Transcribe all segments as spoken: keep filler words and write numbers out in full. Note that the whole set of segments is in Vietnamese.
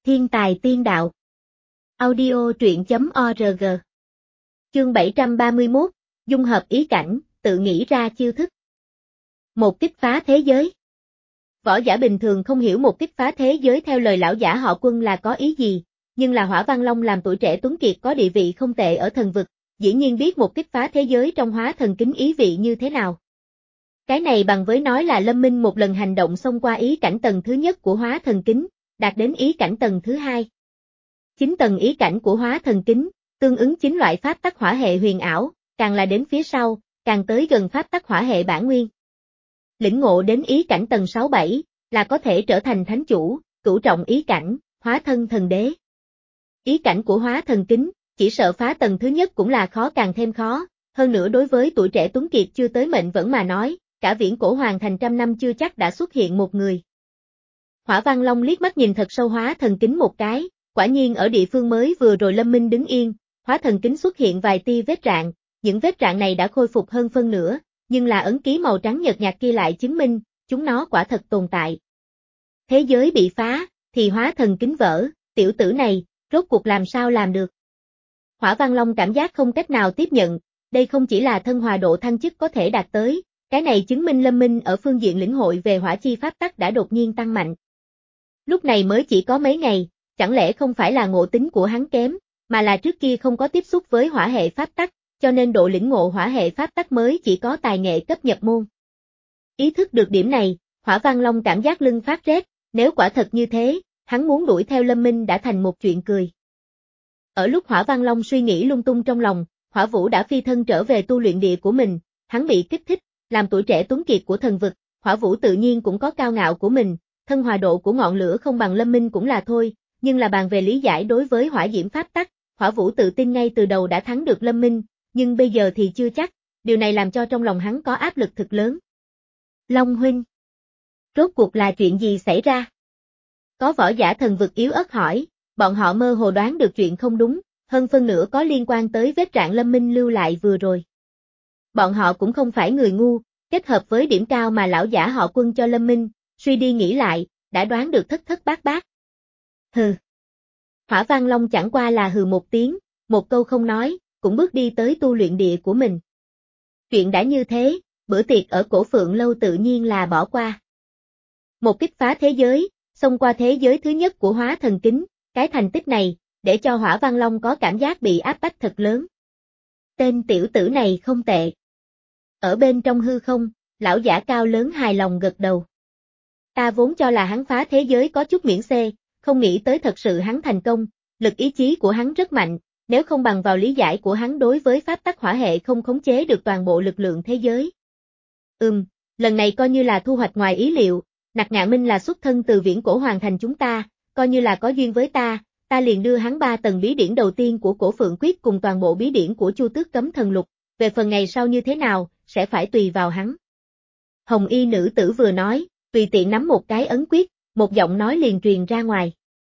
Thiên tài tiên đạo. Audio truyện chấm org. Chương bảy trăm ba mươi mốt, dung hợp ý cảnh, tự nghĩ ra chiêu thức. Một kích phá thế giới. Võ giả bình thường không hiểu một kích phá thế giới theo lời lão giả họ Quân là có ý gì, nhưng là Hỏa Văn Long làm tuổi trẻ tuấn kiệt có địa vị không tệ ở thần vực, dĩ nhiên biết một kích phá thế giới trong Hóa Thần Kính ý vị như thế nào. Cái này bằng với nói là Lâm Minh một lần hành động xông qua ý cảnh tầng thứ nhất của Hóa Thần Kính, đạt đến ý cảnh tầng thứ hai. Chính tầng ý cảnh của Hóa Thần Kính, tương ứng chính loại pháp tắc hỏa hệ huyền ảo, càng là đến phía sau, càng tới gần pháp tắc hỏa hệ bản nguyên. Lĩnh ngộ đến ý cảnh tầng sáu bảy, là có thể trở thành thánh chủ, cửu trọng ý cảnh, hóa thân thần đế. Ý cảnh của Hóa Thần Kính, chỉ sợ phá tầng thứ nhất cũng là khó càng thêm khó, hơn nữa đối với tuổi trẻ tuấn kiệt chưa tới mệnh vẫn mà nói, cả viễn cổ hoàng thành trăm năm chưa chắc đã xuất hiện một người. Hỏa Văn Long liếc mắt nhìn thật sâu Hóa Thần Kính một cái, quả nhiên ở địa phương mới vừa rồi Lâm Minh đứng yên, Hóa Thần Kính xuất hiện vài tia vết rạn, những vết rạn này đã khôi phục hơn phân nửa, nhưng là ấn ký màu trắng nhợt nhạt kia lại chứng minh, chúng nó quả thật tồn tại. Thế giới bị phá, thì Hóa Thần Kính vỡ, tiểu tử này, rốt cuộc làm sao làm được? Hỏa Văn Long cảm giác không cách nào tiếp nhận, đây không chỉ là thân hòa độ thăng chức có thể đạt tới, cái này chứng minh Lâm Minh ở phương diện lĩnh hội về hỏa chi pháp tắc đã đột nhiên tăng mạnh. Lúc này mới chỉ có mấy ngày, chẳng lẽ không phải là ngộ tính của hắn kém, mà là trước kia không có tiếp xúc với hỏa hệ pháp tắc, cho nên độ lĩnh ngộ hỏa hệ pháp tắc mới chỉ có tài nghệ cấp nhập môn. Ý thức được điểm này, Hỏa Văn Long cảm giác lưng phát rét, nếu quả thật như thế, hắn muốn đuổi theo Lâm Minh đã thành một chuyện cười. Ở lúc Hỏa Văn Long suy nghĩ lung tung trong lòng, Hỏa Vũ đã phi thân trở về tu luyện địa của mình, hắn bị kích thích, làm tuổi trẻ tuấn kiệt của thần vực, Hỏa Vũ tự nhiên cũng có cao ngạo của mình, thân hòa độ của ngọn lửa không bằng Lâm Minh cũng là thôi, nhưng là bàn về lý giải đối với hỏa diễm pháp tắc, Hỏa Vũ tự tin ngay từ đầu đã thắng được Lâm Minh, nhưng bây giờ thì chưa chắc, điều này làm cho trong lòng hắn có áp lực thực lớn. Long huynh, rốt cuộc là chuyện gì xảy ra? Có võ giả thần vực yếu ớt hỏi, bọn họ mơ hồ đoán được chuyện không đúng, hơn phân nửa có liên quan tới vết rạn Lâm Minh lưu lại vừa rồi. Bọn họ cũng không phải người ngu, kết hợp với điểm cao mà lão giả họ Quân cho Lâm Minh, suy đi nghĩ lại, đã đoán được thất thất bát bát. Hừ. Hỏa Văn Long chẳng qua là hừ một tiếng, một câu không nói, cũng bước đi tới tu luyện địa của mình. Chuyện đã như thế, bữa tiệc ở Cổ Phượng Lâu tự nhiên là bỏ qua. Một kích phá thế giới, xông qua thế giới thứ nhất của Hóa Thần Kính, cái thành tích này, để cho Hỏa Văn Long có cảm giác bị áp bách thật lớn. Tên tiểu tử này không tệ. Ở bên trong hư không, lão giả cao lớn hài lòng gật đầu. Ta vốn cho là hắn phá thế giới có chút miễn xê, không nghĩ tới thật sự hắn thành công, lực ý chí của hắn rất mạnh, nếu không bằng vào lý giải của hắn đối với pháp tắc hỏa hệ không khống chế được toàn bộ lực lượng thế giới. Ừm, lần này coi như là thu hoạch ngoài ý liệu, Nặc Ngạn Minh là xuất thân từ viễn cổ hoàng thành chúng ta, coi như là có duyên với ta, ta liền đưa hắn ba tầng bí điển đầu tiên của Cổ Phượng Quyết cùng toàn bộ bí điển của Chu Tước Cấm Thần Lục, về phần ngày sau như thế nào, sẽ phải tùy vào hắn. Hồng y nữ tử vừa nói, tùy tiện nắm một cái ấn quyết, một giọng nói liền truyền ra ngoài.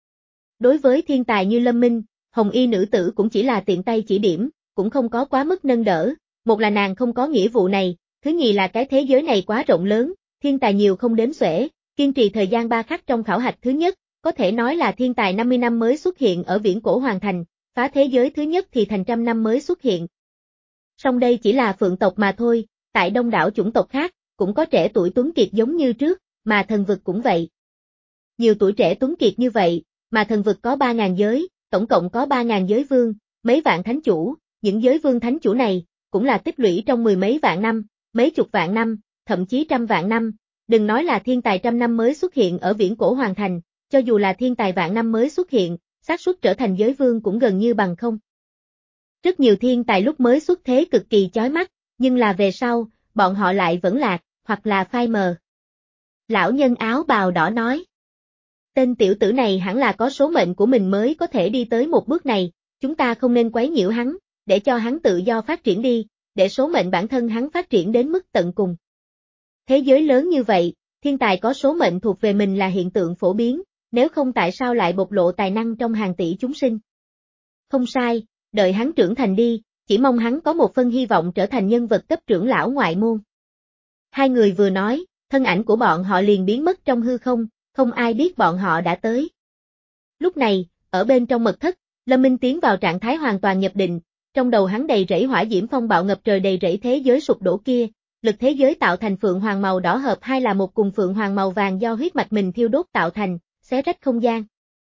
Đối với thiên tài như Lâm Minh, Hồng y nữ tử cũng chỉ là tiện tay chỉ điểm, cũng không có quá mức nâng đỡ, một là nàng không có nghĩa vụ này, thứ nhì là cái thế giới này quá rộng lớn, thiên tài nhiều không đếm xuể, kiên trì thời gian ba khắc trong khảo hạch thứ nhất, có thể nói là thiên tài năm mươi năm mới xuất hiện ở viễn cổ hoàng thành, phá thế giới thứ nhất thì thành trăm năm mới xuất hiện. Song đây chỉ là phượng tộc mà thôi, tại đông đảo chủng tộc khác, cũng có trẻ tuổi tuấn kiệt giống như trước, mà thần vực cũng vậy. Nhiều tuổi trẻ tuấn kiệt như vậy, mà thần vực có ba ngàn giới, tổng cộng có ba ngàn giới vương, mấy vạn thánh chủ, những giới vương thánh chủ này, cũng là tích lũy trong mười mấy vạn năm, mấy chục vạn năm, thậm chí trăm vạn năm, đừng nói là thiên tài trăm năm mới xuất hiện ở viễn cổ hoàng thành, cho dù là thiên tài vạn năm mới xuất hiện, xác suất trở thành giới vương cũng gần như bằng không. Rất nhiều thiên tài lúc mới xuất thế cực kỳ chói mắt, nhưng là về sau, bọn họ lại vẫn lạc, hoặc là phai mờ. Lão nhân áo bào đỏ nói. Tên tiểu tử này hẳn là có số mệnh của mình mới có thể đi tới một bước này, chúng ta không nên quấy nhiễu hắn, để cho hắn tự do phát triển đi, để số mệnh bản thân hắn phát triển đến mức tận cùng. Thế giới lớn như vậy, thiên tài có số mệnh thuộc về mình là hiện tượng phổ biến, nếu không tại sao lại bộc lộ tài năng trong hàng tỷ chúng sinh. Không sai, đợi hắn trưởng thành đi, chỉ mong hắn có một phân hy vọng trở thành nhân vật cấp trưởng lão ngoại môn. Hai người vừa nói, thân ảnh của bọn họ liền biến mất trong hư không, không ai biết bọn họ đã tới. Lúc này, ở bên trong mật thất, Lâm Minh tiến vào trạng thái hoàn toàn nhập định, trong đầu hắn đầy rẫy hỏa diễm phong bạo ngập trời đầy rẫy thế giới sụp đổ kia, lực thế giới tạo thành phượng hoàng màu đỏ hợp hai là một cùng phượng hoàng màu vàng do huyết mạch mình thiêu đốt tạo thành, xé rách không gian.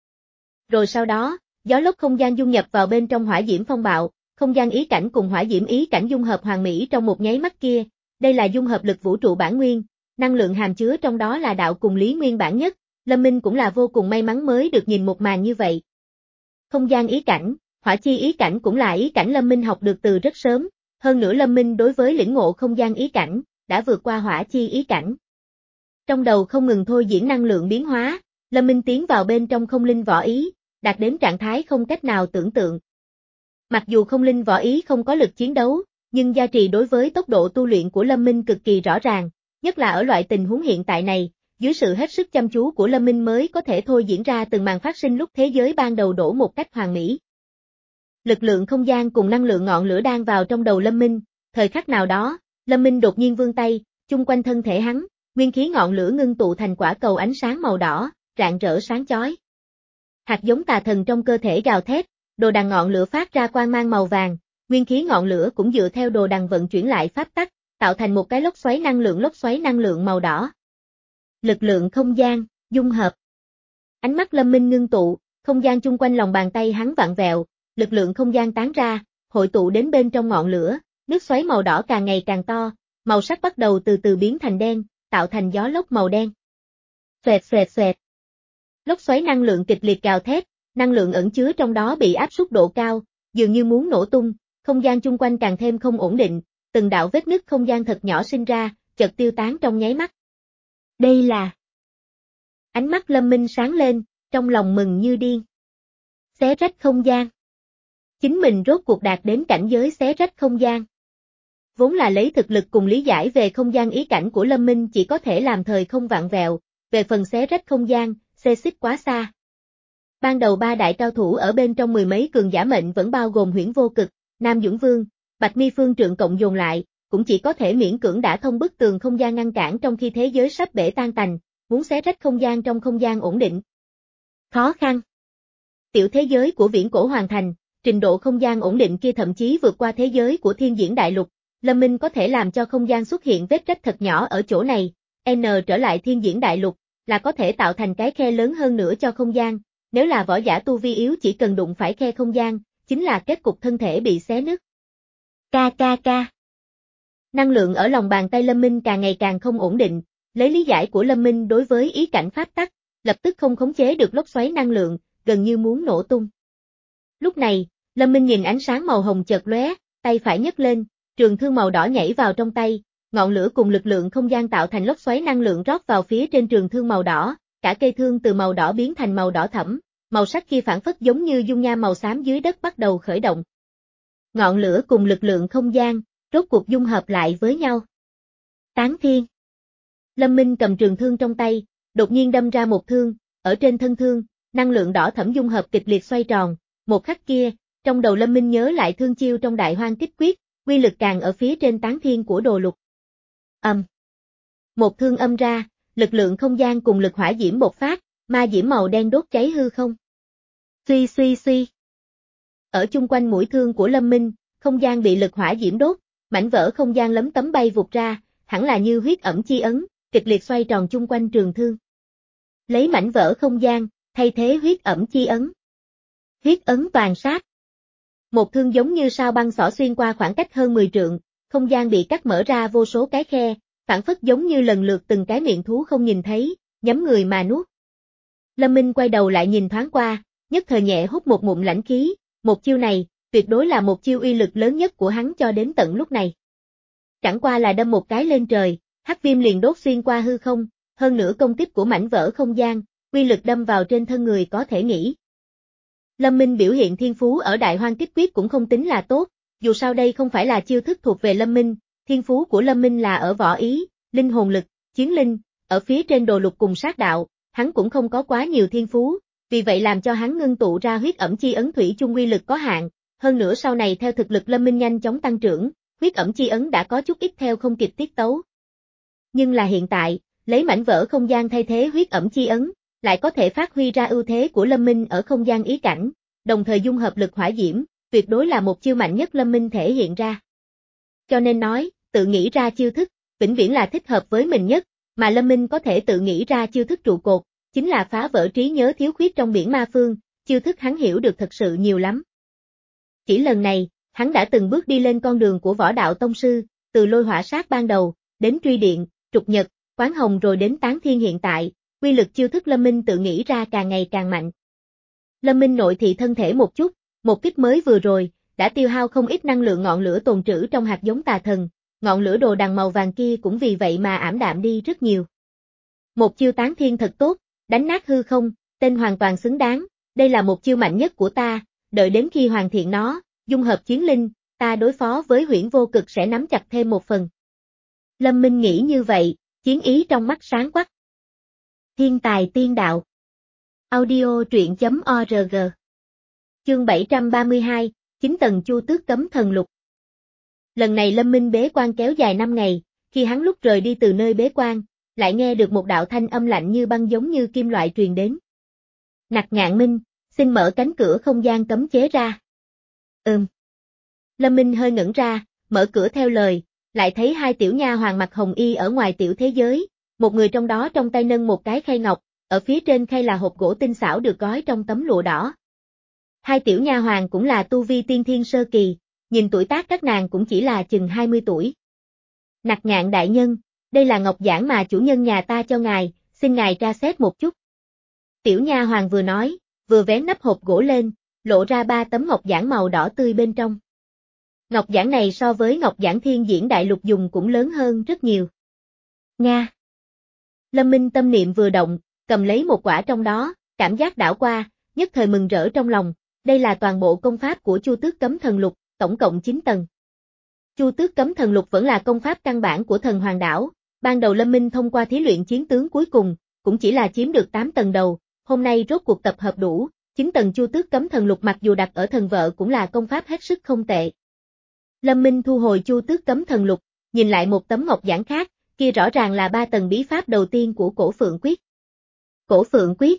Rồi sau đó, gió lốc không gian dung nhập vào bên trong hỏa diễm phong bạo, không gian ý cảnh cùng hỏa diễm ý cảnh dung hợp hoàn mỹ trong một nháy mắt kia, đây là dung hợp lực vũ trụ bản nguyên, năng lượng hàm chứa trong đó là đạo cùng lý nguyên bản nhất, Lâm Minh cũng là vô cùng may mắn mới được nhìn một màn như vậy. Không gian ý cảnh, hỏa chi ý cảnh cũng là ý cảnh Lâm Minh học được từ rất sớm, hơn nữa Lâm Minh đối với lĩnh ngộ không gian ý cảnh, đã vượt qua hỏa chi ý cảnh. Trong đầu không ngừng thôi diễn năng lượng biến hóa, Lâm Minh tiến vào bên trong không linh võ ý, đạt đến trạng thái không cách nào tưởng tượng. Mặc dù không linh võ ý không có lực chiến đấu, nhưng gia trì đối với tốc độ tu luyện của Lâm Minh cực kỳ rõ ràng, nhất là ở loại tình huống hiện tại này, dưới sự hết sức chăm chú của Lâm Minh mới có thể thôi diễn ra từng màn phát sinh lúc thế giới ban đầu đổ một cách hoàn mỹ. Lực lượng không gian cùng năng lượng ngọn lửa đang vào trong đầu Lâm Minh, thời khắc nào đó, Lâm Minh đột nhiên vươn tay, chung quanh thân thể hắn, nguyên khí ngọn lửa ngưng tụ thành quả cầu ánh sáng màu đỏ, rạng rỡ sáng chói. Hạt giống tà thần trong cơ thể gào thét, đồ đằng ngọn lửa phát ra quang mang màu vàng, nguyên khí ngọn lửa cũng dựa theo đồ đằng vận chuyển lại pháp tắc, tạo thành một cái lốc xoáy năng lượng lốc xoáy năng lượng màu đỏ. Lực lượng không gian, dung hợp. Ánh mắt Lâm Minh ngưng tụ, không gian chung quanh lòng bàn tay hắn vặn vẹo, lực lượng không gian tán ra, hội tụ đến bên trong ngọn lửa, nước xoáy màu đỏ càng ngày càng to, màu sắc bắt đầu từ từ biến thành đen, tạo thành gió lốc màu đen. Xoẹt xoẹt xoẹt. Lốc xoáy năng lượng kịch liệt gào thét, năng lượng ẩn chứa trong đó bị áp suất độ cao, dường như muốn nổ tung, không gian chung quanh càng thêm không ổn định, từng đạo vết nứt không gian thật nhỏ sinh ra, chợt tiêu tán trong nháy mắt. Đây là... Ánh mắt Lâm Minh sáng lên, trong lòng mừng như điên. Xé rách không gian. Chính mình rốt cuộc đạt đến cảnh giới xé rách không gian. Vốn là lấy thực lực cùng lý giải về không gian ý cảnh của Lâm Minh chỉ có thể làm thời không vặn vẹo, về phần xé rách không gian, xê xích quá xa. Ban đầu ba đại cao thủ ở bên trong mười mấy cường giả mệnh vẫn bao gồm Huyễn Vô Cực, Nam Dũng Vương, Bạch Mi Phương Trượng cộng dồn lại, cũng chỉ có thể miễn cưỡng đả thông bức tường không gian ngăn cản trong khi thế giới sắp bể tan tành, muốn xé rách không gian trong không gian ổn định. Khó khăn. Tiểu thế giới của viễn cổ hoàn thành, trình độ không gian ổn định kia thậm chí vượt qua thế giới của thiên diễn đại lục, Lâm Minh có thể làm cho không gian xuất hiện vết rách thật nhỏ ở chỗ này, N trở lại thiên diễn đại lục, là có thể tạo thành cái khe lớn hơn nữa cho không gian, nếu là võ giả tu vi yếu chỉ cần đụng phải khe không gian, chính là kết cục thân thể bị xé nứt. Ca ca ca. Năng lượng ở lòng bàn tay Lâm Minh càng ngày càng không ổn định, lấy lý giải của Lâm Minh đối với ý cảnh pháp tắc, lập tức không khống chế được lốc xoáy năng lượng, gần như muốn nổ tung. Lúc này, Lâm Minh nhìn ánh sáng màu hồng chợt lóe, tay phải nhấc lên, trường thương màu đỏ nhảy vào trong tay, ngọn lửa cùng lực lượng không gian tạo thành lốc xoáy năng lượng rót vào phía trên trường thương màu đỏ, cả cây thương từ màu đỏ biến thành màu đỏ thẫm, màu sắc kia phản phất giống như dung nham màu xám dưới đất bắt đầu khởi động. Ngọn lửa cùng lực lượng không gian, rốt cuộc dung hợp lại với nhau. Tán thiên. Lâm Minh cầm trường thương trong tay, đột nhiên đâm ra một thương, ở trên thân thương, năng lượng đỏ thẫm dung hợp kịch liệt xoay tròn, một khắc kia, trong đầu Lâm Minh nhớ lại thương chiêu trong đại hoang kích quyết, quy lực càng ở phía trên tán thiên của đồ lục. Âm. Một thương âm ra, lực lượng không gian cùng lực hỏa diễm bộc phát, ma diễm màu đen đốt cháy hư không. Suy suy suy. Ở chung quanh mũi thương của Lâm Minh, không gian bị lực hỏa diễm đốt, mảnh vỡ không gian lấm tấm bay vụt ra, hẳn là như huyết ẩm chi ấn, kịch liệt xoay tròn chung quanh trường thương. Lấy mảnh vỡ không gian, thay thế huyết ẩm chi ấn. Huyết ấn toàn sát. Một thương giống như sao băng xỏ xuyên qua khoảng cách hơn mười trượng, không gian bị cắt mở ra vô số cái khe, phản phất giống như lần lượt từng cái miệng thú không nhìn thấy, nhắm người mà nuốt. Lâm Minh quay đầu lại nhìn thoáng qua, nhất thời nhẹ hút một ngụm lãnh khí, một chiêu này, tuyệt đối là một chiêu uy lực lớn nhất của hắn cho đến tận lúc này. Chẳng qua là đâm một cái lên trời, hắc viêm liền đốt xuyên qua hư không, hơn nữa công kích của mảnh vỡ không gian, uy lực đâm vào trên thân người có thể nghĩ. Lâm Minh biểu hiện thiên phú ở đại hoang kích quyết cũng không tính là tốt, dù sao đây không phải là chiêu thức thuộc về Lâm Minh, thiên phú của Lâm Minh là ở võ ý, linh hồn lực, chiến linh, ở phía trên đồ lục cùng sát đạo, hắn cũng không có quá nhiều thiên phú, vì vậy làm cho hắn ngưng tụ ra huyết ẩm chi ấn thủy chung uy lực có hạn, hơn nữa sau này theo thực lực Lâm Minh nhanh chóng tăng trưởng, huyết ẩm chi ấn đã có chút ít theo không kịp tiết tấu. Nhưng là hiện tại, lấy mảnh vỡ không gian thay thế huyết ẩm chi ấn, lại có thể phát huy ra ưu thế của Lâm Minh ở không gian ý cảnh, đồng thời dung hợp lực hỏa diễm, tuyệt đối là một chiêu mạnh nhất Lâm Minh thể hiện ra. Cho nên nói, tự nghĩ ra chiêu thức, vĩnh viễn là thích hợp với mình nhất, mà Lâm Minh có thể tự nghĩ ra chiêu thức trụ cột, chính là phá vỡ trí nhớ thiếu khuyết trong biển ma phương, chiêu thức hắn hiểu được thật sự nhiều lắm. Chỉ lần này, hắn đã từng bước đi lên con đường của võ đạo tông sư, từ lôi hỏa sát ban đầu, đến truy điện, trục nhật, quán hồng rồi đến tán thiên hiện tại, quy lực chiêu thức Lâm Minh tự nghĩ ra càng ngày càng mạnh. Lâm Minh nội thị thân thể một chút, một kích mới vừa rồi, đã tiêu hao không ít năng lượng ngọn lửa tồn trữ trong hạt giống tà thần, ngọn lửa đồ đằng màu vàng kia cũng vì vậy mà ảm đạm đi rất nhiều. Một chiêu tán thiên thật tốt, đánh nát hư không, tên hoàn toàn xứng đáng, đây là một chiêu mạnh nhất của ta, đợi đến khi hoàn thiện nó, dung hợp chiến linh, ta đối phó với Huyễn Vô Cực sẽ nắm chặt thêm một phần. Lâm Minh nghĩ như vậy, chiến ý trong mắt sáng quắc. Thiên tài tiên đạo. Audio truyện chấm org. Chương bảy trăm ba mươi hai, chín tầng chu tước cấm thần lục. Lần này Lâm Minh bế quan kéo dài năm ngày, khi hắn lúc rời đi từ nơi bế quan, lại nghe được một đạo thanh âm lạnh như băng giống như kim loại truyền đến. Nặc Ngạn Minh, xin mở cánh cửa không gian cấm chế ra. Ừm. Lâm Minh hơi ngẩn ra, mở cửa theo lời, lại thấy hai tiểu nha hoàng mặc hồng y ở ngoài tiểu thế giới, một người trong đó trong tay nâng một cái khay ngọc, ở phía trên khay là hộp gỗ tinh xảo được gói trong tấm lụa đỏ. Hai tiểu nha hoàng cũng là tu vi tiên thiên sơ kỳ, nhìn tuổi tác các nàng cũng chỉ là chừng hai mươi tuổi. Nặc Ngạn đại nhân, đây là ngọc giản mà chủ nhân nhà ta cho ngài, xin ngài tra xét một chút. Tiểu nha hoàng vừa nói, vừa vén nắp hộp gỗ lên, lộ ra ba tấm ngọc giản màu đỏ tươi bên trong. Ngọc giản này so với ngọc giản thiên diễn đại lục dùng cũng lớn hơn rất nhiều. Nga. Lâm Minh tâm niệm vừa động, cầm lấy một quả trong đó, cảm giác đảo qua, nhất thời mừng rỡ trong lòng, đây là toàn bộ công pháp của Chu Tước Cấm Thần Lục, tổng cộng chín tầng. Chu Tước Cấm Thần Lục vẫn là công pháp căn bản của Thần Hoàng Đảo, ban đầu Lâm Minh thông qua thí luyện chiến tướng cuối cùng, cũng chỉ là chiếm được tám tầng đầu, hôm nay rốt cuộc tập hợp đủ, chín tầng Chu Tước Cấm Thần Lục mặc dù đặt ở thần vợ cũng là công pháp hết sức không tệ. Lâm Minh thu hồi Chu Tước Cấm Thần Lục, nhìn lại một tấm ngọc giản khác, kia rõ ràng là ba tầng bí pháp đầu tiên của Cổ Phượng Quyết. Cổ Phượng Quyết.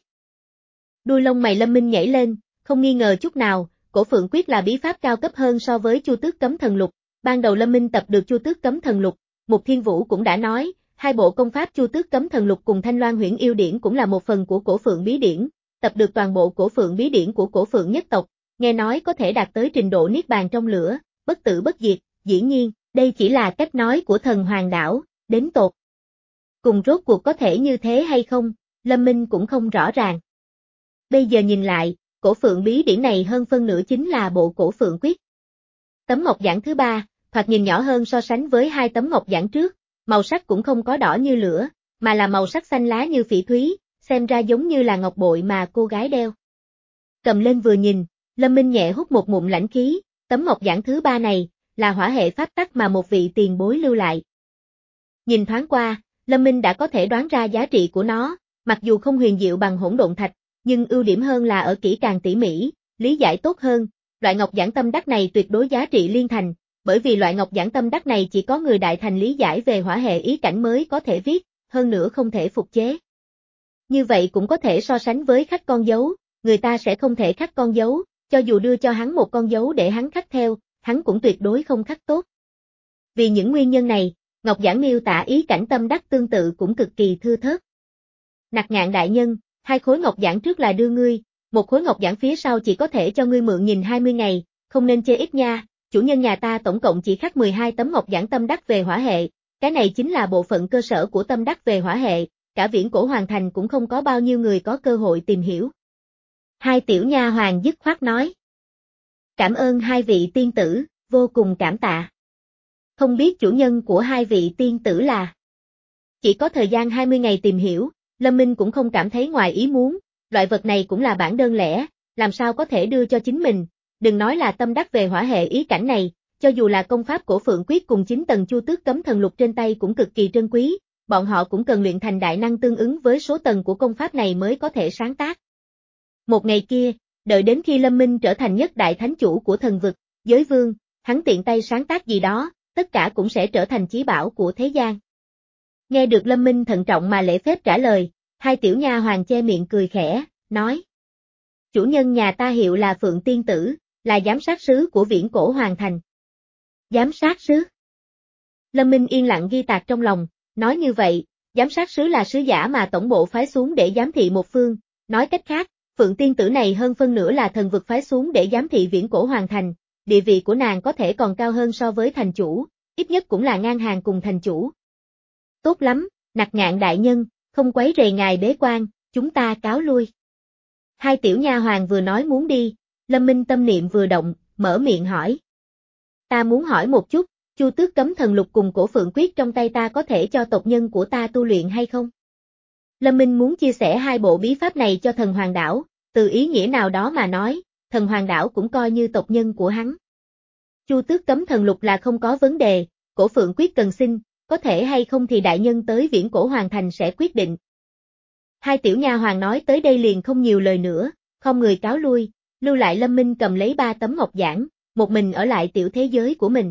Đuôi lông mày Lâm Minh nhảy lên, không nghi ngờ chút nào, Cổ Phượng Quyết là bí pháp cao cấp hơn so với Chu Tước Cấm Thần Lục. Ban đầu Lâm Minh tập được Chu Tước Cấm Thần Lục, Mục Thiên Vũ cũng đã nói, hai bộ công pháp Chu Tước Cấm Thần Lục cùng Thanh Loan Huyễn Yêu Điển cũng là một phần của Cổ Phượng Bí Điển, tập được toàn bộ Cổ Phượng Bí Điển của Cổ Phượng nhất tộc, nghe nói có thể đạt tới trình độ niết bàn trong lửa, bất tử bất diệt, dĩ nhiên, đây chỉ là cách nói của Thần Hoàng Đảo, đến tột cùng rốt cuộc có thể như thế hay không, Lâm Minh cũng không rõ ràng. Bây giờ nhìn lại, Cổ Phượng Bí Điển này hơn phân nửa chính là bộ Cổ Phượng Quyết. Tấm ngọc giản thứ ba, thoạt nhìn nhỏ hơn so sánh với hai tấm ngọc giản trước, màu sắc cũng không có đỏ như lửa, mà là màu sắc xanh lá như phỉ thúy, xem ra giống như là ngọc bội mà cô gái đeo. Cầm lên vừa nhìn, Lâm Minh nhẹ hút một ngụm lãnh khí, tấm ngọc giản thứ ba này, là hỏa hệ pháp tắc mà một vị tiền bối lưu lại. Nhìn thoáng qua, Lâm Minh đã có thể đoán ra giá trị của nó, mặc dù không huyền diệu bằng hỗn độn thạch, nhưng ưu điểm hơn là ở kỹ càng tỉ mỉ, lý giải tốt hơn, loại ngọc giản tâm đắc này tuyệt đối giá trị liên thành, bởi vì loại ngọc giản tâm đắc này chỉ có người đại thành lý giải về hỏa hệ ý cảnh mới có thể viết, hơn nữa không thể phục chế. Như vậy cũng có thể so sánh với khắc con dấu, người ta sẽ không thể khắc con dấu, cho dù đưa cho hắn một con dấu để hắn khắc theo, hắn cũng tuyệt đối không khắc tốt. Vì những nguyên nhân này, ngọc giản miêu tả ý cảnh tâm đắc tương tự cũng cực kỳ thưa thớt. Nặc Ngạn đại nhân, hai khối ngọc giản trước là đưa ngươi, một khối ngọc giản phía sau chỉ có thể cho ngươi mượn nhìn hai mươi ngày, không nên chê ít nha, chủ nhân nhà ta tổng cộng chỉ khắc mười hai tấm ngọc giản tâm đắc về hỏa hệ, cái này chính là bộ phận cơ sở của tâm đắc về hỏa hệ, cả viễn cổ hoàng thành cũng không có bao nhiêu người có cơ hội tìm hiểu. Hai tiểu nha hoàng dứt khoát nói. Cảm ơn hai vị tiên tử, vô cùng cảm tạ. Không biết chủ nhân của hai vị tiên tử là? Chỉ có thời gian hai mươi ngày tìm hiểu, Lâm Minh cũng không cảm thấy ngoài ý muốn, loại vật này cũng là bản đơn lẻ, làm sao có thể đưa cho chính mình, đừng nói là tâm đắc về hỏa hệ ý cảnh này, cho dù là công pháp Cổ Phượng Quyết cùng chín tầng Chu Tước Cấm Thần Lục trên tay cũng cực kỳ trân quý, bọn họ cũng cần luyện thành đại năng tương ứng với số tầng của công pháp này mới có thể sáng tác. Một ngày kia, đợi đến khi Lâm Minh trở thành nhất đại thánh chủ của thần vực, giới vương, hắn tiện tay sáng tác gì đó, tất cả cũng sẽ trở thành chí bảo của thế gian. Nghe được Lâm Minh thận trọng mà lễ phép trả lời, Hai tiểu nha hoàn che miệng cười khẽ, nói. Chủ nhân nhà ta hiệu là Phượng Tiên Tử, là giám sát sứ của Viễn Cổ Hoàng Thành. Giám sát sứ? Lâm Minh yên lặng ghi tạc trong lòng, nói như vậy, giám sát sứ là sứ giả mà tổng bộ phái xuống để giám thị một phương, nói cách khác, Phượng Tiên Tử này hơn phân nửa là thần vực phái xuống để giám thị Viễn Cổ Hoàng Thành, địa vị của nàng có thể còn cao hơn so với thành chủ, ít nhất cũng là ngang hàng cùng thành chủ. Tốt lắm, Nặc Ngạn đại nhân, không quấy rầy ngài bế quan, chúng ta cáo lui. Hai tiểu nha hoàn vừa nói muốn đi, Lâm Minh tâm niệm vừa động, mở miệng hỏi. Ta muốn hỏi một chút, Chu Tước Cấm Thần Lục cùng Cổ Phượng Quyết trong tay ta có thể cho tộc nhân của ta tu luyện hay không? Lâm Minh muốn chia sẻ hai bộ bí pháp này cho thần Hoàng Đảo, từ ý nghĩa nào đó mà nói, thần Hoàng Đảo cũng coi như tộc nhân của hắn. Chu Tước Cấm Thần Lục là không có vấn đề, Cổ Phượng Quyết cần xin, có thể hay không thì đại nhân tới Viễn Cổ Hoàng Thành sẽ quyết định. Hai tiểu nha hoàng nói tới đây liền không nhiều lời nữa, không người cáo lui, lưu lại Lâm Minh cầm lấy ba tấm ngọc giản, một mình ở lại tiểu thế giới của mình.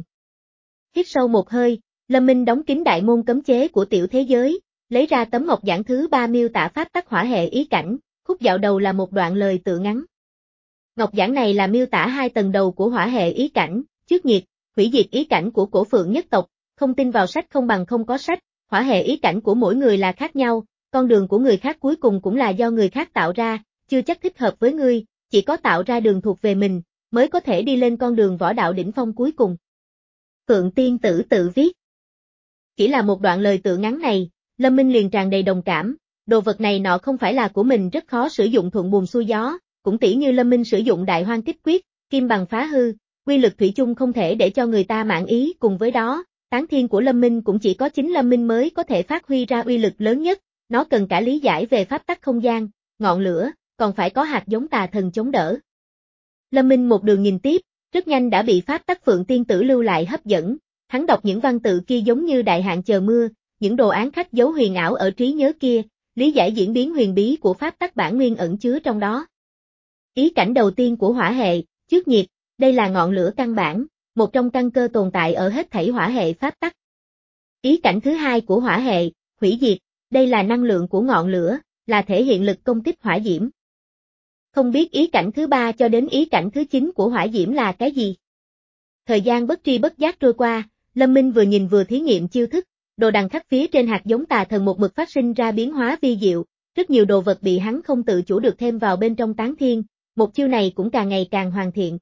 Hít sâu một hơi, Lâm Minh đóng kín đại môn cấm chế của tiểu thế giới, lấy ra tấm ngọc giản thứ ba miêu tả pháp tắc hỏa hệ ý cảnh, khúc dạo đầu là một đoạn lời tự ngắn. Ngọc giản này là miêu tả hai tầng đầu của hỏa hệ ý cảnh, trước nhiệt, hủy diệt ý cảnh của Cổ Phượng nhất tộc, không tin vào sách không bằng không có sách, hỏa hệ ý cảnh của mỗi người là khác nhau, con đường của người khác cuối cùng cũng là do người khác tạo ra, chưa chắc thích hợp với ngươi, chỉ có tạo ra đường thuộc về mình, mới có thể đi lên con đường võ đạo đỉnh phong cuối cùng. Phượng Tiên Tử tự viết. Chỉ là một đoạn lời tự ngắn này, Lâm Minh liền tràn đầy đồng cảm, đồ vật này nọ không phải là của mình rất khó sử dụng thuận buồm xuôi gió, cũng tỉ như Lâm Minh sử dụng đại hoang kích quyết, kim bằng phá hư, quy lực thủy chung không thể để cho người ta mãn ý, cùng với đó, tán thiên của Lâm Minh cũng chỉ có chính Lâm Minh mới có thể phát huy ra uy lực lớn nhất, nó cần cả lý giải về pháp tắc không gian, ngọn lửa, còn phải có hạt giống tà thần chống đỡ. Lâm Minh một đường nhìn tiếp, rất nhanh đã bị pháp tắc Phượng Tiên Tử lưu lại hấp dẫn, hắn đọc những văn tự kia giống như đại hạn chờ mưa, những đồ án khắc dấu huyền ảo ở trí nhớ kia, lý giải diễn biến huyền bí của pháp tắc bản nguyên ẩn chứa trong đó. Ý cảnh đầu tiên của hỏa hệ, trước nhiệt, đây là ngọn lửa căn bản, một trong căn cơ tồn tại ở hết thảy hỏa hệ pháp tắc. Ý cảnh thứ hai của hỏa hệ, hủy diệt, đây là năng lượng của ngọn lửa, là thể hiện lực công kích hỏa diễm. Không biết ý cảnh thứ ba cho đến ý cảnh thứ chín của hỏa diễm là cái gì? Thời gian bất tri bất giác trôi qua, Lâm Minh vừa nhìn vừa thí nghiệm chiêu thức, đồ đằng khắc phía trên hạt giống tà thần một mực phát sinh ra biến hóa vi diệu, rất nhiều đồ vật bị hắn không tự chủ được thêm vào bên trong tán thiên, một chiêu này cũng càng ngày càng hoàn thiện.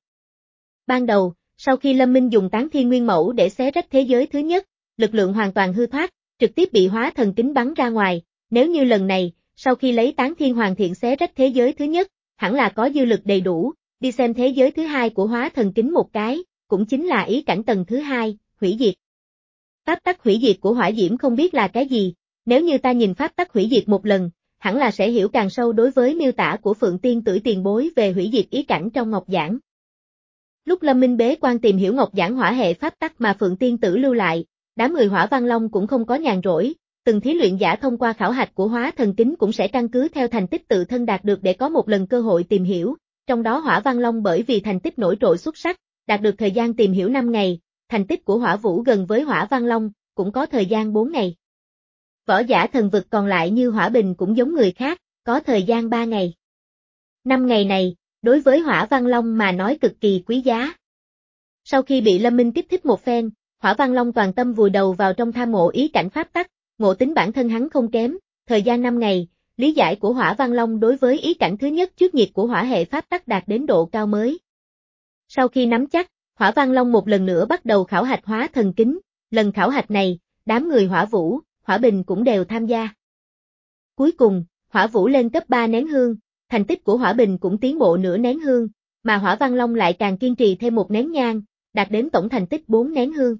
Ban đầu, sau khi Lâm Minh dùng tán thiên nguyên mẫu để xé rách thế giới thứ nhất, lực lượng hoàn toàn hư thoát, trực tiếp bị hóa thần kính bắn ra ngoài, nếu như lần này, sau khi lấy tán thiên hoàn thiện xé rách thế giới thứ nhất, hẳn là có dư lực đầy đủ, đi xem thế giới thứ hai của hóa thần kính một cái, cũng chính là ý cảnh tầng thứ hai, hủy diệt. Pháp tắc hủy diệt của hỏa diễm không biết là cái gì, nếu như ta nhìn pháp tắc hủy diệt một lần, hẳn là sẽ hiểu càng sâu đối với miêu tả của Phượng Tiên Tử tiền bối về hủy diệt ý cảnh trong ngọc giản. Lúc Lâm Minh bế quan tìm hiểu ngọc giản hỏa hệ pháp tắc mà Phượng Tiên Tử lưu lại, đám người Hỏa Văn Long cũng không có nhàn rỗi, từng thí luyện giả thông qua khảo hạch của hóa thần kính cũng sẽ căn cứ theo thành tích tự thân đạt được để có một lần cơ hội tìm hiểu, trong đó Hỏa Văn Long bởi vì thành tích nổi trội xuất sắc, đạt được thời gian tìm hiểu năm ngày, thành tích của Hỏa Vũ gần với Hỏa Văn Long, cũng có thời gian bốn ngày. Võ giả thần vực còn lại như Hỏa Bình cũng giống người khác, có thời gian ba ngày. năm ngày này, đối với Hỏa Văn Long mà nói cực kỳ quý giá. Sau khi bị Lâm Minh kích thích một phen, Hỏa Văn Long toàn tâm vùi đầu vào trong tham ngộ ý cảnh pháp tắc, ngộ tính bản thân hắn không kém, thời gian năm ngày, lý giải của Hỏa Văn Long đối với ý cảnh thứ nhất trước nhiệt của hỏa hệ pháp tắc đạt đến độ cao mới. Sau khi nắm chắc, Hỏa Văn Long một lần nữa bắt đầu khảo hạch hóa thần kính, lần khảo hạch này, đám người Hỏa Vũ, Hỏa Bình cũng đều tham gia. Cuối cùng, Hỏa Vũ lên cấp ba nén hương, thành tích của Hỏa Bình cũng tiến bộ nửa nén hương, mà Hỏa Văn Long lại càng kiên trì thêm một nén nhang, đạt đến tổng thành tích bốn nén hương.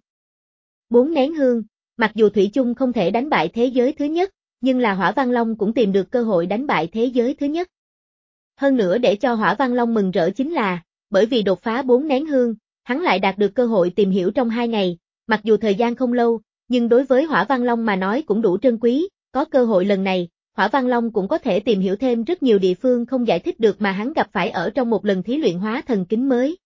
bốn nén hương, mặc dù Thủy chung không thể đánh bại thế giới thứ nhất, nhưng là Hỏa Văn Long cũng tìm được cơ hội đánh bại thế giới thứ nhất. Hơn nữa để cho Hỏa Văn Long mừng rỡ chính là, bởi vì đột phá bốn nén hương, hắn lại đạt được cơ hội tìm hiểu trong hai ngày, mặc dù thời gian không lâu, nhưng đối với Hỏa Văn Long mà nói cũng đủ trân quý, có cơ hội lần này, Hỏa Văn Long cũng có thể tìm hiểu thêm rất nhiều địa phương không giải thích được mà hắn gặp phải ở trong một lần thí luyện hóa thần kính mới.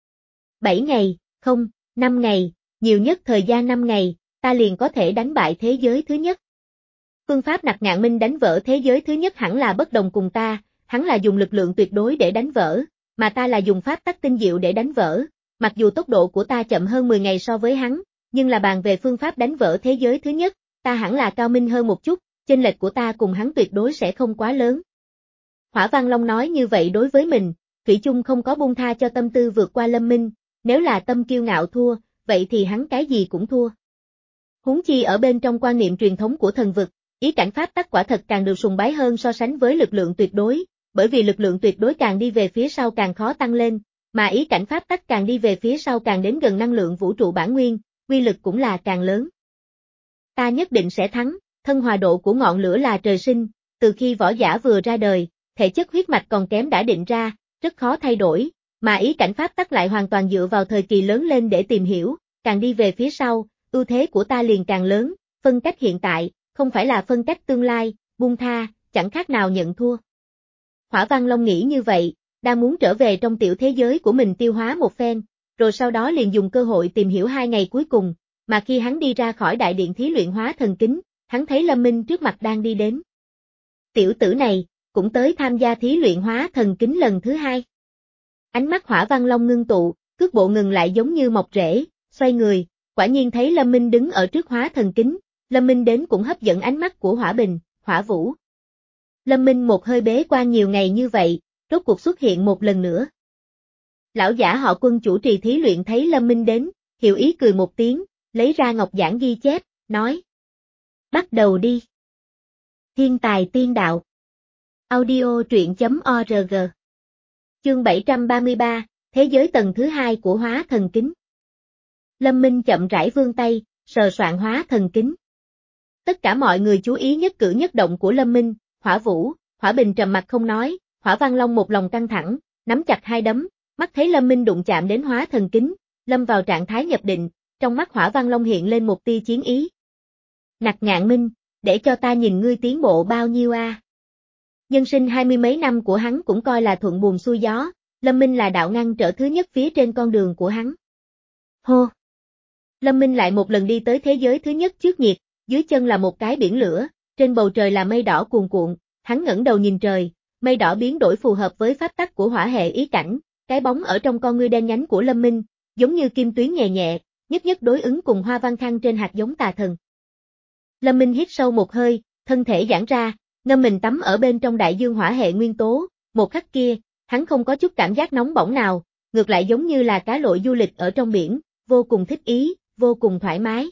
bảy ngày, không, năm ngày, nhiều nhất thời gian năm ngày, ta liền có thể đánh bại thế giới thứ nhất. Phương pháp Nặc Ngạn Minh đánh vỡ thế giới thứ nhất hẳn là bất đồng cùng ta, hắn là dùng lực lượng tuyệt đối để đánh vỡ, mà ta là dùng pháp tắc tinh diệu để đánh vỡ, mặc dù tốc độ của ta chậm hơn mười ngày so với hắn, nhưng là bàn về phương pháp đánh vỡ thế giới thứ nhất, ta hẳn là cao minh hơn một chút, chênh lệch của ta cùng hắn tuyệt đối sẽ không quá lớn. Hỏa Văn Long nói như vậy đối với mình, thủy chung không có buông tha cho tâm tư vượt qua Lâm Minh, nếu là tâm kiêu ngạo thua, vậy thì hắn cái gì cũng thua. Huống chi ở bên trong quan niệm truyền thống của thần vực, ý cảnh pháp tắc quả thật càng được sùng bái hơn so sánh với lực lượng tuyệt đối, bởi vì lực lượng tuyệt đối càng đi về phía sau càng khó tăng lên, mà ý cảnh pháp tắc càng đi về phía sau càng đến gần năng lượng vũ trụ bản nguyên, uy lực cũng là càng lớn. Ta nhất định sẽ thắng, thân hòa độ của ngọn lửa là trời sinh, từ khi võ giả vừa ra đời, thể chất huyết mạch còn kém đã định ra, rất khó thay đổi, mà ý cảnh pháp tắc lại hoàn toàn dựa vào thời kỳ lớn lên để tìm hiểu, càng đi về phía sau, ưu thế của ta liền càng lớn, phân cách hiện tại, không phải là phân cách tương lai, buông tha, chẳng khác nào nhận thua. Hỏa Văn Long nghĩ như vậy, đang muốn trở về trong tiểu thế giới của mình tiêu hóa một phen, rồi sau đó liền dùng cơ hội tìm hiểu hai ngày cuối cùng, mà khi hắn đi ra khỏi đại điện thí luyện hóa thần kính, hắn thấy Lâm Minh trước mặt đang đi đến. Tiểu tử này, cũng tới tham gia thí luyện hóa thần kính lần thứ hai. Ánh mắt Hỏa Văn Long ngưng tụ, cước bộ ngừng lại giống như mọc rễ, xoay người, quả nhiên thấy Lâm Minh đứng ở trước hóa thần kính, Lâm Minh đến cũng hấp dẫn ánh mắt của Hỏa Bình, Hỏa Vũ. Lâm Minh một hơi bế quan nhiều ngày như vậy, rốt cuộc xuất hiện một lần nữa. Lão giả họ Quân chủ trì thí luyện thấy Lâm Minh đến, hiểu ý cười một tiếng, lấy ra ngọc giản ghi chép, nói. Bắt đầu đi. Thiên tài tiên đạo. Audio truyện chấm org. Chương bảy trăm ba mươi ba, thế giới tầng thứ hai của hóa thần kính. Lâm Minh chậm rãi vươn tay, sờ soạn hóa thần kính. Tất cả mọi người chú ý nhất cử nhất động của Lâm Minh, Hỏa Vũ, Hỏa Bình trầm mặt không nói, Hỏa Văn Long một lòng căng thẳng, nắm chặt hai đấm, mắt thấy Lâm Minh đụng chạm đến hóa thần kính, lâm vào trạng thái nhập định, trong mắt Hỏa Văn Long hiện lên một tia chiến ý. Nặc Ngạn Minh, để cho ta nhìn ngươi tiến bộ bao nhiêu a. À? Nhân sinh hai mươi mấy năm của hắn cũng coi là thuận buồm xuôi gió, Lâm Minh là đạo ngăn trở thứ nhất phía trên con đường của hắn. Hô! Lâm Minh lại một lần đi tới thế giới thứ nhất trước nhiệt, dưới chân là một cái biển lửa, trên bầu trời là mây đỏ cuồn cuộn, hắn ngẩng đầu nhìn trời, mây đỏ biến đổi phù hợp với pháp tắc của hỏa hệ ý cảnh, cái bóng ở trong con ngươi đen nhánh của Lâm Minh, giống như kim tuyến nhẹ nhẹ, nhất nhất đối ứng cùng hoa văn khăn trên hạt giống tà thần. Lâm Minh hít sâu một hơi, thân thể giãn ra, ngâm mình tắm ở bên trong đại dương hỏa hệ nguyên tố, một khắc kia, hắn không có chút cảm giác nóng bỏng nào, ngược lại giống như là cá lội du lịch ở trong biển, vô cùng thích ý, vô cùng thoải mái.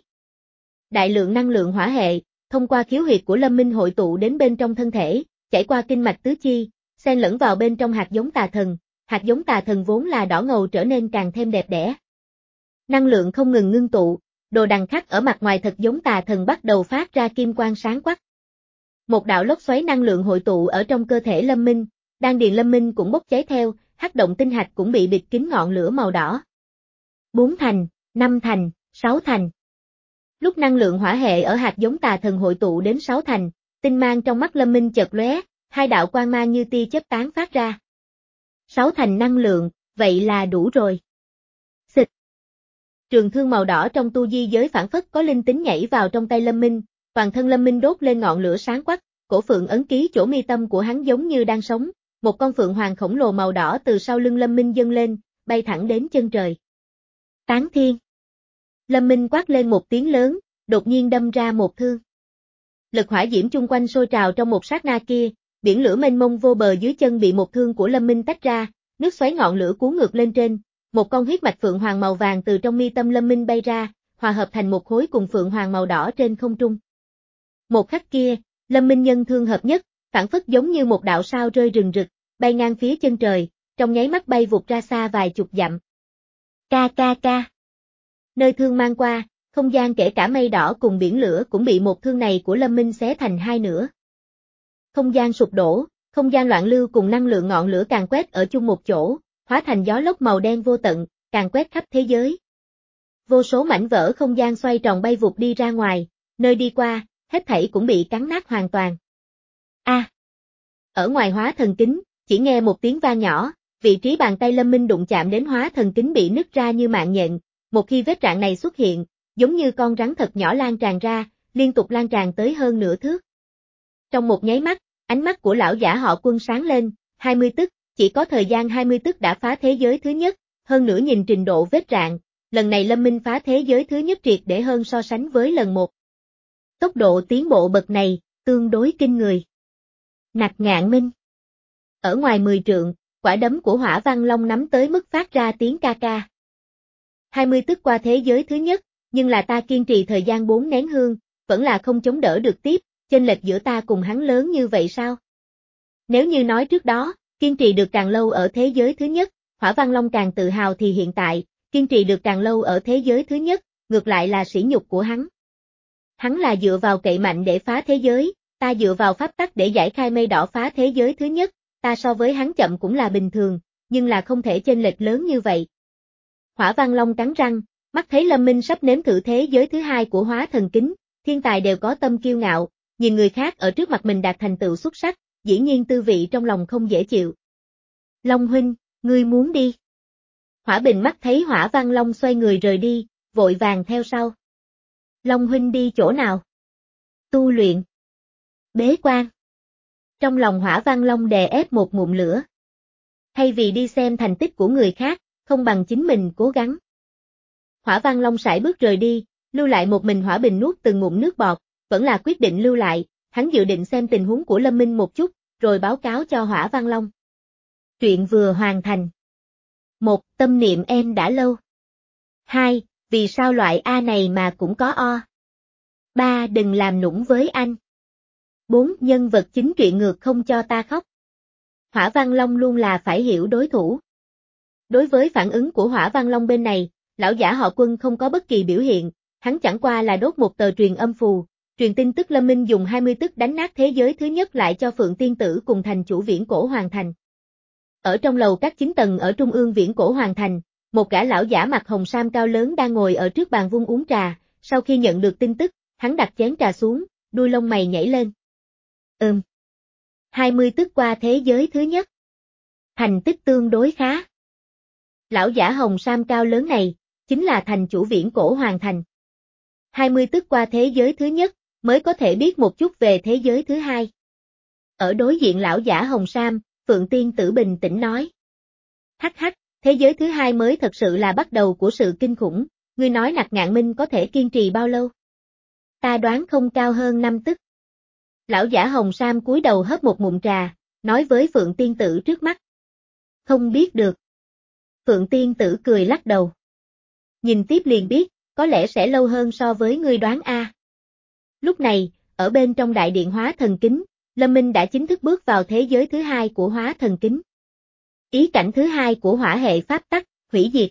Đại lượng năng lượng hỏa hệ, thông qua khiếu huyệt của Lâm Minh hội tụ đến bên trong thân thể, chảy qua kinh mạch tứ chi, xen lẫn vào bên trong hạt giống tà thần, hạt giống tà thần vốn là đỏ ngầu trở nên càng thêm đẹp đẽ. Năng lượng không ngừng ngưng tụ, đồ đằng khắc ở mặt ngoài thật giống tà thần bắt đầu phát ra kim quang sáng quắc. Một đạo lốc xoáy năng lượng hội tụ ở trong cơ thể Lâm Minh, đan điền Lâm Minh cũng bốc cháy theo, hắc động tinh hạch cũng bị bịt kín ngọn lửa màu đỏ. Bốn thành, năm thành, sáu thành. Lúc năng lượng hỏa hệ ở hạt giống tà thần hội tụ đến sáu thành, tinh mang trong mắt Lâm Minh chợt lóe, hai đạo quang mang như tia chớp tán phát ra. Sáu thành năng lượng, vậy là đủ rồi. Xịt. Trường thương màu đỏ trong tu di giới phản phất có linh tính nhảy vào trong tay Lâm Minh, toàn thân Lâm Minh đốt lên ngọn lửa sáng quắc, cổ phượng ấn ký chỗ mi tâm của hắn giống như đang sống, một con phượng hoàng khổng lồ màu đỏ từ sau lưng Lâm Minh dâng lên, bay thẳng đến chân trời. Tán thiên. Lâm Minh quát lên một tiếng lớn, đột nhiên đâm ra một thương. Lực hỏa diễm chung quanh sôi trào trong một sát na kia, biển lửa mênh mông vô bờ dưới chân bị một thương của Lâm Minh tách ra, nước xoáy ngọn lửa cuốn ngược lên trên, một con huyết mạch phượng hoàng màu vàng từ trong mi tâm Lâm Minh bay ra, hòa hợp thành một khối cùng phượng hoàng màu đỏ trên không trung. Một khắc kia, Lâm Minh nhân thương hợp nhất, phản phất giống như một đạo sao rơi rừng rực, bay ngang phía chân trời, trong nháy mắt bay vụt ra xa vài chục dặm. Ca ca ca. Nơi thương mang qua, không gian kể cả mây đỏ cùng biển lửa cũng bị một thương này của Lâm Minh xé thành hai nửa. Không gian sụp đổ, không gian loạn lưu cùng năng lượng ngọn lửa càng quét ở chung một chỗ, hóa thành gió lốc màu đen vô tận, càng quét khắp thế giới. Vô số mảnh vỡ không gian xoay tròn bay vụt đi ra ngoài, nơi đi qua, hết thảy cũng bị cắn nát hoàn toàn. A. À, ở ngoài hóa thần kính, chỉ nghe một tiếng vang nhỏ, vị trí bàn tay Lâm Minh đụng chạm đến hóa thần kính bị nứt ra như mạng nhện, một khi vết rạn này xuất hiện, giống như con rắn thật nhỏ lan tràn ra, liên tục lan tràn tới hơn nửa thước. Trong một nháy mắt, ánh mắt của lão giả họ Quân sáng lên, hai mươi tức, chỉ có thời gian hai mươi tức đã phá thế giới thứ nhất, hơn nữa nhìn trình độ vết rạn, lần này Lâm Minh phá thế giới thứ nhất triệt để hơn so sánh với lần một. Tốc độ tiến bộ bậc này, tương đối kinh người. Nặc Ngạn Minh. Ở ngoài mười trượng, quả đấm của Hỏa Văn Long nắm tới mức phát ra tiếng ca ca. hai mươi tức qua thế giới thứ nhất, nhưng là ta kiên trì thời gian bốn nén hương, vẫn là không chống đỡ được tiếp, chênh lệch giữa ta cùng hắn lớn như vậy sao? Nếu như nói trước đó, kiên trì được càng lâu ở thế giới thứ nhất, Hỏa Văn Long càng tự hào thì hiện tại, kiên trì được càng lâu ở thế giới thứ nhất, ngược lại là sỉ nhục của hắn. Hắn là dựa vào cậy mạnh để phá thế giới, ta dựa vào pháp tắc để giải khai mây đỏ phá thế giới thứ nhất, ta so với hắn chậm cũng là bình thường, nhưng là không thể chênh lệch lớn như vậy. Hỏa Văn Long cắn răng, mắt thấy Lâm Minh sắp nếm thử thế giới thứ hai của Hóa Thần Kính, thiên tài đều có tâm kiêu ngạo, nhìn người khác ở trước mặt mình đạt thành tựu xuất sắc, dĩ nhiên tư vị trong lòng không dễ chịu. Long huynh, ngươi muốn đi. Hỏa Bình mắt thấy Hỏa Văn Long xoay người rời đi, vội vàng theo sau. Long huynh đi chỗ nào? Tu luyện. Bế quan. Trong lòng Hỏa Văn Long đè ép một ngụm lửa. Thay vì đi xem thành tích của người khác, không bằng chính mình cố gắng. Hỏa Văn Long sải bước rời đi, lưu lại một mình Hỏa Bình nuốt từng ngụm nước bọt, vẫn là quyết định lưu lại, hắn dự định xem tình huống của Lâm Minh một chút, rồi báo cáo cho Hỏa Văn Long. Truyện vừa hoàn thành. một. Tâm niệm em đã lâu. hai. Vì sao loại A này mà cũng có O. ba. Đừng làm nũng với anh. bốn. Nhân vật chính truyện ngược không cho ta khóc. Hỏa Văn Long luôn là phải hiểu đối thủ. Đối với phản ứng của Hỏa Văn Long bên này, lão giả họ Quân không có bất kỳ biểu hiện, hắn chẳng qua là đốt một tờ truyền âm phù, truyền tin tức Lâm Minh dùng hai mươi tức đánh nát thế giới thứ nhất lại cho Phượng Tiên Tử cùng thành chủ Viễn Cổ Hoàng Thành. Ở trong lầu các chín tầng ở trung ương Viễn Cổ Hoàng Thành, một gã lão giả mặc hồng sam cao lớn đang ngồi ở trước bàn vuông uống trà, sau khi nhận được tin tức, hắn đặt chén trà xuống, đuôi lông mày nhảy lên. Ừm. hai mươi tức qua thế giới thứ nhất. Thành tích tương đối khá. Lão giả hồng sam cao lớn này, chính là thành chủ Viễn Cổ Hoàng Thành. hai mươi tức qua thế giới thứ nhất, mới có thể biết một chút về thế giới thứ hai. Ở đối diện lão giả hồng sam, Phượng Tiên Tử bình tĩnh nói. Hắc hắc, thế giới thứ hai mới thật sự là bắt đầu của sự kinh khủng, ngươi nói Nặc Ngạn Minh có thể kiên trì bao lâu? Ta đoán không cao hơn năm tức. Lão giả hồng sam cúi đầu hớp một ngụm trà, nói với Phượng Tiên Tử trước mắt. Không biết được. Phượng Tiên Tử cười lắc đầu. Nhìn tiếp liền biết, có lẽ sẽ lâu hơn so với ngươi đoán a. Lúc này, ở bên trong đại điện Hóa Thần Kính, Lâm Minh đã chính thức bước vào thế giới thứ hai của Hóa Thần Kính. Ý cảnh thứ hai của hỏa hệ pháp tắc, hủy diệt.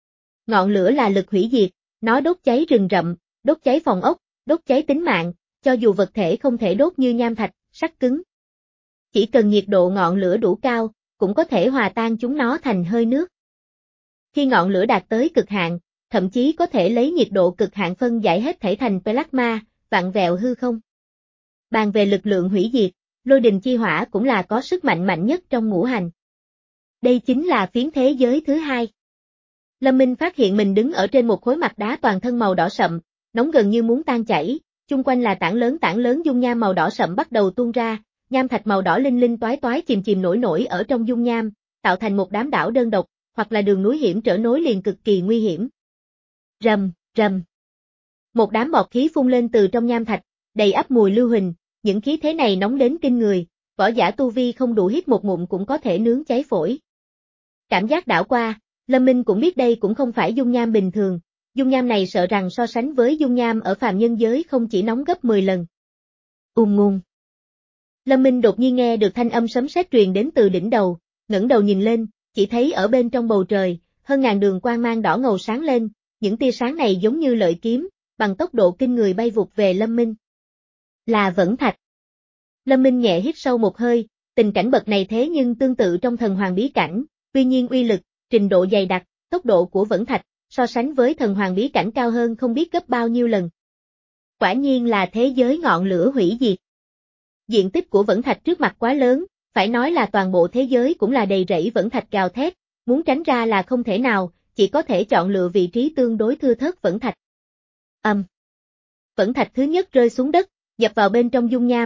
Ngọn lửa là lực hủy diệt, nó đốt cháy rừng rậm, đốt cháy phòng ốc, đốt cháy tính mạng, cho dù vật thể không thể đốt như nham thạch, sắt cứng. Chỉ cần nhiệt độ ngọn lửa đủ cao, cũng có thể hòa tan chúng nó thành hơi nước. Khi ngọn lửa đạt tới cực hạn, thậm chí có thể lấy nhiệt độ cực hạn phân giải hết thể thành plasma, vặn vẹo hư không. Bàn về lực lượng hủy diệt, lôi đình chi hỏa cũng là có sức mạnh mạnh nhất trong ngũ hành. Đây chính là phiến thế giới thứ hai. Lâm Minh phát hiện mình đứng ở trên một khối mặt đá toàn thân màu đỏ sậm, nóng gần như muốn tan chảy, chung quanh là tảng lớn tảng lớn dung nham màu đỏ sậm bắt đầu tuôn ra, nham thạch màu đỏ linh linh toái toái chìm chìm nổi nổi ở trong dung nham, tạo thành một đám đảo đơn độc, hoặc là đường núi hiểm trở nối liền cực kỳ nguy hiểm. Rầm, rầm. Một đám bọt khí phun lên từ trong nham thạch, đầy ắp mùi lưu huỳnh, những khí thế này nóng đến kinh người, võ giả tu vi không đủ hít một ngụm cũng có thể nướng cháy phổi. Cảm giác đảo qua, Lâm Minh cũng biết đây cũng không phải dung nham bình thường, dung nham này sợ rằng so sánh với dung nham ở phàm nhân giới không chỉ nóng gấp mười lần. Ùm ngùng. Lâm Minh đột nhiên nghe được thanh âm sấm sét truyền đến từ đỉnh đầu, ngẩng đầu nhìn lên, chỉ thấy ở bên trong bầu trời, hơn ngàn đường quang mang đỏ ngầu sáng lên, những tia sáng này giống như lợi kiếm, bằng tốc độ kinh người bay vụt về Lâm Minh. Là Vẫn Thạch. Lâm Minh nhẹ hít sâu một hơi, tình cảnh bậc này thế nhưng tương tự trong thần hoàng bí cảnh, tuy nhiên uy lực, trình độ dày đặc, tốc độ của Vẫn Thạch, so sánh với thần hoàng bí cảnh cao hơn không biết gấp bao nhiêu lần. Quả nhiên là thế giới ngọn lửa hủy diệt. Diện tích của Vẫn Thạch trước mặt quá lớn, phải nói là toàn bộ thế giới cũng là đầy rẫy Vẫn Thạch gào thét, muốn tránh ra là không thể nào, chỉ có thể chọn lựa vị trí tương đối thưa thớt Vẫn Thạch. Âm. Um. Vẫn Thạch thứ nhất rơi xuống đất, dập vào bên trong dung nham,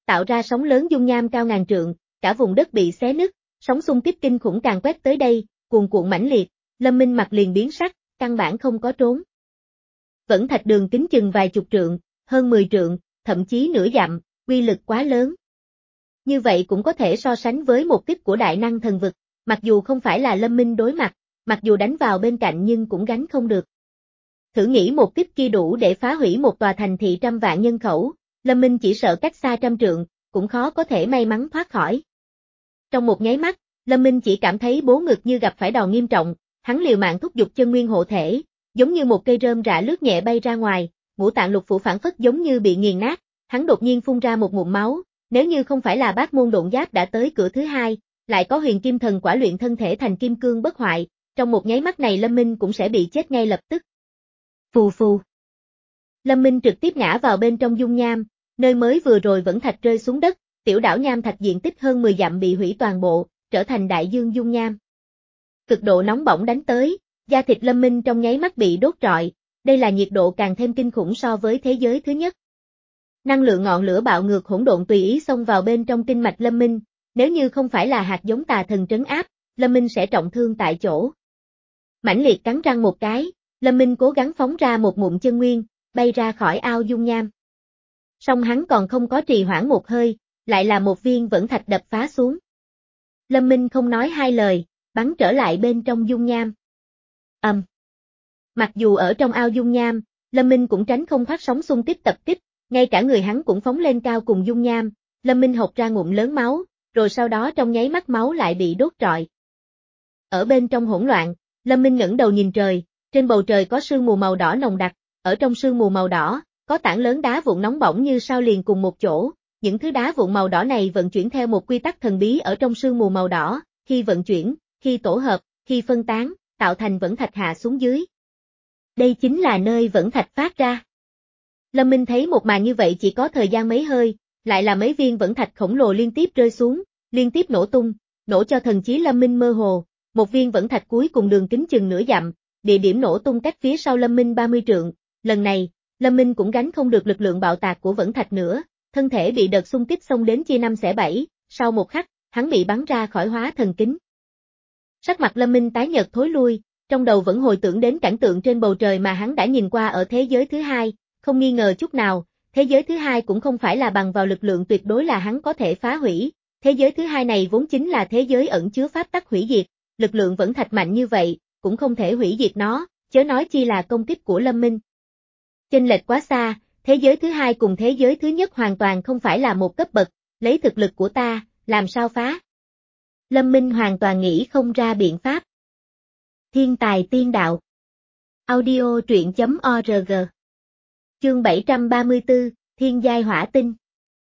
tạo ra sóng lớn dung nham cao ngàn trượng, cả vùng đất bị xé nứt, sóng xung kích kinh khủng càng quét tới đây, cuồn cuộn mãnh liệt, Lâm Minh mặt liền biến sắc, căn bản không có trốn. Vẫn thạch đường kính chừng vài chục trượng, hơn mười trượng, thậm chí nửa dặm, uy lực quá lớn. Như vậy cũng có thể so sánh với một kích của đại năng thần vực, mặc dù không phải là Lâm Minh đối mặt, mặc dù đánh vào bên cạnh nhưng cũng gánh không được. Thử nghĩ một kích kia đủ để phá hủy một tòa thành thị trăm vạn nhân khẩu, Lâm Minh chỉ sợ cách xa trăm trượng, cũng khó có thể may mắn thoát khỏi. Trong một nháy mắt, Lâm Minh chỉ cảm thấy bố ngực như gặp phải đòn nghiêm trọng, hắn liều mạng thúc giục chân nguyên hộ thể, giống như một cây rơm rạ lướt nhẹ bay ra ngoài, ngũ tạng lục phủ phản phất giống như bị nghiền nát, hắn đột nhiên phun ra một ngụm máu, nếu như không phải là Bát Môn Độn Giáp đã tới cửa thứ hai, lại có Huyền Kim Thần Quả luyện thân thể thành kim cương bất hoại, trong một nháy mắt này Lâm Minh cũng sẽ bị chết ngay lập tức. Phù phù. Lâm Minh trực tiếp ngã vào bên trong dung nham, nơi mới vừa rồi vẫn thạch rơi xuống đất, tiểu đảo nham thạch diện tích hơn mười dặm bị hủy toàn bộ, trở thành đại dương dung nham. Cực độ nóng bỏng đánh tới, da thịt Lâm Minh trong nháy mắt bị đốt rọi, đây là nhiệt độ càng thêm kinh khủng so với thế giới thứ nhất. Năng lượng ngọn lửa bạo ngược hỗn độn tùy ý xông vào bên trong kinh mạch Lâm Minh, nếu như không phải là hạt giống tà thần trấn áp, Lâm Minh sẽ trọng thương tại chỗ. Mãnh liệt cắn răng một cái, Lâm Minh cố gắng phóng ra một ngụm chân nguyên, bay ra khỏi ao dung nham. Song hắn còn không có trì hoãn một hơi, lại là một viên vẫn thạch đập phá xuống. Lâm Minh không nói hai lời, bắn trở lại bên trong dung nham. Ầm. Um. Mặc dù ở trong ao dung nham, Lâm Minh cũng tránh không thoát sóng xung kích tập kích, ngay cả người hắn cũng phóng lên cao cùng dung nham, Lâm Minh hộc ra ngụm lớn máu, rồi sau đó trong nháy mắt máu lại bị đốt trọi. Ở bên trong hỗn loạn, Lâm Minh ngẩng đầu nhìn trời, trên bầu trời có sương mù màu đỏ nồng đặc, ở trong sương mù màu đỏ, có tảng lớn đá vụn nóng bỏng như sao liền cùng một chỗ, những thứ đá vụn màu đỏ này vận chuyển theo một quy tắc thần bí ở trong sương mù màu đỏ, khi vận chuyển, khi tổ hợp, khi phân tán, tạo thành vẫn thạch hạ xuống dưới. Đây chính là nơi vẫn thạch phát ra. Lâm Minh thấy một màn như vậy chỉ có thời gian mấy hơi, lại là mấy viên vẫn thạch khổng lồ liên tiếp rơi xuống, liên tiếp nổ tung, nổ cho thần trí Lâm Minh mơ hồ, một viên vẫn thạch cuối cùng đường kính chừng nửa dặm, địa điểm nổ tung cách phía sau Lâm Minh ba mươi trượng, lần này, Lâm Minh cũng gánh không được lực lượng bạo tạc của vẫn thạch nữa, thân thể bị đợt xung kích xông đến chia năm xẻ bảy, sau một khắc, hắn bị bắn ra khỏi hóa thần kính. Sắc mặt Lâm Minh tái nhợt thối lui, trong đầu vẫn hồi tưởng đến cảnh tượng trên bầu trời mà hắn đã nhìn qua ở thế giới thứ hai, không nghi ngờ chút nào, thế giới thứ hai cũng không phải là bằng vào lực lượng tuyệt đối là hắn có thể phá hủy, thế giới thứ hai này vốn chính là thế giới ẩn chứa pháp tắc hủy diệt, lực lượng vẫn thạch mạnh như vậy, cũng không thể hủy diệt nó, chớ nói chi là công kích của Lâm Minh. Chênh lệch quá xa, thế giới thứ hai cùng thế giới thứ nhất hoàn toàn không phải là một cấp bậc, lấy thực lực của ta, làm sao phá? Lâm Minh hoàn toàn nghĩ không ra biện pháp. Thiên tài tiên đạo. Audio truyện chấm org. Chương bảy trăm ba mươi tư, Thiên giai hỏa tinh.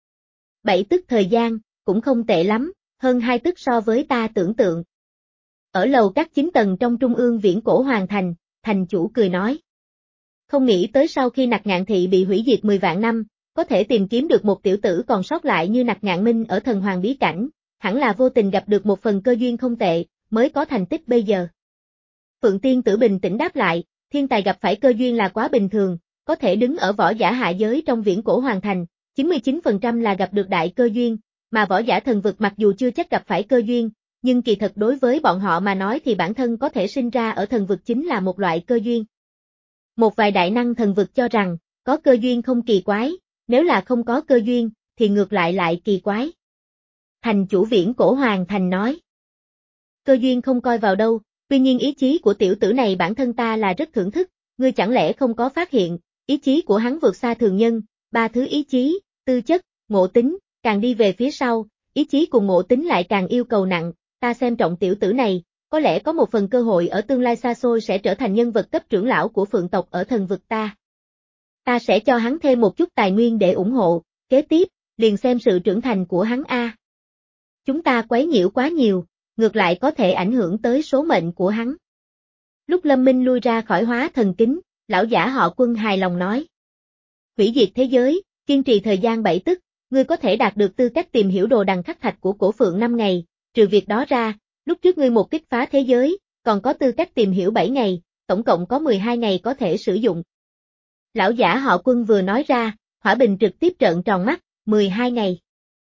Bảy tức thời gian, cũng không tệ lắm, hơn hai tức so với ta tưởng tượng. Ở lầu các chín tầng trong trung ương viễn cổ hoàng thành, thành chủ cười nói. Không nghĩ tới sau khi Nặc Ngạn Thị bị hủy diệt mười vạn năm, có thể tìm kiếm được một tiểu tử còn sót lại như Nặc Ngạn Minh ở thần hoàng bí cảnh, hẳn là vô tình gặp được một phần cơ duyên không tệ, mới có thành tích bây giờ. Phượng Tiên Tử bình tĩnh đáp lại, thiên tài gặp phải cơ duyên là quá bình thường, có thể đứng ở võ giả hạ giới trong viễn cổ hoàng thành, chín mươi chín phần trăm là gặp được đại cơ duyên, mà võ giả thần vực mặc dù chưa chắc gặp phải cơ duyên, nhưng kỳ thật đối với bọn họ mà nói thì bản thân có thể sinh ra ở thần vực chính là một loại cơ duyên. Một vài đại năng thần vực cho rằng, có cơ duyên không kỳ quái, nếu là không có cơ duyên, thì ngược lại lại kỳ quái. Thành chủ viễn cổ hoàng thành nói. Cơ duyên không coi vào đâu, tuy nhiên ý chí của tiểu tử này bản thân ta là rất thưởng thức, ngươi chẳng lẽ không có phát hiện, ý chí của hắn vượt xa thường nhân, ba thứ ý chí, tư chất, ngộ tính, càng đi về phía sau, ý chí cùng ngộ tính lại càng yêu cầu nặng, ta xem trọng tiểu tử này, có lẽ có một phần cơ hội ở tương lai xa xôi sẽ trở thành nhân vật cấp trưởng lão của phượng tộc ở thần vực ta. Ta sẽ cho hắn thêm một chút tài nguyên để ủng hộ, kế tiếp, liền xem sự trưởng thành của hắn a. Chúng ta quấy nhiễu quá nhiều, ngược lại có thể ảnh hưởng tới số mệnh của hắn. Lúc Lâm Minh lui ra khỏi hóa thần kính, lão giả họ Quân hài lòng nói. Hủy diệt thế giới, kiên trì thời gian bảy tức, ngươi có thể đạt được tư cách tìm hiểu đồ đằng khắc thạch của cổ phượng năm ngày, trừ việc đó ra, lúc trước ngươi một kích phá thế giới, còn có tư cách tìm hiểu bảy ngày, tổng cộng có mười hai ngày có thể sử dụng. Lão giả họ Quân vừa nói ra, Hỏa Bình trực tiếp trợn tròn mắt, mười hai ngày.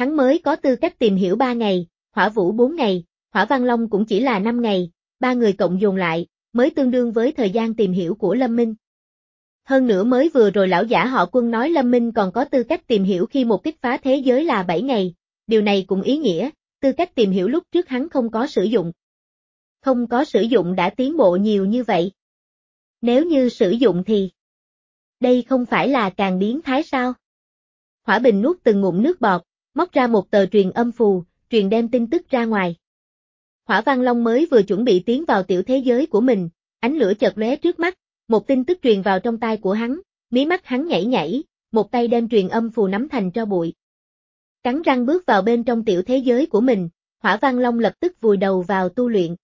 hắn mới có tư cách tìm hiểu ba ngày, Hỏa Vũ bốn ngày, Hỏa Văn Long cũng chỉ là năm ngày, ba người cộng dồn lại, mới tương đương với thời gian tìm hiểu của Lâm Minh. Hơn nữa mới vừa rồi lão giả họ Quân nói Lâm Minh còn có tư cách tìm hiểu khi một kích phá thế giới là bảy ngày, điều này cũng ý nghĩa, tư cách tìm hiểu lúc trước hắn không có sử dụng. Không có sử dụng đã tiến bộ nhiều như vậy. Nếu như sử dụng thì... Đây không phải là càng biến thái sao? Hỏa Bình nuốt từng ngụm nước bọt, móc ra một tờ truyền âm phù, truyền đem tin tức ra ngoài. Hỏa Văn Long mới vừa chuẩn bị tiến vào tiểu thế giới của mình, ánh lửa chợt lóe trước mắt, một tin tức truyền vào trong tai của hắn, mí mắt hắn nhảy nhảy, một tay đem truyền âm phù nắm thành tro bụi. Cắn răng bước vào bên trong tiểu thế giới của mình, Hỏa Văn Long lập tức vùi đầu vào tu luyện.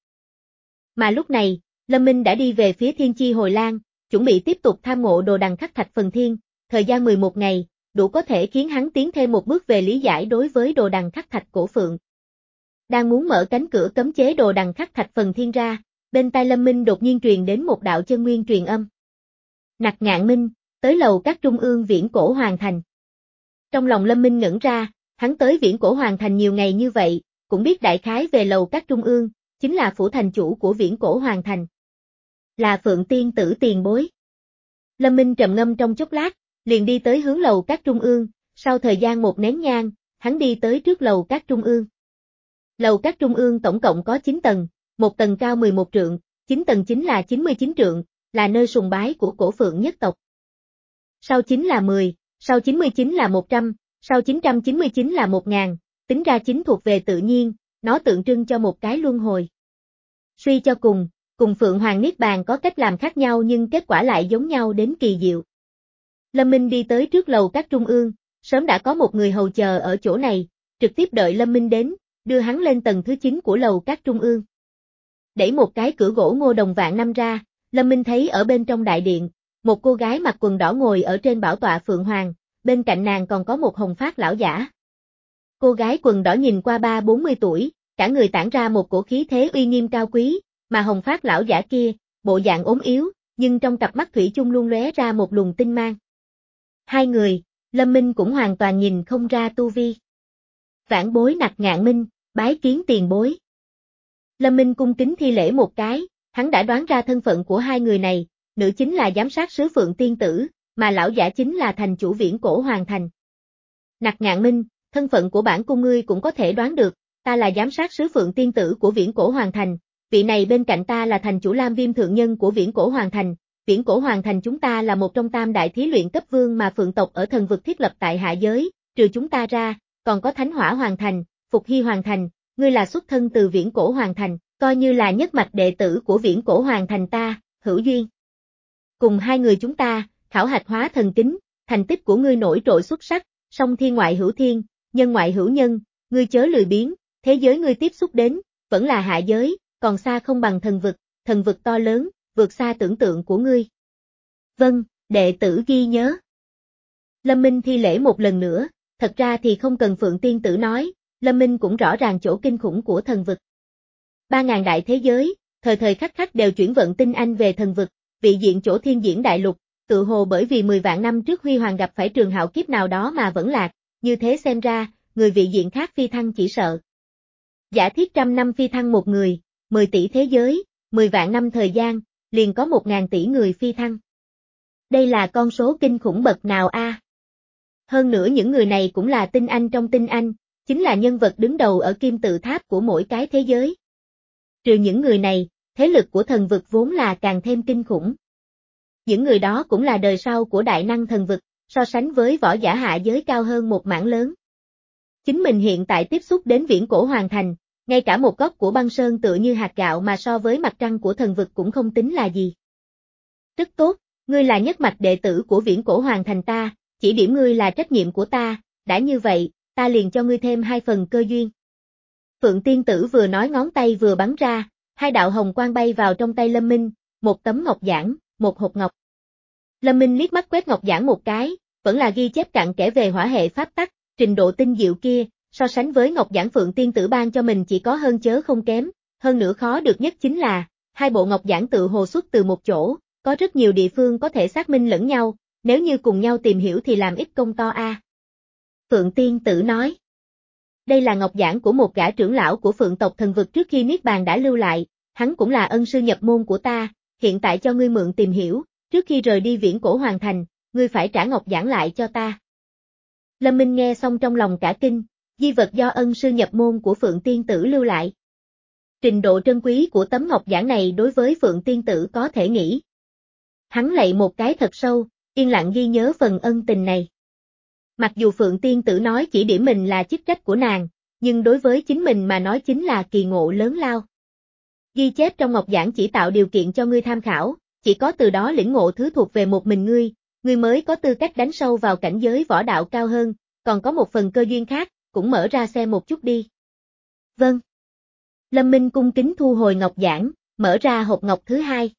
Mà lúc này, Lâm Minh đã đi về phía Thiên Chi Hồi Lan, chuẩn bị tiếp tục tham ngộ đồ đằng khắc thạch phần thiên, thời gian mười một ngày, đủ có thể khiến hắn tiến thêm một bước về lý giải đối với đồ đằng khắc thạch cổ phượng. Đang muốn mở cánh cửa cấm chế đồ đằng khắc thạch phần thiên ra, bên tai Lâm Minh đột nhiên truyền đến một đạo chân nguyên truyền âm. Nặc Ngạn Minh, tới lầu các trung ương viễn cổ hoàng thành. Trong lòng Lâm Minh ngẩn ra, hắn tới viễn cổ hoàng thành nhiều ngày như vậy, cũng biết đại khái về lầu các trung ương, chính là phủ thành chủ của viễn cổ hoàng thành. Là Phượng Tiên Tử tiền bối. Lâm Minh trầm ngâm trong chốc lát, liền đi tới hướng lầu các trung ương, sau thời gian một nén nhang, hắn đi tới trước lầu các trung ương. Lầu các trung ương tổng cộng có chín tầng, một tầng cao mười một trượng, chín tầng chính là chín mươi chín trượng, là nơi sùng bái của cổ phượng nhất tộc. Sau chín là mười, sau chín mươi chín là một trăm, sau chín trăm chín mươi chín là một ngàn, tính ra chín thuộc về tự nhiên, nó tượng trưng cho một cái luân hồi. Suy cho cùng, cùng Phượng Hoàng Niết Bàn có cách làm khác nhau nhưng kết quả lại giống nhau đến kỳ diệu. Lâm Minh đi tới trước lầu các trung ương, sớm đã có một người hầu chờ ở chỗ này, trực tiếp đợi Lâm Minh đến, đưa hắn lên tầng thứ chín của lầu các trung ương. Đẩy một cái cửa gỗ ngô đồng vạn năm ra, Lâm Minh thấy ở bên trong đại điện, một cô gái mặc quần đỏ ngồi ở trên bảo tọa Phượng Hoàng, bên cạnh nàng còn có một hồng phát lão giả. Cô gái quần đỏ nhìn qua ba bốn mươi tuổi, cả người tản ra một cổ khí thế uy nghiêm cao quý, mà hồng phát lão giả kia, bộ dạng ốm yếu, nhưng trong cặp mắt thủy chung luôn lóe ra một luồng tinh mang. Hai người, Lâm Minh cũng hoàn toàn nhìn không ra tu vi. Vãn bối Nặc Ngạn Minh, bái kiến tiền bối. Lâm Minh cung kính thi lễ một cái, hắn đã đoán ra thân phận của hai người này, nữ chính là giám sát sứ Phượng Tiên Tử, mà lão giả chính là thành chủ viễn cổ hoàng thành. Nặc Ngạn Minh, thân phận của bản cung ngươi cũng có thể đoán được, ta là giám sát sứ Phượng Tiên Tử của viễn cổ hoàng thành, vị này bên cạnh ta là thành chủ Lam Viêm thượng nhân của viễn cổ hoàng thành, viễn cổ hoàng thành chúng ta là một trong tam đại thí luyện cấp vương mà Phượng tộc ở thần vực thiết lập tại hạ giới, trừ chúng ta ra, còn có Thánh Hỏa hoàng thành, Phục Hy hoàng thành, ngươi là xuất thân từ viễn cổ hoàng thành, coi như là nhất mạch đệ tử của viễn cổ hoàng thành ta, hữu duyên. Cùng hai người chúng ta, khảo hạch hóa thần kính, thành tích của ngươi nổi trội xuất sắc, song thiên ngoại hữu thiên, nhân ngoại hữu nhân, ngươi chớ lười biếng, thế giới ngươi tiếp xúc đến, vẫn là hạ giới, còn xa không bằng thần vực, thần vực to lớn, vượt xa tưởng tượng của ngươi. Vâng, đệ tử ghi nhớ. Lâm Minh thi lễ một lần nữa, thật ra thì không cần Phượng Tiên Tử nói, Lâm Minh cũng rõ ràng chỗ kinh khủng của thần vực. Ba ngàn đại thế giới, thời thời khắc khắc đều chuyển vận tinh anh về thần vực, vị diện chỗ thiên diễn đại lục, tự hồ bởi vì mười vạn năm trước Huy Hoàng gặp phải trường hạo kiếp nào đó mà vẫn lạc, như thế xem ra, người vị diện khác phi thăng chỉ sợ. Giả thiết trăm năm phi thăng một người, mười tỷ thế giới, mười vạn năm thời gian, liền có một ngàn tỷ người phi thăng. Đây là con số kinh khủng bậc nào a? À? Hơn nữa những người này cũng là tinh anh trong tinh anh, chính là nhân vật đứng đầu ở kim tự tháp của mỗi cái thế giới. Trừ những người này, thế lực của thần vực vốn là càng thêm kinh khủng. Những người đó cũng là đời sau của đại năng thần vực, so sánh với võ giả hạ giới cao hơn một mảng lớn. Chính mình hiện tại tiếp xúc đến viễn cổ hoàng thành, ngay cả một góc của băng sơn tựa như hạt gạo mà so với mặt trăng của thần vực cũng không tính là gì. Rất tốt, ngươi là nhất mạch đệ tử của viễn cổ hoàng thành ta, chỉ điểm ngươi là trách nhiệm của ta, đã như vậy, ta liền cho ngươi thêm hai phần cơ duyên. Phượng Tiên Tử vừa nói ngón tay vừa bắn ra, hai đạo hồng quang bay vào trong tay Lâm Minh, một tấm ngọc giản, một hộp ngọc. Lâm Minh liếc mắt quét ngọc giản một cái, vẫn là ghi chép cặn kẽ về hỏa hệ pháp tắc, trình độ tinh diệu kia, so sánh với ngọc giản Phượng Tiên Tử ban cho mình chỉ có hơn chớ không kém, hơn nữa khó được nhất chính là, hai bộ ngọc giản tự hồ xuất từ một chỗ, có rất nhiều địa phương có thể xác minh lẫn nhau, nếu như cùng nhau tìm hiểu thì làm ít công to a. À. Phượng Tiên Tử nói. Đây là ngọc giản của một gã trưởng lão của Phượng tộc thần vực trước khi Niết Bàn đã lưu lại, hắn cũng là ân sư nhập môn của ta, hiện tại cho ngươi mượn tìm hiểu, trước khi rời đi Viễn Cổ Hoàng Thành, ngươi phải trả ngọc giản lại cho ta. Lâm Minh nghe xong trong lòng cả kinh, di vật do ân sư nhập môn của Phượng Tiên Tử lưu lại. Trình độ trân quý của tấm ngọc giản này đối với Phượng Tiên Tử có thể nghĩ. Hắn lạy một cái thật sâu, yên lặng ghi nhớ phần ân tình này. Mặc dù Phượng Tiên Tử nói chỉ điểm mình là chức trách của nàng, nhưng đối với chính mình mà nói chính là kỳ ngộ lớn lao. Ghi chép trong ngọc giản chỉ tạo điều kiện cho ngươi tham khảo, chỉ có từ đó lĩnh ngộ thứ thuộc về một mình ngươi, ngươi mới có tư cách đánh sâu vào cảnh giới võ đạo cao hơn, còn có một phần cơ duyên khác, cũng mở ra xem một chút đi. Vâng. Lâm Minh cung kính thu hồi ngọc giản, mở ra hộp ngọc thứ hai.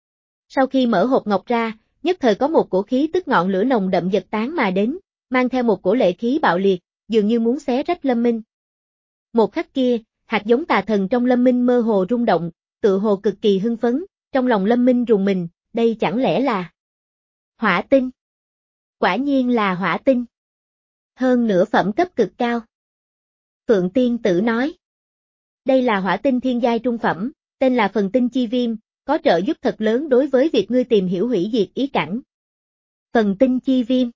Sau khi mở hộp ngọc ra, nhất thời có một cổ khí tức ngọn lửa nồng đậm giật tán mà đến, mang theo một cổ lệ khí bạo liệt, dường như muốn xé rách Lâm Minh. Một khắc kia, hạt giống tà thần trong Lâm Minh mơ hồ rung động, tự hồ cực kỳ hưng phấn, trong lòng Lâm Minh rùng mình, đây chẳng lẽ là hỏa tinh? Quả nhiên là hỏa tinh. Hơn nữa phẩm cấp cực cao. Phượng Tiên Tử nói. Đây là hỏa tinh thiên giai trung phẩm, tên là phần tinh chi viêm, có trợ giúp thật lớn đối với việc ngươi tìm hiểu hủy diệt ý cảnh. Phần tinh chi viêm.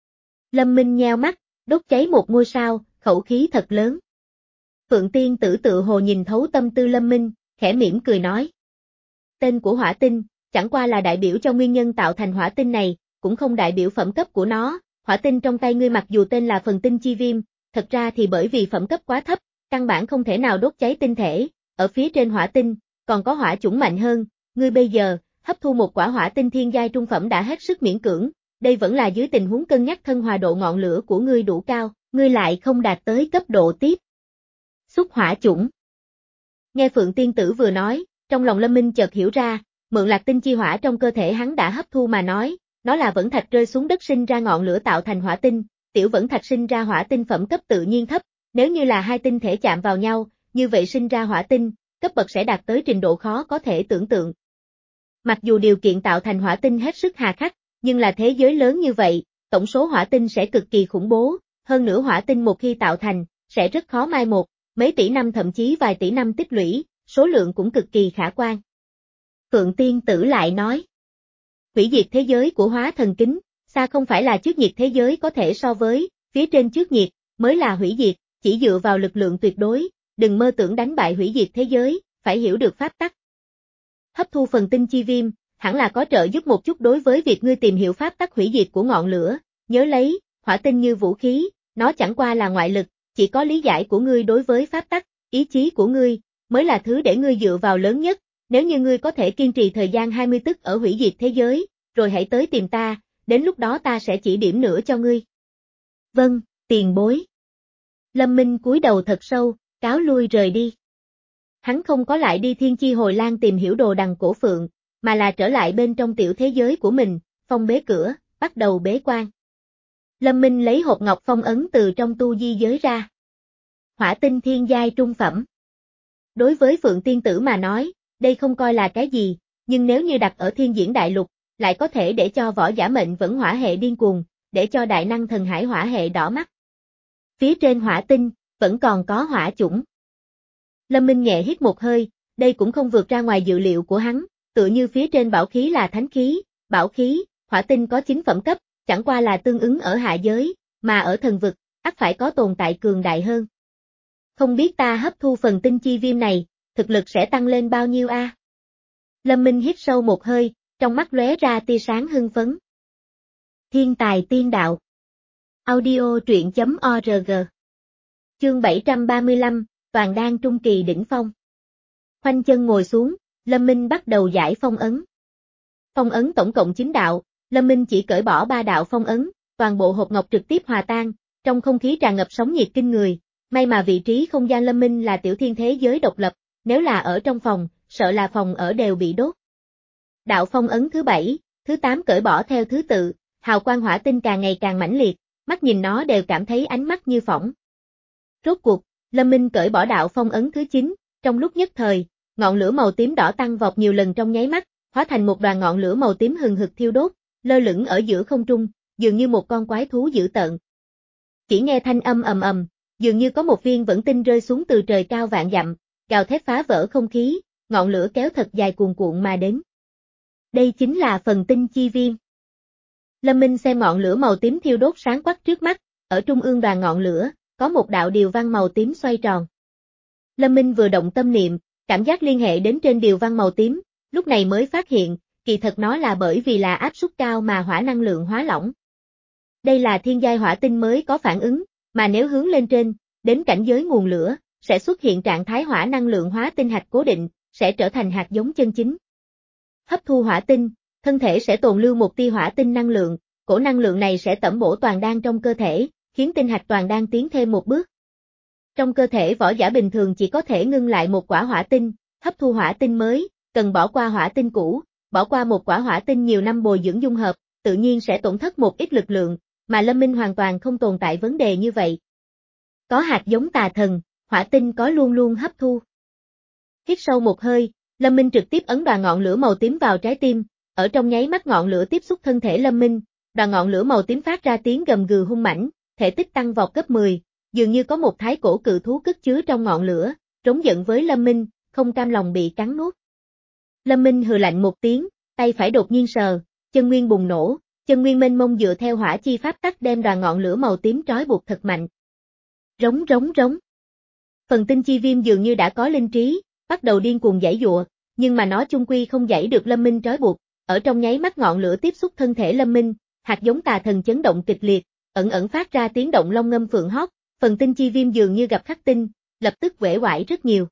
Lâm Minh nheo mắt, đốt cháy một ngôi sao, khẩu khí thật lớn. Phượng Tiên Tử tự hồ nhìn thấu tâm tư Lâm Minh, khẽ mỉm cười nói. Tên của hỏa tinh, chẳng qua là đại biểu cho nguyên nhân tạo thành hỏa tinh này, cũng không đại biểu phẩm cấp của nó, hỏa tinh trong tay ngươi mặc dù tên là phần tinh chi viêm, thật ra thì bởi vì phẩm cấp quá thấp, căn bản không thể nào đốt cháy tinh thể, ở phía trên hỏa tinh, còn có hỏa chủng mạnh hơn, ngươi bây giờ, hấp thu một quả hỏa tinh thiên giai trung phẩm đã hết sức miễn cưỡng, đây vẫn là dưới tình huống cân nhắc thân hòa độ ngọn lửa của ngươi đủ cao, ngươi lại không đạt tới cấp độ tiếp xúc hỏa chủng. Nghe Phượng Tiên Tử vừa nói, trong lòng Lâm Minh chợt hiểu ra, mượn lạc tinh chi hỏa trong cơ thể hắn đã hấp thu mà nói, nó là vẫn thạch rơi xuống đất sinh ra ngọn lửa tạo thành hỏa tinh, tiểu vẫn thạch sinh ra hỏa tinh phẩm cấp tự nhiên thấp, nếu như là hai tinh thể chạm vào nhau, như vậy sinh ra hỏa tinh, cấp bậc sẽ đạt tới trình độ khó có thể tưởng tượng. Mặc dù điều kiện tạo thành hỏa tinh hết sức hà khắc, nhưng là thế giới lớn như vậy, tổng số hỏa tinh sẽ cực kỳ khủng bố, hơn nữa hỏa tinh một khi tạo thành, sẽ rất khó mai một, mấy tỷ năm thậm chí vài tỷ năm tích lũy, số lượng cũng cực kỳ khả quan. Phượng Tiên Tử lại nói, hủy diệt thế giới của hóa thần kính, xa không phải là trước nhiệt thế giới có thể so với, phía trên trước nhiệt, mới là hủy diệt, chỉ dựa vào lực lượng tuyệt đối, đừng mơ tưởng đánh bại hủy diệt thế giới, phải hiểu được pháp tắc. Hấp thu phần tinh chi viêm, hẳn là có trợ giúp một chút đối với việc ngươi tìm hiểu pháp tắc hủy diệt của ngọn lửa, nhớ lấy, hỏa tinh như vũ khí, nó chẳng qua là ngoại lực, chỉ có lý giải của ngươi đối với pháp tắc, ý chí của ngươi, mới là thứ để ngươi dựa vào lớn nhất, nếu như ngươi có thể kiên trì thời gian hai mươi tức ở hủy diệt thế giới, rồi hãy tới tìm ta, đến lúc đó ta sẽ chỉ điểm nữa cho ngươi. Vâng, tiền bối. Lâm Minh cúi đầu thật sâu, cáo lui rời đi. Hắn không có lại đi Thiên Chi Hồi Lan tìm hiểu đồ đằng cổ phượng, mà là trở lại bên trong tiểu thế giới của mình, phong bế cửa, bắt đầu bế quan. Lâm Minh lấy hộp ngọc phong ấn từ trong tu di giới ra. Hỏa tinh thiên giai trung phẩm. Đối với Phượng Tiên Tử mà nói, đây không coi là cái gì, nhưng nếu như đặt ở Thiên Diễn Đại Lục, lại có thể để cho võ giả mệnh vẫn hỏa hệ điên cuồng, để cho đại năng thần hải hỏa hệ đỏ mắt. Phía trên hỏa tinh, vẫn còn có hỏa chủng. Lâm Minh nhẹ hít một hơi, đây cũng không vượt ra ngoài dự liệu của hắn, tựa như phía trên bảo khí là thánh khí, bảo khí, hỏa tinh có chín phẩm cấp, chẳng qua là tương ứng ở hạ giới, mà ở thần vực, ắt phải có tồn tại cường đại hơn. Không biết ta hấp thu phần tinh chi viêm này, thực lực sẽ tăng lên bao nhiêu a? À? Lâm Minh hít sâu một hơi, trong mắt lóe ra tia sáng hưng phấn. Thiên tài tiên đạo. Audio truyện chấm org. Chương bảy trăm ba mươi lăm, toàn đan trung kỳ đỉnh phong. Khoanh chân ngồi xuống, Lâm Minh bắt đầu giải phong ấn. Phong ấn tổng cộng chín đạo, Lâm Minh chỉ cởi bỏ ba đạo phong ấn, toàn bộ hộp ngọc trực tiếp hòa tan, trong không khí tràn ngập sóng nhiệt kinh người, may mà vị trí không gian Lâm Minh là tiểu thiên thế giới độc lập, nếu là ở trong phòng, sợ là phòng ở đều bị đốt. Đạo phong ấn thứ bảy, thứ tám cởi bỏ theo thứ tự, hào quang hỏa tinh càng ngày càng mãnh liệt, mắt nhìn nó đều cảm thấy ánh mắt như phỏng. Rốt cuộc, Lâm Minh cởi bỏ đạo phong ấn thứ chín, trong lúc nhất thời, ngọn lửa màu tím đỏ tăng vọt nhiều lần trong nháy mắt, hóa thành một đoàn ngọn lửa màu tím hừng hực thiêu đốt, lơ lửng ở giữa không trung, dường như một con quái thú dữ tợn. Chỉ nghe thanh âm ầm ầm, Dường như có một viên vẫn tinh rơi xuống từ trời cao vạn dặm, gào thét phá vỡ không khí, ngọn lửa kéo thật dài cuồn cuộn mà đến. Đây chính là phần tinh chi viêm. Lâm Minh xem ngọn lửa màu tím thiêu đốt sáng quắc trước mắt, ở trung ương đoàn ngọn lửa, có một đạo điều văn màu tím xoay tròn. Lâm Minh vừa động tâm niệm, cảm giác liên hệ đến trên điều văn màu tím, lúc này mới phát hiện, kỳ thật nó là bởi vì là áp suất cao mà hỏa năng lượng hóa lỏng. Đây là thiên giai hỏa tinh mới có phản ứng, mà nếu hướng lên trên, đến cảnh giới nguồn lửa, sẽ xuất hiện trạng thái hỏa năng lượng hóa tinh hạch cố định, sẽ trở thành hạt giống chân chính. Hấp thu hỏa tinh, thân thể sẽ tồn lưu một tia hỏa tinh năng lượng, cổ năng lượng này sẽ tẩm bổ toàn đan trong cơ thể, khiến tinh hạch toàn đan tiến thêm một bước. Trong cơ thể võ giả bình thường chỉ có thể ngưng lại một quả hỏa tinh, hấp thu hỏa tinh mới, cần bỏ qua hỏa tinh cũ, bỏ qua một quả hỏa tinh nhiều năm bồi dưỡng dung hợp, tự nhiên sẽ tổn thất một ít lực lượng, mà Lâm Minh hoàn toàn không tồn tại vấn đề như vậy. Có hạt giống tà thần, hỏa tinh có luôn luôn hấp thu. Hít sâu một hơi, Lâm Minh trực tiếp ấn đoàn ngọn lửa màu tím vào trái tim, ở trong nháy mắt ngọn lửa tiếp xúc thân thể Lâm Minh, đoàn ngọn lửa màu tím phát ra tiếng gầm gừ hung mãnh, thể tích tăng vọt gấp mười, dường như có một thái cổ cự thú cất chứa trong ngọn lửa, trống giận với Lâm Minh, không cam lòng bị cắn nuốt. Lâm Minh hừ lạnh một tiếng, tay phải đột nhiên sờ, chân nguyên bùng nổ, chân nguyên mênh mông dựa theo hỏa chi pháp tắc đem đoàn ngọn lửa màu tím trói buộc thật mạnh. Rống rống rống. Phần tinh chi viêm dường như đã có linh trí, bắt đầu điên cuồng giãy giụa, nhưng mà nó chung quy không giãy được Lâm Minh trói buộc, ở trong nháy mắt ngọn lửa tiếp xúc thân thể Lâm Minh, hạt giống tà thần chấn động kịch liệt, ẩn ẩn phát ra tiếng động long ngâm phượng hót, phần tinh chi viêm dường như gặp khắc tinh, lập tức uể oải rất nhiều.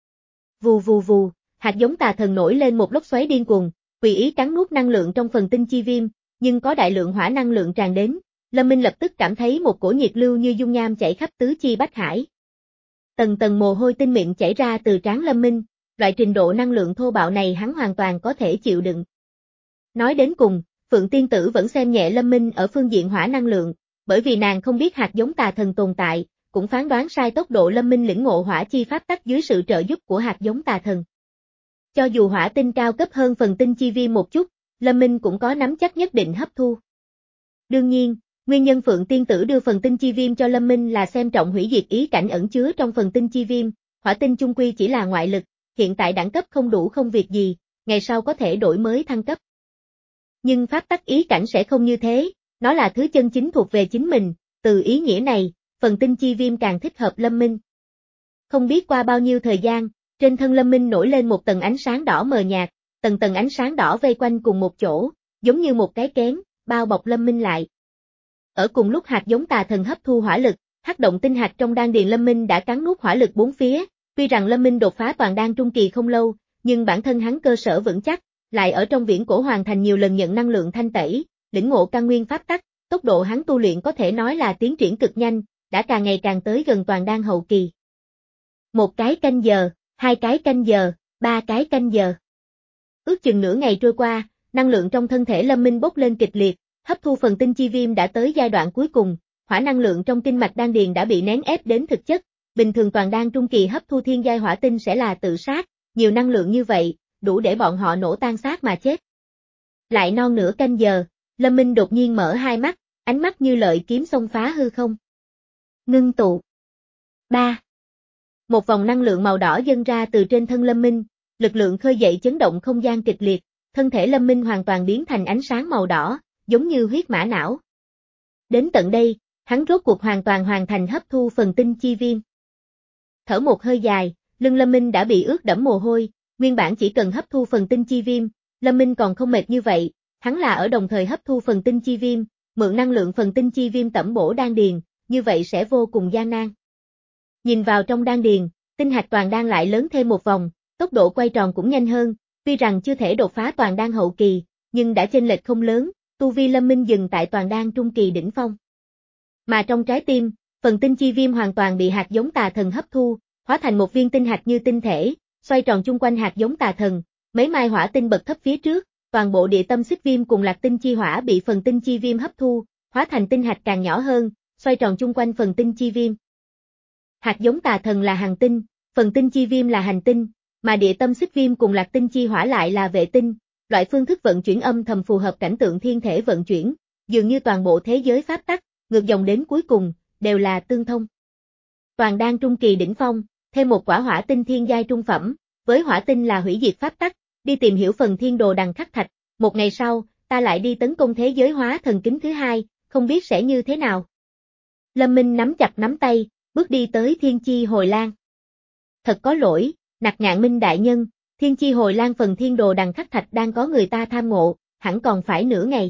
Vù vù vù, hạt giống tà thần nổi lên một lốc xoáy điên cuồng, tùy ý cắn nuốt năng lượng trong phần tinh chi viêm, nhưng có đại lượng hỏa năng lượng tràn đến, Lâm Minh lập tức cảm thấy một cổ nhiệt lưu như dung nham chảy khắp tứ chi bách hải. Tầng tầng mồ hôi tinh mịn chảy ra từ trán Lâm Minh, loại trình độ năng lượng thô bạo này hắn hoàn toàn có thể chịu đựng. Nói đến cùng, Phượng Tiên Tử vẫn xem nhẹ Lâm Minh ở phương diện hỏa năng lượng, bởi vì nàng không biết hạt giống tà thần tồn tại, cũng phán đoán sai tốc độ Lâm Minh lĩnh ngộ hỏa chi pháp tắc dưới sự trợ giúp của hạt giống tà thần. Cho dù hỏa tinh cao cấp hơn phần tinh chi viêm một chút, Lâm Minh cũng có nắm chắc nhất định hấp thu. Đương nhiên, nguyên nhân Phượng Tiên Tử đưa phần tinh chi viêm cho Lâm Minh là xem trọng hủy diệt ý cảnh ẩn chứa trong phần tinh chi viêm, hỏa tinh chung quy chỉ là ngoại lực, hiện tại đẳng cấp không đủ không việc gì, ngày sau có thể đổi mới thăng cấp. Nhưng pháp tắc ý cảnh sẽ không như thế, nó là thứ chân chính thuộc về chính mình, từ ý nghĩa này, phần tinh chi viêm càng thích hợp Lâm Minh. Không biết qua bao nhiêu thời gian, trên thân Lâm Minh nổi lên một tầng ánh sáng đỏ mờ nhạt, tầng tầng ánh sáng đỏ vây quanh cùng một chỗ, giống như một cái kén, bao bọc Lâm Minh lại. Ở cùng lúc hạt giống tà thần hấp thu hỏa lực, hắc động tinh hạch trong đan điền Lâm Minh đã cắn nuốt hỏa lực bốn phía, tuy rằng Lâm Minh đột phá toàn đan trung kỳ không lâu, nhưng bản thân hắn cơ sở vững chắc, lại ở trong viễn cổ hoàn thành nhiều lần nhận năng lượng thanh tẩy, lĩnh ngộ căn nguyên pháp tắc, tốc độ hắn tu luyện có thể nói là tiến triển cực nhanh, đã càng ngày càng tới gần toàn đan hậu kỳ. Một cái canh giờ, hai cái canh giờ, ba cái canh giờ. Ước chừng nửa ngày trôi qua, năng lượng trong thân thể Lâm Minh bốc lên kịch liệt, hấp thu phần tinh chi viêm đã tới giai đoạn cuối cùng, hỏa năng lượng trong kinh mạch đan điền đã bị nén ép đến thực chất, bình thường toàn đan trung kỳ hấp thu thiên giai hỏa tinh sẽ là tự sát, nhiều năng lượng như vậy, đủ để bọn họ nổ tan xác mà chết. Lại non nửa canh giờ, Lâm Minh đột nhiên mở hai mắt, ánh mắt như lợi kiếm xông phá hư không. Ngưng tụ. ba. Một vòng năng lượng màu đỏ dâng ra từ trên thân Lâm Minh, lực lượng khơi dậy chấn động không gian kịch liệt, thân thể Lâm Minh hoàn toàn biến thành ánh sáng màu đỏ, giống như huyết mã não. Đến tận đây, hắn rốt cuộc hoàn toàn hoàn thành hấp thu phần tinh chi viêm. Thở một hơi dài, lưng Lâm Minh đã bị ướt đẫm mồ hôi, nguyên bản chỉ cần hấp thu phần tinh chi viêm, Lâm Minh còn không mệt như vậy, hắn là ở đồng thời hấp thu phần tinh chi viêm, mượn năng lượng phần tinh chi viêm tẩm bổ đan điền, như vậy sẽ vô cùng gian nan. Nhìn vào trong đan điền, tinh hạch toàn đan lại lớn thêm một vòng, tốc độ quay tròn cũng nhanh hơn, tuy rằng chưa thể đột phá toàn đan hậu kỳ, nhưng đã chênh lệch không lớn, tu vi Lâm Minh dừng tại toàn đan trung kỳ đỉnh phong. Mà trong trái tim, phần tinh chi viêm hoàn toàn bị hạt giống tà thần hấp thu, hóa thành một viên tinh hạch như tinh thể, xoay tròn chung quanh hạt giống tà thần, mấy mai hỏa tinh bật thấp phía trước, toàn bộ địa tâm xích viêm cùng lạc tinh chi hỏa bị phần tinh chi viêm hấp thu, hóa thành tinh hạch càng nhỏ hơn, xoay tròn chung quanh phần tinh chi viêm. Hạt giống tà thần là hành tinh, phần tinh chi viêm là hành tinh, mà địa tâm xích viêm cùng lạc tinh chi hỏa lại là vệ tinh, loại phương thức vận chuyển âm thầm phù hợp cảnh tượng thiên thể vận chuyển, dường như toàn bộ thế giới pháp tắc, ngược dòng đến cuối cùng, đều là tương thông. Toàn đan trung kỳ đỉnh phong, thêm một quả hỏa tinh thiên giai trung phẩm, với hỏa tinh là hủy diệt pháp tắc, đi tìm hiểu phần thiên đồ đằng khắc thạch, một ngày sau, ta lại đi tấn công thế giới hóa thần kính thứ hai, không biết sẽ như thế nào. Lâm Minh nắm chặt nắm tay, bước đi tới Thiên Chi Hồi Lan. Thật có lỗi, Nặc Ngạn Minh đại nhân, Thiên Chi Hồi Lan phần thiên đồ đằng khắc thạch đang có người ta tham ngộ, hẳn còn phải nửa ngày.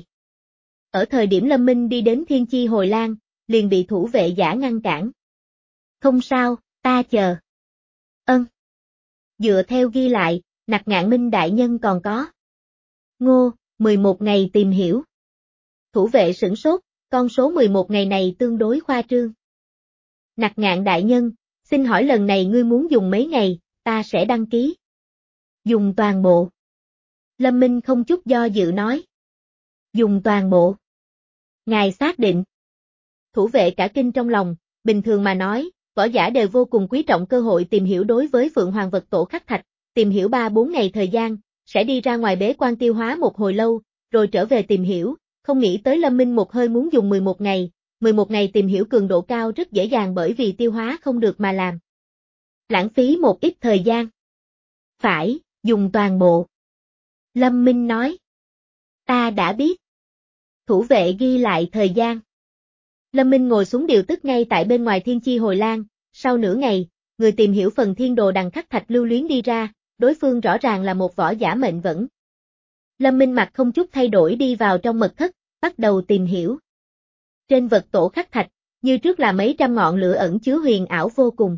Ở thời điểm Lâm Minh đi đến Thiên Chi Hồi Lan, liền bị thủ vệ giả ngăn cản. Không sao, ta chờ. Ân. Dựa theo ghi lại, Nặc Ngạn Minh đại nhân còn có. Ngô, mười một ngày tìm hiểu. Thủ vệ sửng sốt, con số mười một ngày này tương đối khoa trương. Nặc Ngạn đại nhân, xin hỏi lần này ngươi muốn dùng mấy ngày, ta sẽ đăng ký. Dùng toàn bộ. Lâm Minh không chút do dự nói. Dùng toàn bộ. Ngài xác định. Thủ vệ cả kinh trong lòng, bình thường mà nói, võ giả đều vô cùng quý trọng cơ hội tìm hiểu đối với Phượng Hoàng vật tổ khắc thạch, tìm hiểu ba bốn ngày thời gian, sẽ đi ra ngoài bế quan tiêu hóa một hồi lâu, rồi trở về tìm hiểu, không nghĩ tới Lâm Minh một hơi muốn dùng mười một ngày, mười một ngày tìm hiểu cường độ cao rất dễ dàng bởi vì tiêu hóa không được mà làm. Lãng phí một ít thời gian. Phải, dùng toàn bộ. Lâm Minh nói. Ta đã biết. Thủ vệ ghi lại thời gian. Lâm Minh ngồi xuống điều tức ngay tại bên ngoài Thiên Chi Hồi Lan, sau nửa ngày, người tìm hiểu phần thiên đồ đằng khắc thạch lưu luyến đi ra, đối phương rõ ràng là một võ giả mệnh vẫn. Lâm Minh mặt không chút thay đổi đi vào trong mật thất, bắt đầu tìm hiểu. Trên vật tổ khắc thạch, như trước là mấy trăm ngọn lửa ẩn chứa huyền ảo vô cùng.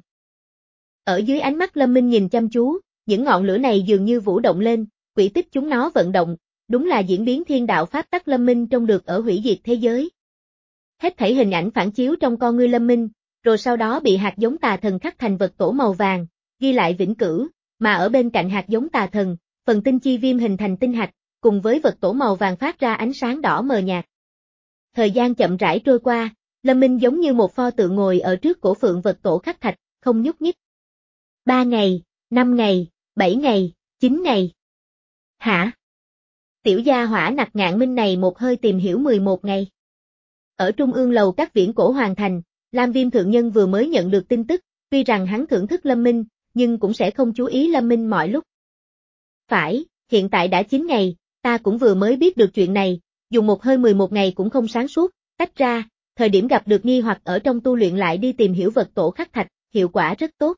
Ở dưới ánh mắt Lâm Minh nhìn chăm chú, những ngọn lửa này dường như vũ động lên, quỹ tích chúng nó vận động, đúng là diễn biến thiên đạo pháp tắc Lâm Minh trông được ở hủy diệt thế giới. Hết thảy hình ảnh phản chiếu trong con ngươi Lâm Minh, rồi sau đó bị hạt giống tà thần khắc thành vật tổ màu vàng, ghi lại vĩnh cửu, mà ở bên cạnh hạt giống tà thần, phần tinh chi viêm hình thành tinh hạch, cùng với vật tổ màu vàng phát ra ánh sáng đỏ mờ nhạt. Thời gian chậm rãi trôi qua, Lâm Minh giống như một pho tượng ngồi ở trước cổ phượng vật tổ khắc thạch, không nhúc nhích. Ba ngày, năm ngày, bảy ngày, chín ngày. Hả? Tiểu gia hỏa Nặc Ngạn Minh này một hơi tìm hiểu mười một ngày. Ở trung ương lầu các viễn cổ hoàn thành, Lam Viêm thượng nhân vừa mới nhận được tin tức, tuy rằng hắn thưởng thức Lâm Minh, nhưng cũng sẽ không chú ý Lâm Minh mọi lúc. Phải, hiện tại đã chín ngày, ta cũng vừa mới biết được chuyện này, dùng một hơi mười một ngày cũng không sáng suốt, tách ra, thời điểm gặp được nghi hoặc ở trong tu luyện lại đi tìm hiểu vật tổ khắc thạch, hiệu quả rất tốt.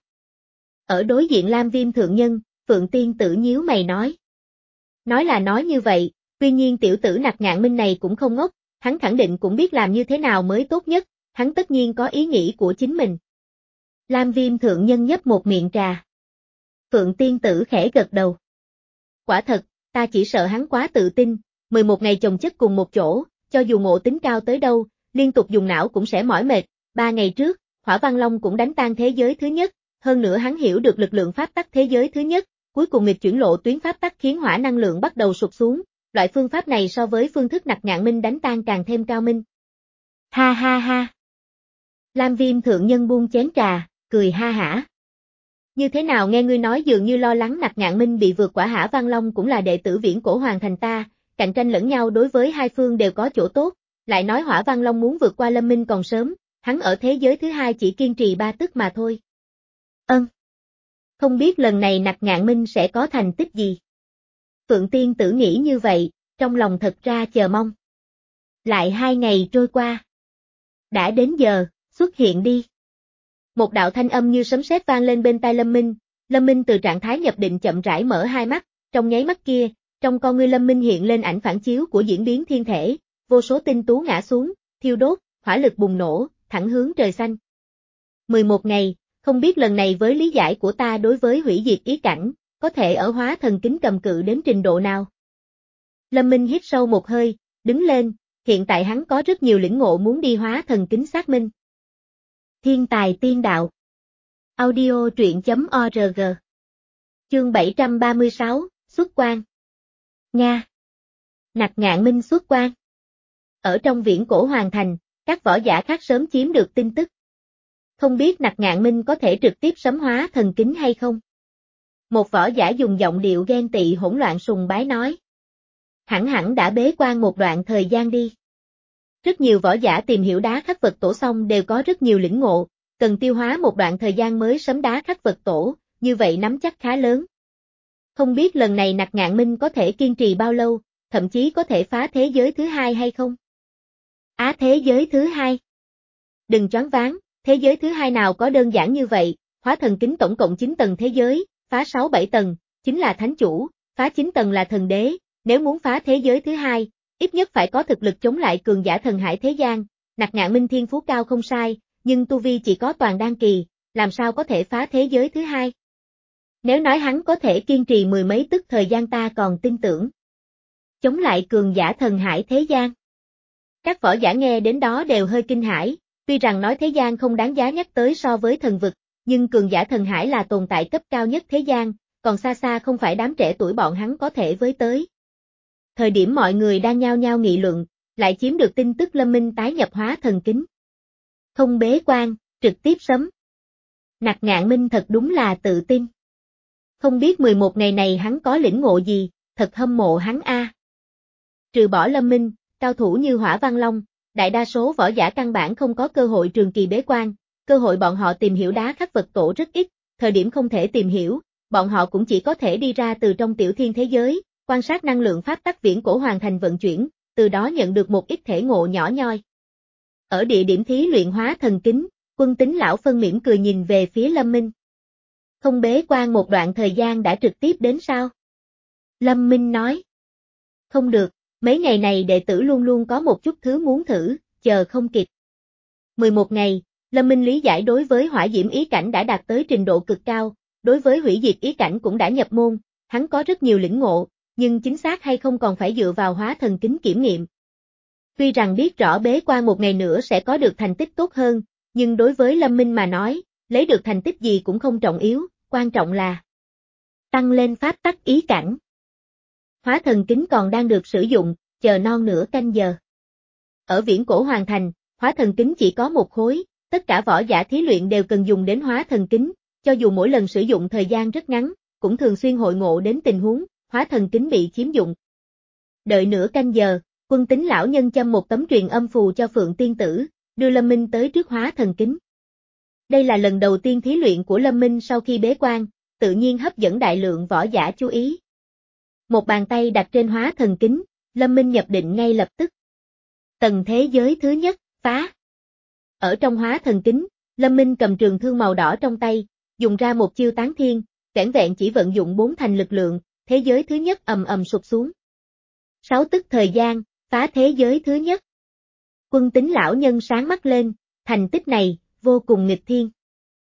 Ở đối diện Lam Viêm thượng nhân, Phượng Tiên Tử nhíu mày nói. Nói là nói như vậy, tuy nhiên tiểu tử Nặc Ngạn Minh này cũng không ngốc, hắn khẳng định cũng biết làm như thế nào mới tốt nhất, hắn tất nhiên có ý nghĩ của chính mình. Lam Viêm thượng nhân nhấp một miệng trà. Phượng Tiên Tử khẽ gật đầu. Quả thật, ta chỉ sợ hắn quá tự tin, mười một ngày chồng chất cùng một chỗ, cho dù ngộ tính cao tới đâu, liên tục dùng não cũng sẽ mỏi mệt, ba ngày trước, Hỏa Văn Long cũng đánh tan thế giới thứ nhất, hơn nữa hắn hiểu được lực lượng pháp tắc thế giới thứ nhất, cuối cùng nghịch chuyển lộ tuyến pháp tắc khiến hỏa năng lượng bắt đầu sụt xuống, loại phương pháp này so với phương thức Nặc Ngạn Minh đánh tan càng thêm cao minh. Ha ha ha. Lam Viêm thượng nhân buông chén trà, cười ha hả. Như thế nào nghe ngươi nói dường như lo lắng Nặc Ngạn Minh bị vượt qua Hỏa Văn Long cũng là đệ tử viễn cổ hoàng thành ta, cạnh tranh lẫn nhau đối với hai phương đều có chỗ tốt, lại nói Hỏa Văn Long muốn vượt qua Lâm Minh còn sớm, hắn ở thế giới thứ hai chỉ kiên trì ba tức mà thôi. Ân. Không biết lần này Nặc Ngạn Minh sẽ có thành tích gì? Phượng Tiên Tử nghĩ như vậy, trong lòng thật ra chờ mong. Lại hai ngày trôi qua. Đã đến giờ, xuất hiện đi. Một đạo thanh âm như sấm sét vang lên bên tai Lâm Minh, Lâm Minh từ trạng thái nhập định chậm rãi mở hai mắt, trong nháy mắt kia, trong con ngươi Lâm Minh hiện lên ảnh phản chiếu của diễn biến thiên thể, vô số tinh tú ngã xuống, thiêu đốt, hỏa lực bùng nổ, thẳng hướng trời xanh. mười một ngày, không biết lần này với lý giải của ta đối với hủy diệt ý cảnh, có thể ở hóa thần kính cầm cự đến trình độ nào? Lâm Minh hít sâu một hơi, đứng lên, hiện tại hắn có rất nhiều lĩnh ngộ muốn đi hóa thần kính xác minh. Thiên tài tiên đạo. Audio truyện chấm org. Chương bảy trăm ba mươi sáu, xuất quan. Nga. Nặc Ngạn Minh xuất quan. Ở trong viễn cổ hoàng thành, các võ giả khác sớm chiếm được tin tức. Không biết Nặc Ngạn Minh có thể trực tiếp sấm hóa thần kính hay không? Một võ giả dùng giọng điệu ghen tị hỗn loạn sùng bái nói. Hẳn hẳn đã bế quan một đoạn thời gian đi. Rất nhiều võ giả tìm hiểu đá khắc vật tổ xong đều có rất nhiều lĩnh ngộ, cần tiêu hóa một đoạn thời gian mới sấm đá khắc Phật tổ, như vậy nắm chắc khá lớn. Không biết lần này Nặc Ngạn Minh có thể kiên trì bao lâu, thậm chí có thể phá thế giới thứ hai hay không? Á thế giới thứ hai. Đừng choáng váng, thế giới thứ hai nào có đơn giản như vậy, hóa thần kính tổng cộng chín tầng thế giới, phá sáu bảy tầng, chính là thánh chủ, phá chín tầng là thần đế, nếu muốn phá thế giới thứ hai, ít nhất phải có thực lực chống lại cường giả thần hải thế gian. Nặc Ngạn Minh thiên phú cao không sai, nhưng tu vi chỉ có toàn đan kỳ, làm sao có thể phá thế giới thứ hai? Nếu nói hắn có thể kiên trì mười mấy tức thời gian ta còn tin tưởng. Chống lại cường giả thần hải thế gian. Các võ giả nghe đến đó đều hơi kinh hãi, tuy rằng nói thế gian không đáng giá nhắc tới so với thần vực, nhưng cường giả thần hải là tồn tại cấp cao nhất thế gian, còn xa xa không phải đám trẻ tuổi bọn hắn có thể với tới. Thời điểm mọi người đang nhao nhao nghị luận, lại chiếm được tin tức Lâm Minh tái nhập hóa thần kính. Không bế quan, trực tiếp sấm. Nặc Ngạn Minh thật đúng là tự tin. Không biết mười một ngày này hắn có lĩnh ngộ gì, thật hâm mộ hắn a. Trừ bỏ Lâm Minh, cao thủ như Hỏa Văn Long, đại đa số võ giả căn bản không có cơ hội trường kỳ bế quan, cơ hội bọn họ tìm hiểu đá khắc Phật tổ rất ít, thời điểm không thể tìm hiểu, bọn họ cũng chỉ có thể đi ra từ trong tiểu thiên thế giới, quan sát năng lượng pháp tắc viễn cổ hoàn thành vận chuyển, từ đó nhận được một ít thể ngộ nhỏ nhoi. Ở địa điểm thí luyện hóa thần kính, Quân Tính lão phân mỉm cười nhìn về phía Lâm Minh. Không bế quan một đoạn thời gian đã trực tiếp đến sao? Lâm Minh nói. Không được, mấy ngày này đệ tử luôn luôn có một chút thứ muốn thử, chờ không kịp. mười một ngày, Lâm Minh lý giải đối với hỏa diễm ý cảnh đã đạt tới trình độ cực cao, đối với hủy diệt ý cảnh cũng đã nhập môn, hắn có rất nhiều lĩnh ngộ, nhưng chính xác hay không còn phải dựa vào hóa thần kính kiểm nghiệm. Tuy rằng biết rõ bế quan một ngày nữa sẽ có được thành tích tốt hơn, nhưng đối với Lâm Minh mà nói, lấy được thành tích gì cũng không trọng yếu, quan trọng là tăng lên pháp tắc ý cảnh. Hóa thần kính còn đang được sử dụng, chờ non nửa canh giờ. Ở viễn cổ hoàn thành, hóa thần kính chỉ có một khối, tất cả võ giả thí luyện đều cần dùng đến hóa thần kính, cho dù mỗi lần sử dụng thời gian rất ngắn, cũng thường xuyên hội ngộ đến tình huống, hóa thần kính bị chiếm dụng. Đợi nửa canh giờ, Quân Tính lão nhân châm một tấm truyền âm phù cho Phượng Tiên Tử, đưa Lâm Minh tới trước hóa thần kính. Đây là lần đầu tiên thí luyện của Lâm Minh sau khi bế quan, tự nhiên hấp dẫn đại lượng võ giả chú ý. Một bàn tay đặt trên hóa thần kính, Lâm Minh nhập định ngay lập tức. Tầng thế giới thứ nhất, phá. Ở trong hóa thần kính, Lâm Minh cầm trường thương màu đỏ trong tay, dùng ra một chiêu tán thiên, vẻn vẹn chỉ vận dụng bốn thành lực lượng, thế giới thứ nhất ầm ầm sụp xuống. Sáu tức thời gian, phá thế giới thứ nhất. Quân Tính lão nhân sáng mắt lên, thành tích này, vô cùng nghịch thiên.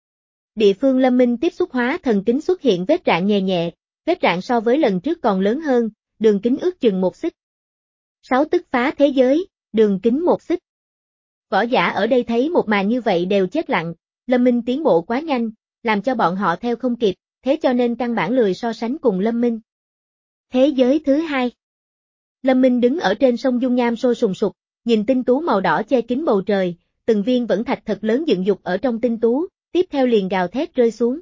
Địa phương Lâm Minh tiếp xúc hóa thần kính xuất hiện vết rạn nhẹ nhẹ, vết rạn so với lần trước còn lớn hơn, đường kính ước chừng một xích. Sáu tức phá thế giới, đường kính một xích. Võ giả ở đây thấy một màn như vậy đều chết lặng, Lâm Minh tiến bộ quá nhanh, làm cho bọn họ theo không kịp, thế cho nên căn bản lười so sánh cùng Lâm Minh. Thế giới thứ hai. Lâm Minh đứng ở trên sông dung nham sôi sùng sục, nhìn tinh tú màu đỏ che kín bầu trời, từng viên vẫn thạch thật lớn dựng dục ở trong tinh tú, tiếp theo liền gào thét rơi xuống.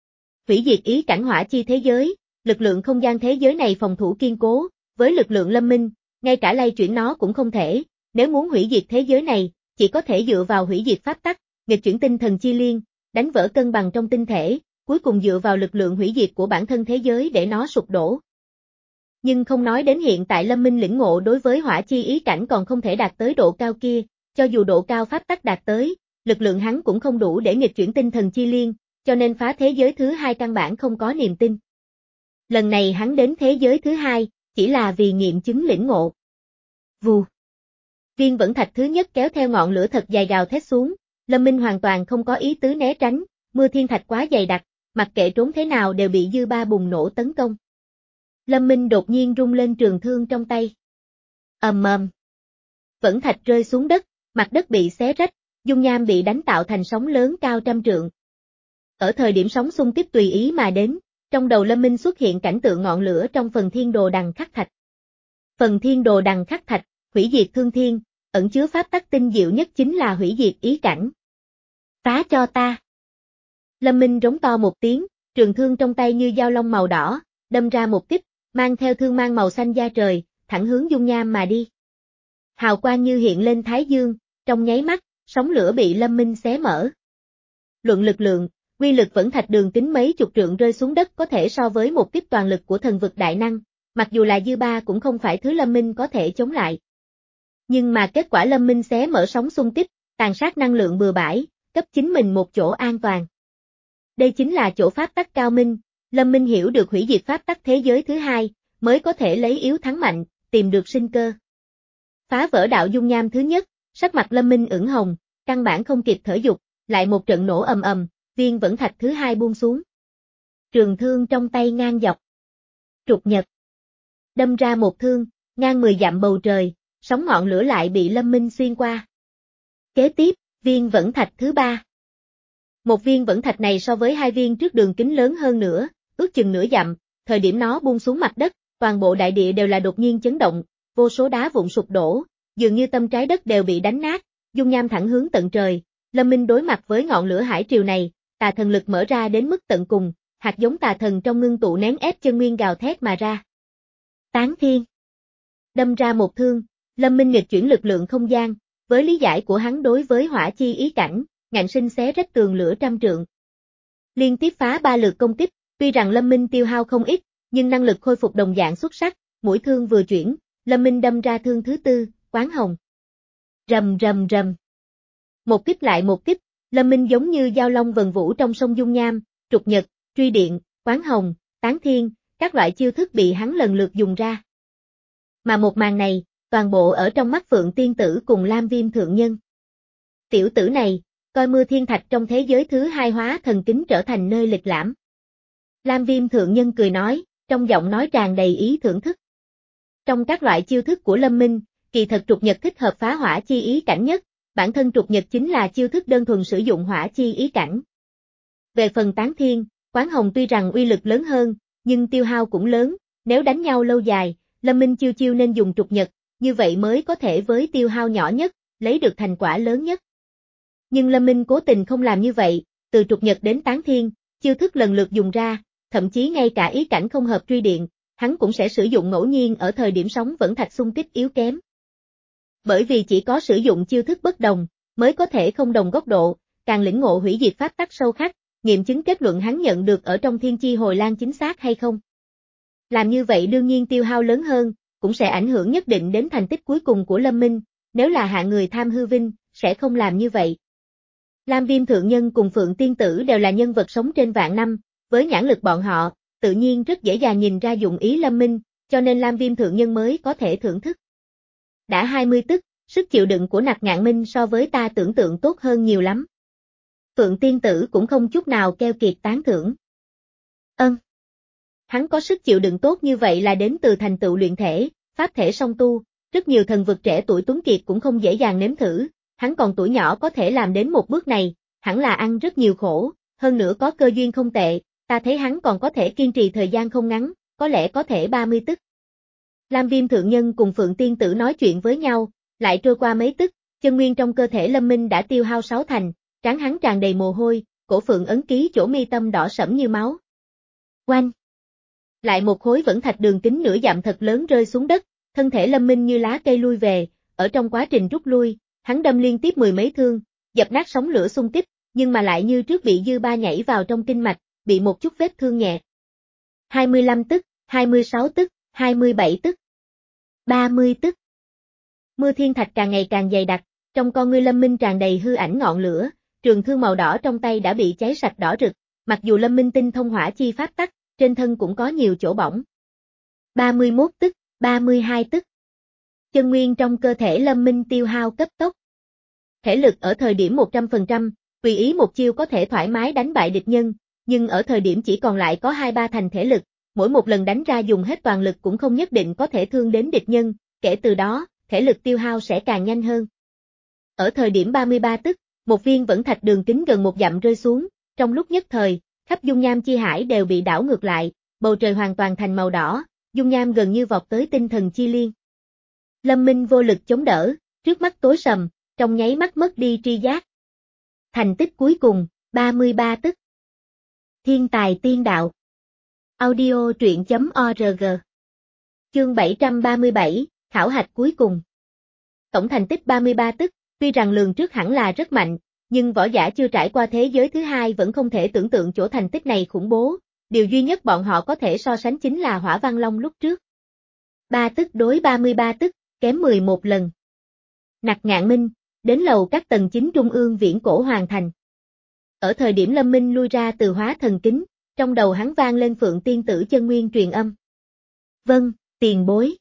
Hủy diệt ý cảnh hỏa chi thế giới, lực lượng không gian thế giới này phòng thủ kiên cố, với lực lượng Lâm Minh, ngay cả lay chuyển nó cũng không thể, nếu muốn hủy diệt thế giới này, chỉ có thể dựa vào hủy diệt pháp tắc, nghịch chuyển tinh thần chi liên, đánh vỡ cân bằng trong tinh thể, cuối cùng dựa vào lực lượng hủy diệt của bản thân thế giới để nó sụp đổ. Nhưng không nói đến hiện tại Lâm Minh lĩnh ngộ đối với hỏa chi ý cảnh còn không thể đạt tới độ cao kia, cho dù độ cao pháp tắc đạt tới, lực lượng hắn cũng không đủ để nghịch chuyển tinh thần chi liên, cho nên phá thế giới thứ hai căn bản không có niềm tin. Lần này hắn đến thế giới thứ hai, chỉ là vì nghiệm chứng lĩnh ngộ. Vù. Viên vẫn thạch thứ nhất kéo theo ngọn lửa thật dài gào thét xuống, Lâm Minh hoàn toàn không có ý tứ né tránh, mưa thiên thạch quá dày đặc, mặc kệ trốn thế nào đều bị dư ba bùng nổ tấn công. Lâm Minh đột nhiên rung lên trường thương trong tay. Ầm ầm. Vẫn thạch rơi xuống đất, mặt đất bị xé rách, dung nham bị đánh tạo thành sóng lớn cao trăm trượng. Ở thời điểm sóng xung kích tùy ý mà đến, trong đầu Lâm Minh xuất hiện cảnh tượng ngọn lửa trong phần thiên đồ đằng khắc thạch. Phần thiên đồ đằng khắc thạch, hủy diệt thương thiên, ẩn chứa pháp tắc tinh diệu nhất chính là hủy diệt ý cảnh. Phá cho ta. Lâm Minh rống to một tiếng, trường thương trong tay như dao long màu đỏ, đâm ra một kích, mang theo thương mang màu xanh da trời, thẳng hướng dung nham mà đi. Hào quang như hiện lên thái dương, trong nháy mắt, sóng lửa bị Lâm Minh xé mở. Luận lực lượng, quy lực vẫn thạch đường kính mấy chục trượng rơi xuống đất có thể so với một kích toàn lực của thần vực đại năng, mặc dù là dư ba cũng không phải thứ Lâm Minh có thể chống lại. Nhưng mà kết quả Lâm Minh xé mở sóng xung kích, tàn sát năng lượng bừa bãi, cấp chính mình một chỗ an toàn. Đây chính là chỗ pháp tắc cao minh, Lâm Minh hiểu được hủy diệt pháp tắc thế giới thứ hai, mới có thể lấy yếu thắng mạnh, tìm được sinh cơ. Phá vỡ đạo dung nham thứ nhất, sắc mặt Lâm Minh ửng hồng, căn bản không kịp thở dục, lại một trận nổ ầm ầm, viên vẫn thạch thứ hai buông xuống. Trường thương trong tay ngang dọc. Trục nhật. Đâm ra một thương, ngang mười dặm bầu trời, sóng ngọn lửa lại bị Lâm Minh xuyên qua. Kế tiếp, viên vẫn thạch thứ ba. Một viên vẫn thạch này so với hai viên trước đường kính lớn hơn nữa, ước chừng nửa dặm, thời điểm nó buông xuống mặt đất, toàn bộ đại địa đều là đột nhiên chấn động, vô số đá vụn sụp đổ, dường như tâm trái đất đều bị đánh nát, dung nham thẳng hướng tận trời. Lâm Minh đối mặt với ngọn lửa hải triều này, tà thần lực mở ra đến mức tận cùng, hạt giống tà thần trong ngưng tụ nén ép chân nguyên gào thét mà ra. Tán thiên. Đâm ra một thương, Lâm Minh nghịch chuyển lực lượng không gian, với lý giải của hắn đối với hỏa chi ý cảnh, ngạnh sinh xé rách tường lửa trăm trượng. Liên tiếp phá ba lượt công kích, tuy rằng Lâm Minh tiêu hao không ít, nhưng năng lực khôi phục đồng dạng xuất sắc, mũi thương vừa chuyển, Lâm Minh đâm ra thương thứ tư, quán hồng. Rầm rầm rầm. Một kích lại một kích, Lâm Minh giống như giao long vần vũ trong sông dung nham, trục nhật, truy điện, quán hồng, tán thiên, các loại chiêu thức bị hắn lần lượt dùng ra. Mà một màn này, toàn bộ ở trong mắt Phượng Tiên Tử cùng Lam Viêm Thượng Nhân. Tiểu tử này, coi mưa thiên thạch trong thế giới thứ hai hóa thần kính trở thành nơi lịch lãm. Lam Viêm Thượng Nhân cười nói, trong giọng nói tràn đầy ý thưởng thức. Trong các loại chiêu thức của Lâm Minh, kỳ thật trục nhật thích hợp phá hỏa chi ý cảnh nhất, bản thân trục nhật chính là chiêu thức đơn thuần sử dụng hỏa chi ý cảnh. Về phần tán thiên, quán hồng tuy rằng uy lực lớn hơn, nhưng tiêu hao cũng lớn, nếu đánh nhau lâu dài, Lâm Minh chiêu chiêu nên dùng trục nhật, như vậy mới có thể với tiêu hao nhỏ nhất, lấy được thành quả lớn nhất. Nhưng Lâm Minh cố tình không làm như vậy, từ trục nhật đến tán thiên, chiêu thức lần lượt dùng ra, thậm chí ngay cả ý cảnh không hợp truy điện, hắn cũng sẽ sử dụng ngẫu nhiên ở thời điểm sóng vẫn thạch xung kích yếu kém. Bởi vì chỉ có sử dụng chiêu thức bất đồng, mới có thể không đồng góc độ, càng lĩnh ngộ hủy diệt pháp tắc sâu khắc, nghiệm chứng kết luận hắn nhận được ở trong thiên chi hồi lan chính xác hay không. Làm như vậy đương nhiên tiêu hao lớn hơn, cũng sẽ ảnh hưởng nhất định đến thành tích cuối cùng của Lâm Minh, nếu là hạng người tham hư vinh, sẽ không làm như vậy. Lam Viêm Thượng Nhân cùng Phượng Tiên Tử đều là nhân vật sống trên vạn năm, với nhãn lực bọn họ, tự nhiên rất dễ dàng nhìn ra dụng ý Lâm Minh, cho nên Lam Viêm Thượng Nhân mới có thể thưởng thức. Đã hai mươi tức, sức chịu đựng của Nặc Ngạn Minh so với ta tưởng tượng tốt hơn nhiều lắm. Phượng Tiên Tử cũng không chút nào keo kiệt tán thưởng. Ân. Hắn có sức chịu đựng tốt như vậy là đến từ thành tựu luyện thể, pháp thể song tu, rất nhiều thần vực trẻ tuổi tuấn kiệt cũng không dễ dàng nếm thử, hắn còn tuổi nhỏ có thể làm đến một bước này, hẳn là ăn rất nhiều khổ, hơn nữa có cơ duyên không tệ, ta thấy hắn còn có thể kiên trì thời gian không ngắn, có lẽ có thể ba mươi tức. Lam Viêm Thượng Nhân cùng Phượng Tiên Tử nói chuyện với nhau, lại trôi qua mấy tức, chân nguyên trong cơ thể Lâm Minh đã tiêu hao sáu thành, trán hắn tràn đầy mồ hôi, cổ Phượng ấn ký chỗ mi tâm đỏ sẫm như máu. Oanh! Lại một khối vẫn thạch đường kính nửa dặm thật lớn rơi xuống đất, thân thể Lâm Minh như lá cây lui về, ở trong quá trình rút lui, hắn đâm liên tiếp mười mấy thương, dập nát sóng lửa xung kích, nhưng mà lại như trước bị dư ba nhảy vào trong kinh mạch, bị một chút vết thương nhẹ. hai mươi lăm tức, hai mươi sáu tức, hai mươi bảy tức, ba mươi tức. Mưa thiên thạch càng ngày càng dày đặc, trong con ngươi Lâm Minh tràn đầy hư ảnh ngọn lửa, trường thương màu đỏ trong tay đã bị cháy sạch đỏ rực, mặc dù Lâm Minh tinh thông hỏa chi pháp tắc, trên thân cũng có nhiều chỗ bỏng. ba mươi mốt tức, ba mươi hai tức. Chân nguyên trong cơ thể Lâm Minh tiêu hao cấp tốc. Thể lực ở thời điểm một trăm phần trăm, tùy ý một chiêu có thể thoải mái đánh bại địch nhân, nhưng ở thời điểm chỉ còn lại có hai ba thành thể lực, mỗi một lần đánh ra dùng hết toàn lực cũng không nhất định có thể thương đến địch nhân, kể từ đó, thể lực tiêu hao sẽ càng nhanh hơn. Ở thời điểm ba mươi ba tức, một viên vẫn thạch đường kính gần một dặm rơi xuống, trong lúc nhất thời, khắp dung nham chi hải đều bị đảo ngược lại, bầu trời hoàn toàn thành màu đỏ, dung nham gần như vọt tới tinh thần chi liên. Lâm Minh vô lực chống đỡ, trước mắt tối sầm, trong nháy mắt mất đi tri giác. Thành tích cuối cùng, ba mươi ba tức. Thiên tài tiên đạo. Audio truyện chấm org. Chương bảy trăm ba mươi bảy, khảo hạch cuối cùng. Tổng thành tích ba mươi ba tức, tuy rằng lường trước hẳn là rất mạnh, nhưng võ giả chưa trải qua thế giới thứ hai vẫn không thể tưởng tượng chỗ thành tích này khủng bố, điều duy nhất bọn họ có thể so sánh chính là Hỏa Văn Long lúc trước. ba tức đối ba mươi ba tức, kém mười một lần. Nặc Ngạn Minh, đến lầu các tầng chín trung ương viễn cổ hoàng thành. Ở thời điểm Lâm Minh lui ra từ hóa thần kính, trong đầu hắn vang lên Phượng Tiên Tử chân nguyên truyền âm. Vâng, tiền bối.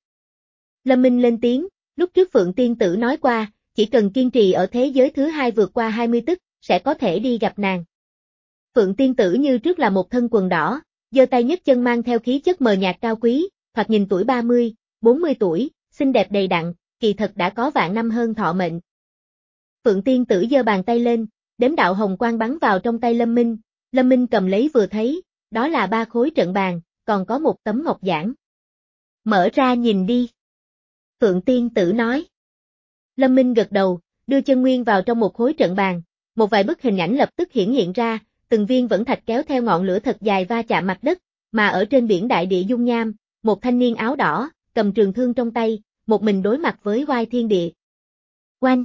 Lâm Minh lên tiếng, lúc trước Phượng Tiên Tử nói qua, chỉ cần kiên trì ở thế giới thứ hai vượt qua hai mươi tức, sẽ có thể đi gặp nàng. Phượng Tiên Tử như trước là một thân quần đỏ, giơ tay nhấc chân mang theo khí chất mờ nhạt cao quý, thoạt nhìn tuổi ba mươi, bốn mươi tuổi, xinh đẹp đầy đặn, kỳ thật đã có vạn năm hơn thọ mệnh. Phượng Tiên Tử giơ bàn tay lên, đếm đạo hồng quang bắn vào trong tay Lâm Minh, Lâm Minh cầm lấy vừa thấy, đó là ba khối trận bàn, còn có một tấm ngọc giản. Mở ra nhìn đi. Phượng Tiên Tử nói. Lâm Minh gật đầu, đưa chân nguyên vào trong một khối trận bàn, một vài bức hình ảnh lập tức hiển hiện ra, từng viên vẫn thạch kéo theo ngọn lửa thật dài va chạm mặt đất, mà ở trên biển đại địa dung nham, một thanh niên áo đỏ, cầm trường thương trong tay, một mình đối mặt với oai thiên địa. Oanh!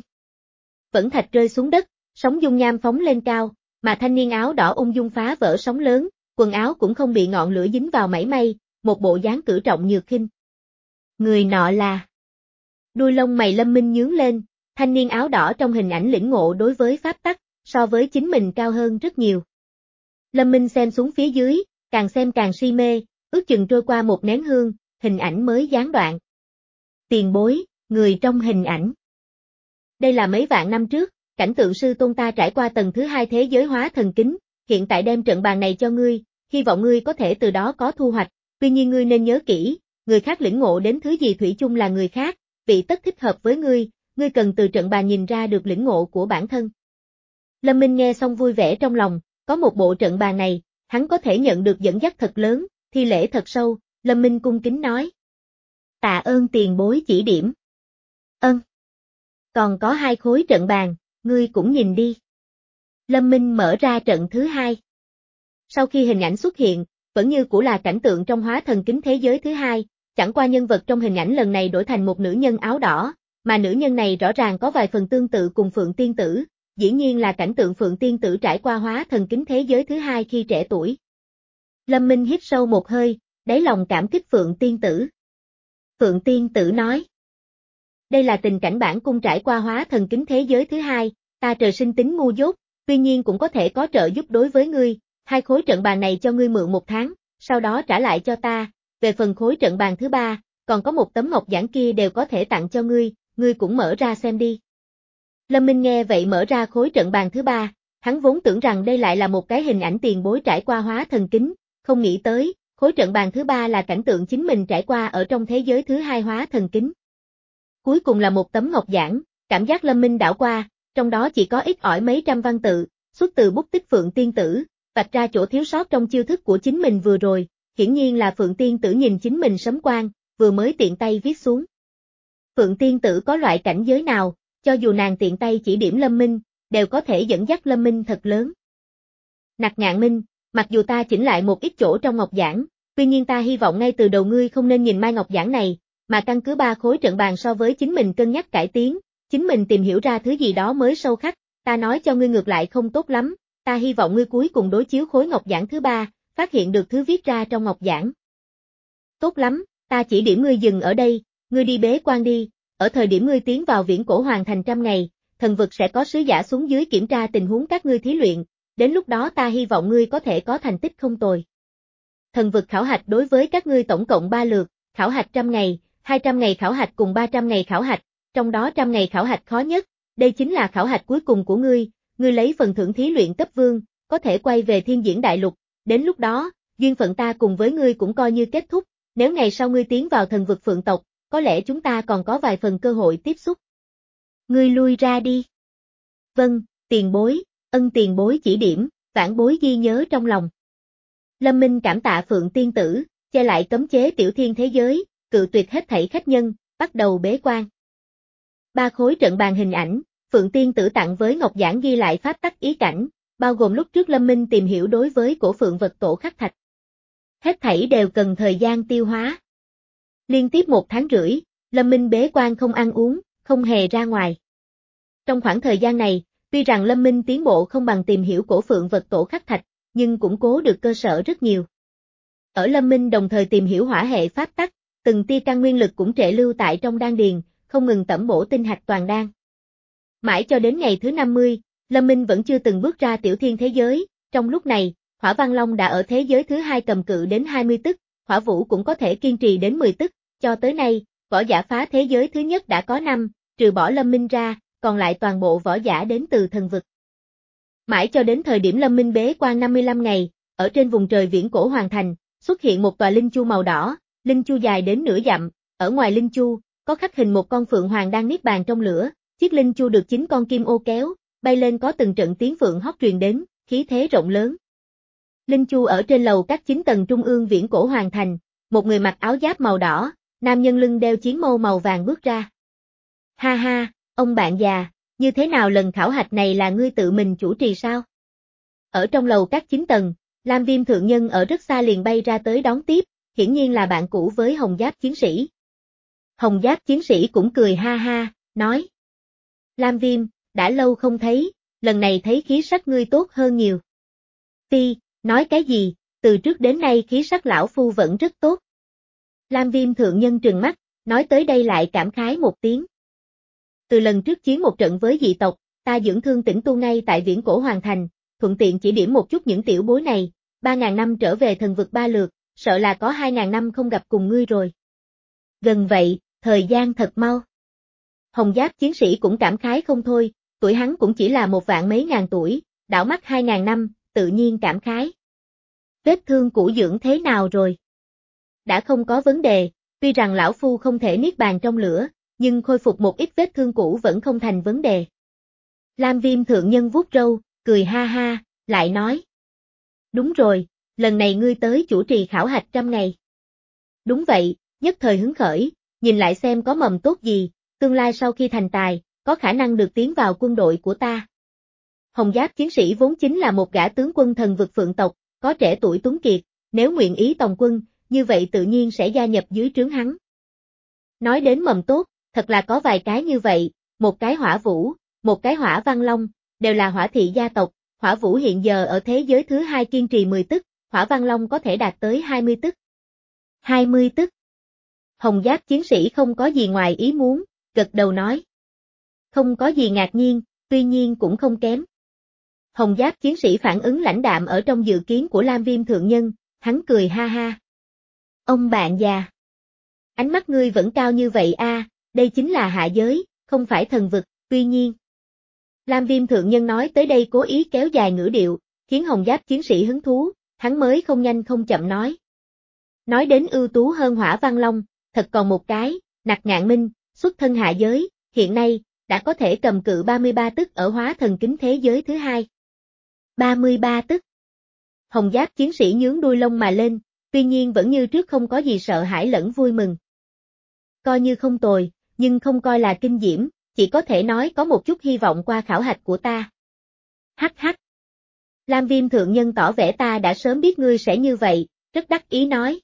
Vẫn thạch rơi xuống đất, sóng dung nham phóng lên cao, mà thanh niên áo đỏ ung dung phá vỡ sóng lớn, quần áo cũng không bị ngọn lửa dính vào mảy may, một bộ dáng cử trọng nhược khinh. Người nọ là... Đuôi lông mày Lâm Minh nhướng lên, thanh niên áo đỏ trong hình ảnh lĩnh ngộ đối với pháp tắc, so với chính mình cao hơn rất nhiều. Lâm Minh xem xuống phía dưới, càng xem càng si mê, ước chừng trôi qua một nén hương, hình ảnh mới gián đoạn. Tiền bối, người trong hình ảnh. Đây là mấy vạn năm trước, cảnh tượng sư tôn ta trải qua tầng thứ hai thế giới hóa thần kính, hiện tại đem trận bàn này cho ngươi, hy vọng ngươi có thể từ đó có thu hoạch, tuy nhiên ngươi nên nhớ kỹ, người khác lĩnh ngộ đến thứ gì thủy chung là người khác, vị tất thích hợp với ngươi, ngươi cần từ trận bàn nhìn ra được lĩnh ngộ của bản thân. Lâm Minh nghe xong vui vẻ trong lòng, có một bộ trận bàn này, hắn có thể nhận được dẫn dắt thật lớn, thi lễ thật sâu, Lâm Minh cung kính nói. Tạ ơn tiền bối chỉ điểm. Ân. Còn có hai khối trận bàn, ngươi cũng nhìn đi. Lâm Minh mở ra trận thứ hai. Sau khi hình ảnh xuất hiện, vẫn như cũ là cảnh tượng trong hóa thần kính thế giới thứ hai, chẳng qua nhân vật trong hình ảnh lần này đổi thành một nữ nhân áo đỏ, mà nữ nhân này rõ ràng có vài phần tương tự cùng Phượng Tiên Tử, dĩ nhiên là cảnh tượng Phượng Tiên Tử trải qua hóa thần kính thế giới thứ hai khi trẻ tuổi. Lâm Minh hít sâu một hơi, đáy lòng cảm kích Phượng Tiên Tử. Phượng Tiên Tử nói. Đây là tình cảnh bản cung trải qua hóa thần kính thế giới thứ hai, ta trời sinh tính ngu dốt, tuy nhiên cũng có thể có trợ giúp đối với ngươi, hai khối trận bàn này cho ngươi mượn một tháng, sau đó trả lại cho ta, về phần khối trận bàn thứ ba, còn có một tấm ngọc giản kia đều có thể tặng cho ngươi, ngươi cũng mở ra xem đi. Lâm Minh nghe vậy mở ra khối trận bàn thứ ba, hắn vốn tưởng rằng đây lại là một cái hình ảnh tiền bối trải qua hóa thần kính, không nghĩ tới, khối trận bàn thứ ba là cảnh tượng chính mình trải qua ở trong thế giới thứ hai hóa thần kính. Cuối cùng là một tấm ngọc giản, cảm giác Lâm Minh đảo qua, trong đó chỉ có ít ỏi mấy trăm văn tự, xuất từ bút tích Phượng Tiên Tử, vạch ra chỗ thiếu sót trong chiêu thức của chính mình vừa rồi, hiển nhiên là Phượng Tiên Tử nhìn chính mình sấm quan, vừa mới tiện tay viết xuống. Phượng Tiên Tử có loại cảnh giới nào, cho dù nàng tiện tay chỉ điểm Lâm Minh, đều có thể dẫn dắt Lâm Minh thật lớn. Nặc Ngạn Minh, mặc dù ta chỉnh lại một ít chỗ trong ngọc giản, tuy nhiên ta hy vọng ngay từ đầu ngươi không nên nhìn mai ngọc giản này, mà căn cứ ba khối trận bàn so với chính mình cân nhắc cải tiến, chính mình tìm hiểu ra thứ gì đó mới sâu khắc, ta nói cho ngươi ngược lại không tốt lắm, ta hy vọng ngươi cuối cùng đối chiếu khối ngọc giản thứ ba, phát hiện được thứ viết ra trong ngọc giản. Tốt lắm, ta chỉ điểm ngươi dừng ở đây, ngươi đi bế quan đi, ở thời điểm ngươi tiến vào viễn cổ hoàng thành trăm ngày, thần vực sẽ có sứ giả xuống dưới kiểm tra tình huống các ngươi thí luyện, đến lúc đó ta hy vọng ngươi có thể có thành tích không tồi. Thần vực khảo hạch đối với các ngươi tổng cộng ba lượt, khảo hạch trăm ngày, hai trăm ngày khảo hạch cùng ba trăm ngày khảo hạch, trong đó trăm ngày khảo hạch khó nhất, đây chính là khảo hạch cuối cùng của ngươi, ngươi lấy phần thưởng thí luyện cấp vương, có thể quay về thiên diễn đại lục, đến lúc đó, duyên phận ta cùng với ngươi cũng coi như kết thúc, nếu ngày sau ngươi tiến vào thần vực phượng tộc, có lẽ chúng ta còn có vài phần cơ hội tiếp xúc. Ngươi lui ra đi. Vâng, tiền bối, ân tiền bối chỉ điểm, vãn bối ghi nhớ trong lòng. Lâm Minh cảm tạ Phượng Tiên Tử, che lại cấm chế tiểu thiên thế giới, cự tuyệt hết thảy khách nhân, bắt đầu bế quan. Ba khối trận bàn hình ảnh, Phượng Tiên Tử tặng với ngọc giản ghi lại pháp tắc ý cảnh, bao gồm lúc trước Lâm Minh tìm hiểu đối với cổ phượng vật tổ khắc thạch. Hết thảy đều cần thời gian tiêu hóa. Liên tiếp một tháng rưỡi, Lâm Minh bế quan không ăn uống, không hề ra ngoài. Trong khoảng thời gian này, Tuy rằng Lâm Minh tiến bộ không bằng tìm hiểu cổ phượng vật tổ khắc thạch, nhưng củng cố được cơ sở rất nhiều. Ở Lâm Minh đồng thời tìm hiểu hỏa hệ pháp tắc, từng tia căn nguyên lực cũng trệ lưu tại trong đan điền, không ngừng tẩm bổ tinh hạch toàn đan. Mãi cho đến ngày thứ năm mươi, Lâm Minh vẫn chưa từng bước ra tiểu thiên thế giới, trong lúc này, Hỏa Văn Long đã ở thế giới thứ hai cầm cự đến hai mươi tức, Hỏa Vũ cũng có thể kiên trì đến mười tức, cho tới nay, võ giả phá thế giới thứ nhất đã có năm, trừ bỏ Lâm Minh ra, còn lại toàn bộ võ giả đến từ thần vực. Mãi cho đến thời điểm Lâm Minh bế quan năm mươi lăm ngày, ở trên vùng trời viễn cổ hoàn thành, xuất hiện một tòa linh chu màu đỏ, linh chu dài đến nửa dặm, ở ngoài linh chu, có khắc hình một con phượng hoàng đang niết bàn trong lửa, chiếc linh chu được chín con kim ô kéo, bay lên có từng trận tiếng phượng hót truyền đến, khí thế rộng lớn. Linh chu ở trên lầu các chín tầng trung ương viễn cổ hoàn thành, một người mặc áo giáp màu đỏ, nam nhân lưng đeo chiến mâu màu vàng bước ra. Ha ha, ông bạn già, như thế nào lần khảo hạch này là ngươi tự mình chủ trì sao? Ở trong lầu các chín tầng, Lam Viêm thượng nhân ở rất xa liền bay ra tới đón tiếp, hiển nhiên là bạn cũ với Hồng Giáp chiến sĩ. Hồng Giáp chiến sĩ cũng cười ha ha, nói. Lam Viêm, đã lâu không thấy, lần này thấy khí sắc ngươi tốt hơn nhiều. Phi, nói cái gì, từ trước đến nay khí sắc lão phu vẫn rất tốt. Lam Viêm thượng nhân trừng mắt, nói tới đây lại cảm khái một tiếng. Từ lần trước chiến một trận với dị tộc, ta dưỡng thương tĩnh tu ngay tại viễn cổ hoàn thành, thuận tiện chỉ điểm một chút những tiểu bối này, ba ngàn năm trở về thần vực ba lượt, sợ là có hai ngàn năm không gặp cùng ngươi rồi. Gần vậy, thời gian thật mau. Hồng Giáp chiến sĩ cũng cảm khái không thôi, tuổi hắn cũng chỉ là một vạn mấy ngàn tuổi, đảo mắt hai ngàn năm, tự nhiên cảm khái. Vết thương cũ dưỡng thế nào rồi? Đã không có vấn đề, tuy rằng lão phu không thể niết bàn trong lửa, nhưng khôi phục một ít vết thương cũ vẫn không thành vấn đề. Lam Viêm thượng nhân vuốt râu, cười ha ha, lại nói. Đúng rồi, lần này ngươi tới chủ trì khảo hạch trăm ngày. Đúng vậy, nhất thời hứng khởi, nhìn lại xem có mầm tốt gì, tương lai sau khi thành tài, có khả năng được tiến vào quân đội của ta. Hồng Giáp chiến sĩ vốn chính là một gã tướng quân thần vực phượng tộc, có trẻ tuổi tuấn kiệt, nếu nguyện ý tòng quân, như vậy tự nhiên sẽ gia nhập dưới trướng hắn. Nói đến mầm tốt, thật là có vài cái như vậy, một cái Hỏa Vũ, một cái Hỏa Văn Long, đều là hỏa thị gia tộc, Hỏa Vũ hiện giờ ở thế giới thứ hai kiên trì mười tức, Hỏa Văn Long có thể đạt tới hai mươi tức. hai mươi tức. Hồng Giáp chiến sĩ không có gì ngoài ý muốn, gật đầu nói. Không có gì ngạc nhiên, tuy nhiên cũng không kém. Hồng Giáp chiến sĩ phản ứng lãnh đạm ở trong dự kiến của Lam Viêm thượng nhân, hắn cười ha ha. Ông bạn già. Ánh mắt ngươi vẫn cao như vậy a, đây chính là hạ giới, không phải thần vực, tuy nhiên. Lam Viêm thượng nhân nói tới đây cố ý kéo dài ngữ điệu, khiến Hồng Giáp chiến sĩ hứng thú, hắn mới không nhanh không chậm nói. Nói đến ưu tú hơn Hỏa Văn Long, thật còn một cái, Nặc Ngạn Minh, xuất thân hạ giới, hiện nay, đã có thể cầm cự ba mươi ba tức ở hóa thần kính thế giới thứ hai. ba mươi ba tức. Hồng Giáp chiến sĩ nhướng đuôi lông mà lên, tuy nhiên vẫn như trước không có gì sợ hãi lẫn vui mừng. Coi như không tồi, nhưng không coi là kinh diễm, chỉ có thể nói có một chút hy vọng qua khảo hạch của ta. Hắc hắc. Lam Viêm thượng nhân tỏ vẻ ta đã sớm biết ngươi sẽ như vậy, rất đắc ý nói.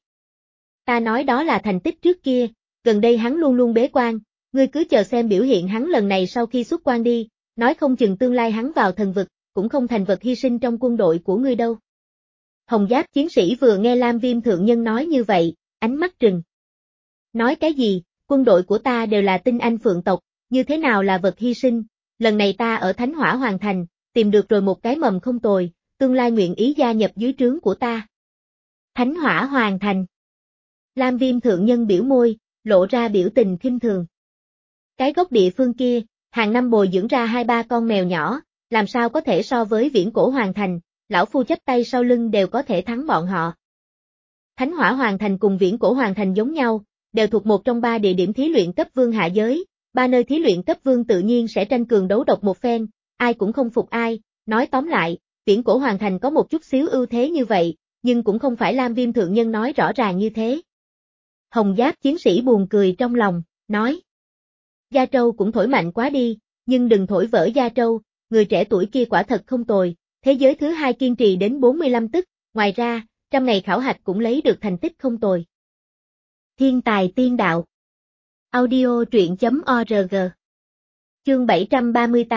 Ta nói đó là thành tích trước kia, gần đây hắn luôn luôn bế quan, ngươi cứ chờ xem biểu hiện hắn lần này sau khi xuất quan đi, nói không chừng tương lai hắn vào thần vực, cũng không thành vật hy sinh trong quân đội của ngươi đâu. Hồng Giáp chiến sĩ vừa nghe Lam Viêm thượng nhân nói như vậy, ánh mắt trừng. Nói cái gì, quân đội của ta đều là tinh anh phượng tộc, như thế nào là vật hy sinh, lần này ta ở Thánh Hỏa Hoàn Thành, tìm được rồi một cái mầm không tồi, tương lai nguyện ý gia nhập dưới trướng của ta. Thánh Hỏa Hoàn Thành. Lam Viêm thượng nhân biểu môi, lộ ra biểu tình khinh thường. Cái gốc địa phương kia, hàng năm bồi dưỡng ra hai ba con mèo nhỏ, làm sao có thể so với viễn cổ hoàn thành, lão phu chắp tay sau lưng đều có thể thắng bọn họ. Thánh Hỏa Hoàn Thành cùng viễn cổ hoàn thành giống nhau, đều thuộc một trong ba địa điểm thí luyện cấp vương hạ giới, ba nơi thí luyện cấp vương tự nhiên sẽ tranh cường đấu độc một phen, ai cũng không phục ai, nói tóm lại, viễn cổ hoàn thành có một chút xíu ưu thế như vậy, nhưng cũng không phải Lam Viêm thượng nhân nói rõ ràng như thế. Hồng Giáp chiến sĩ buồn cười trong lòng, nói. Gia Trâu cũng thổi mạnh quá đi, nhưng đừng thổi vỡ Gia Trâu, người trẻ tuổi kia quả thật không tồi, thế giới thứ hai kiên trì đến bốn mươi lăm tức, ngoài ra, trăm ngày khảo hạch cũng lấy được thành tích không tồi. Thiên tài tiên đạo. Audio truyện chấm org. Chương bảy trăm ba mươi tám,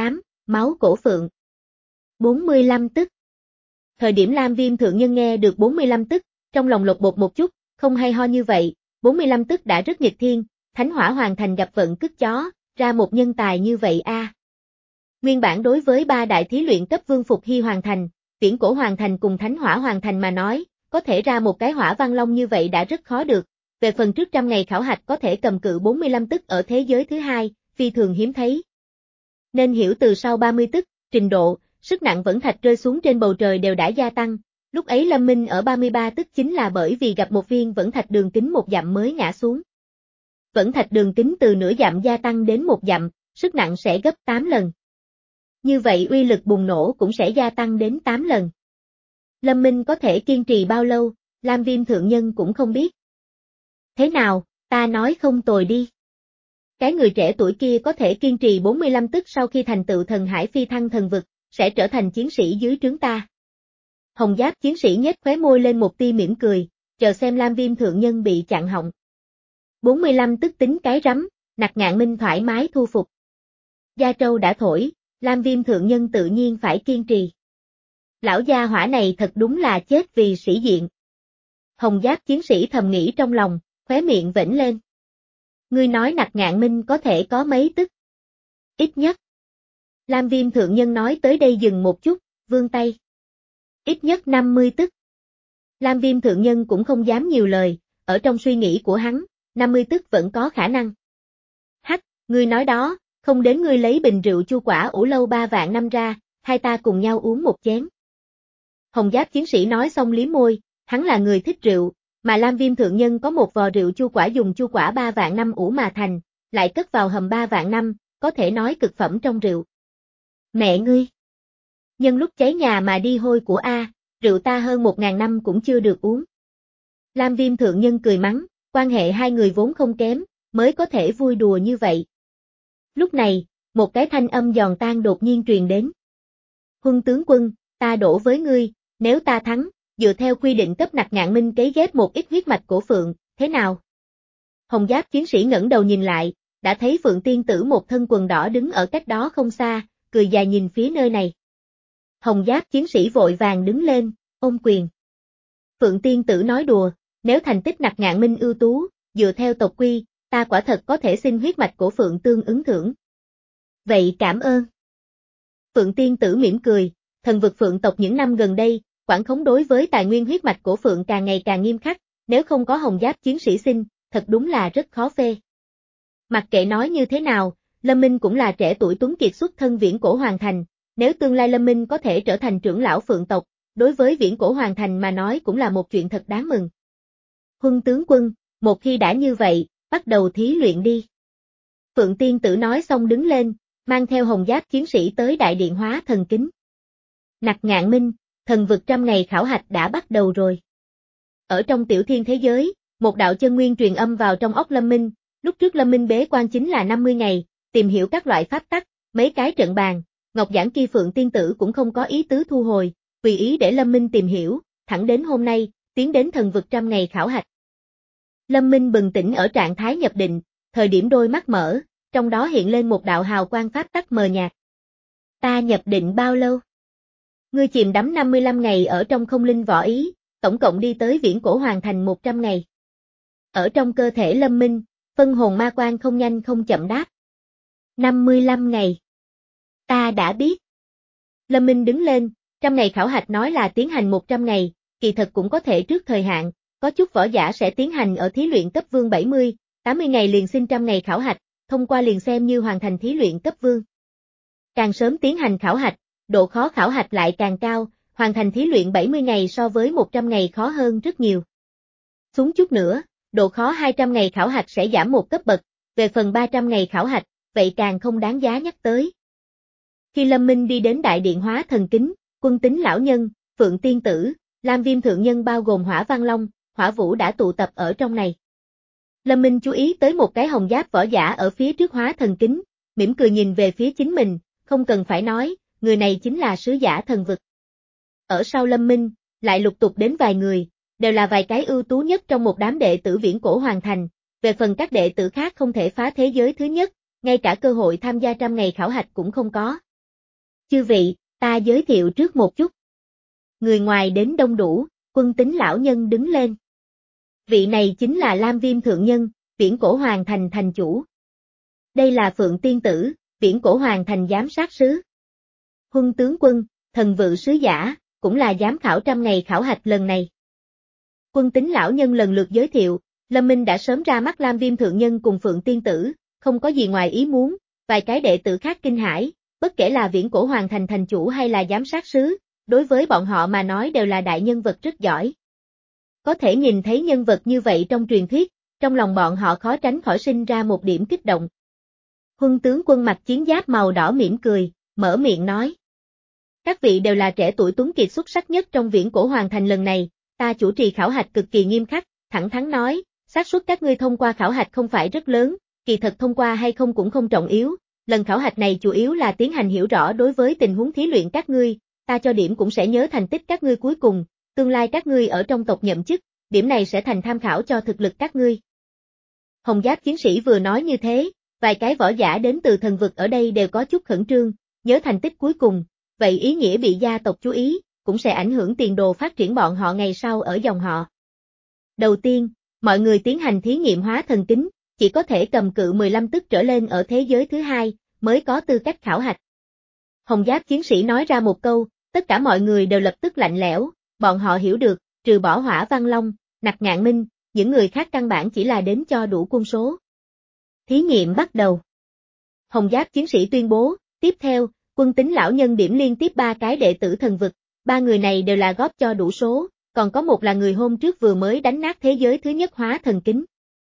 máu cổ phượng. bốn mươi lăm tức. Thời điểm Lam Viêm thượng nhân nghe được bốn mươi lăm tức, trong lòng lột bột một chút, không hay ho như vậy, bốn mươi lăm tức đã rất nghịch thiên, Thánh Hỏa Hoàng Thành gặp vận cứt chó, ra một nhân tài như vậy a. À. Nguyên bản đối với ba đại thí luyện cấp vương Phục Hy Hoàng Thành, Viễn Cổ Hoàng Thành cùng Thánh Hỏa Hoàng Thành mà nói, có thể ra một cái hỏa văn long như vậy đã rất khó được, về phần trước trăm ngày khảo hạch có thể cầm cự bốn mươi lăm tức ở thế giới thứ hai, phi thường hiếm thấy. Nên hiểu từ sau ba mươi tức, trình độ, sức nặng vẫn thạch rơi xuống trên bầu trời đều đã gia tăng, lúc ấy Lâm Minh ở ba mươi ba tức chính là bởi vì gặp một viên vẫn thạch đường kính một dặm mới ngã xuống. Vẫn thạch đường kính từ nửa dặm gia tăng đến một dặm, sức nặng sẽ gấp tám lần. Như vậy uy lực bùng nổ cũng sẽ gia tăng đến tám lần. Lâm Minh có thể kiên trì bao lâu, Lam Viêm thượng nhân cũng không biết. Thế nào, ta nói không tồi đi. Cái người trẻ tuổi kia có thể kiên trì bốn mươi lăm tức sau khi thành tựu thần hải phi thăng thần vực, sẽ trở thành chiến sĩ dưới trướng ta. Hồng giáp chiến sĩ nhếch khóe môi lên một tia mỉm cười, chờ xem Lam Viêm thượng nhân bị chặn họng. bốn mươi lăm tức tính cái rắm, Nặc Ngạn Minh thoải mái thu phục. Gia trâu đã thổi, Lam Viêm thượng nhân tự nhiên phải kiên trì. Lão gia hỏa này thật đúng là chết vì sĩ diện. Hồng giáp chiến sĩ thầm nghĩ trong lòng, khóe miệng vểnh lên. Ngươi nói Nặc Ngạn Minh có thể có mấy tức? Ít nhất. Lam Viêm thượng nhân nói tới đây dừng một chút, vươn tay. Ít nhất năm mươi tức. Lam Viêm thượng nhân cũng không dám nhiều lời, ở trong suy nghĩ của hắn, năm mươi tức vẫn có khả năng. Hắc, ngươi nói đó, không đến ngươi lấy bình rượu chu quả ủ lâu ba vạn năm ra, hai ta cùng nhau uống một chén. Hồng giáp chiến sĩ nói xong liếm môi, hắn là người thích rượu, mà Lam Viêm thượng nhân có một vò rượu chu quả dùng chu quả ba vạn năm ủ mà thành, lại cất vào hầm ba vạn năm, có thể nói cực phẩm trong rượu. Mẹ ngươi! Nhân lúc cháy nhà mà đi hôi của A, rượu ta hơn một ngàn năm cũng chưa được uống. Lam Viêm thượng nhân cười mắng, quan hệ hai người vốn không kém, mới có thể vui đùa như vậy. Lúc này, một cái thanh âm giòn tan đột nhiên truyền đến. Huân tướng quân, ta đổ với ngươi, nếu ta thắng, dựa theo quy định cấp Nặc Ngạn Minh cấy ghép một ít huyết mạch cổ phượng, thế nào? Hồng giáp chiến sĩ ngẩng đầu nhìn lại, đã thấy Phượng tiên tử một thân quần đỏ đứng ở cách đó không xa, cười dài nhìn phía nơi này. Hồng giáp chiến sĩ vội vàng đứng lên, ôm quyền. Phượng tiên tử nói đùa, nếu thành tích Nặc Ngạn Minh ưu tú, dựa theo tộc quy, ta quả thật có thể xin huyết mạch cổ phượng tương ứng thưởng. Vậy cảm ơn. Phượng tiên tử mỉm cười, thần vực phượng tộc những năm gần đây, quản khống đối với tài nguyên huyết mạch cổ phượng càng ngày càng nghiêm khắc, nếu không có hồng giáp chiến sĩ xin, thật đúng là rất khó phê. Mặc kệ nói như thế nào, Lâm Minh cũng là trẻ tuổi tuấn kiệt xuất thân Viễn Cổ Hoàng Thành, nếu tương lai Lâm Minh có thể trở thành trưởng lão phượng tộc, đối với Viễn Cổ Hoàng Thành mà nói cũng là một chuyện thật đáng mừng. Huân tướng quân, một khi đã như vậy, bắt đầu thí luyện đi. Phượng tiên tử nói xong đứng lên, mang theo hồng giáp chiến sĩ tới đại điện hóa thần kính. Nặc Ngạn Minh, thần vực trăm ngày khảo hạch đã bắt đầu rồi. Ở trong tiểu thiên thế giới, một đạo chân nguyên truyền âm vào trong óc Lâm Minh, lúc trước Lâm Minh bế quan chính là năm mươi ngày, tìm hiểu các loại pháp tắc, mấy cái trận bàn, Ngọc Giảng kia Phượng tiên tử cũng không có ý tứ thu hồi, tùy ý để Lâm Minh tìm hiểu, thẳng đến hôm nay, tiến đến thần vực trăm ngày khảo hạch. Lâm Minh bừng tỉnh ở trạng thái nhập định, thời điểm đôi mắt mở, trong đó hiện lên một đạo hào quang pháp tắc mờ nhạt. Ta nhập định bao lâu? Ngươi chìm đắm năm mươi lăm ngày ở trong không linh võ ý, tổng cộng đi tới Viễn Cổ Hoàng Thành một trăm ngày. Ở trong cơ thể Lâm Minh, phân hồn ma quan không nhanh không chậm đáp. năm mươi lăm ngày. Ta đã biết. Lâm Minh đứng lên, trăm ngày khảo hạch nói là tiến hành một trăm ngày, kỳ thật cũng có thể trước thời hạn, có chút võ giả sẽ tiến hành ở thí luyện cấp vương bảy mươi, tám mươi ngày liền xin trăm ngày khảo hạch, thông qua liền xem như hoàn thành thí luyện cấp vương. Càng sớm tiến hành khảo hạch, độ khó khảo hạch lại càng cao, hoàn thành thí luyện bảy mươi ngày so với một trăm ngày khó hơn rất nhiều. Xuống chút nữa, độ khó hai trăm ngày khảo hạch sẽ giảm một cấp bậc, về phần ba trăm ngày khảo hạch, vậy càng không đáng giá nhắc tới. Khi Lâm Minh đi đến đại điện hóa thần kính, Quân Tính lão nhân, Phượng tiên tử, Lam Viêm thượng nhân bao gồm Hỏa Văn Long, Hỏa Vũ đã tụ tập ở trong này. Lâm Minh chú ý tới một cái hồng giáp võ giả ở phía trước hóa thần kính, mỉm cười nhìn về phía chính mình, không cần phải nói, người này chính là sứ giả thần vực. Ở sau Lâm Minh, lại lục tục đến vài người, đều là vài cái ưu tú nhất trong một đám đệ tử Viễn Cổ Hoàng Thành, về phần các đệ tử khác không thể phá thế giới thứ nhất, ngay cả cơ hội tham gia trăm ngày khảo hạch cũng không có. Chư vị, ta giới thiệu trước một chút. Người ngoài đến đông đủ, Quân Tính lão nhân đứng lên. Vị này chính là Lam Viêm thượng nhân, Viễn Cổ Hoàng Thành thành chủ. Đây là Phượng tiên tử, Viễn Cổ Hoàng Thành giám sát sứ. Huân tướng quân, thần vự sứ giả, cũng là giám khảo trăm ngày khảo hạch lần này. Quân Tính lão nhân lần lượt giới thiệu, Lâm Minh đã sớm ra mắt Lam Viêm thượng nhân cùng Phượng tiên tử, không có gì ngoài ý muốn, vài cái đệ tử khác kinh hãi, bất kể là Viễn Cổ Hoàng Thành thành chủ hay là giám sát sứ, đối với bọn họ mà nói đều là đại nhân vật rất giỏi. Có thể nhìn thấy nhân vật như vậy trong truyền thuyết, trong lòng bọn họ khó tránh khỏi sinh ra một điểm kích động. Huân tướng quân mặc chiến giáp màu đỏ mỉm cười, mở miệng nói. Các vị đều là trẻ tuổi tuấn kiệt xuất sắc nhất trong Viễn Cổ Hoàng Thành lần này, ta chủ trì khảo hạch cực kỳ nghiêm khắc, thẳng thắn nói, xác suất các ngươi thông qua khảo hạch không phải rất lớn, kỳ thật thông qua hay không cũng không trọng yếu, lần khảo hạch này chủ yếu là tiến hành hiểu rõ đối với tình huống thí luyện các ngươi, ta cho điểm cũng sẽ nhớ thành tích các ngươi cuối cùng, tương lai các ngươi ở trong tộc nhậm chức, điểm này sẽ thành tham khảo cho thực lực các ngươi. Hồng giáp chiến sĩ vừa nói như thế, vài cái võ giả đến từ thần vực ở đây đều có chút khẩn trương, nhớ thành tích cuối cùng, vậy ý nghĩa bị gia tộc chú ý, cũng sẽ ảnh hưởng tiền đồ phát triển bọn họ ngày sau ở dòng họ. Đầu tiên, mọi người tiến hành thí nghiệm hóa thần kính, chỉ có thể cầm cự mười lăm tức trở lên ở thế giới thứ hai, mới có tư cách khảo hạch. Hồng giáp chiến sĩ nói ra một câu, tất cả mọi người đều lập tức lạnh lẽo, bọn họ hiểu được, trừ bỏ Hỏa Văn Long, Nặc Ngạn Minh, những người khác căn bản chỉ là đến cho đủ quân số. Thí nghiệm bắt đầu. Hồng giáp chiến sĩ tuyên bố, tiếp theo, Quân Tính lão nhân điểm liên tiếp ba cái đệ tử thần vực, ba người này đều là góp cho đủ số, còn có một là người hôm trước vừa mới đánh nát thế giới thứ nhất hóa thần kính.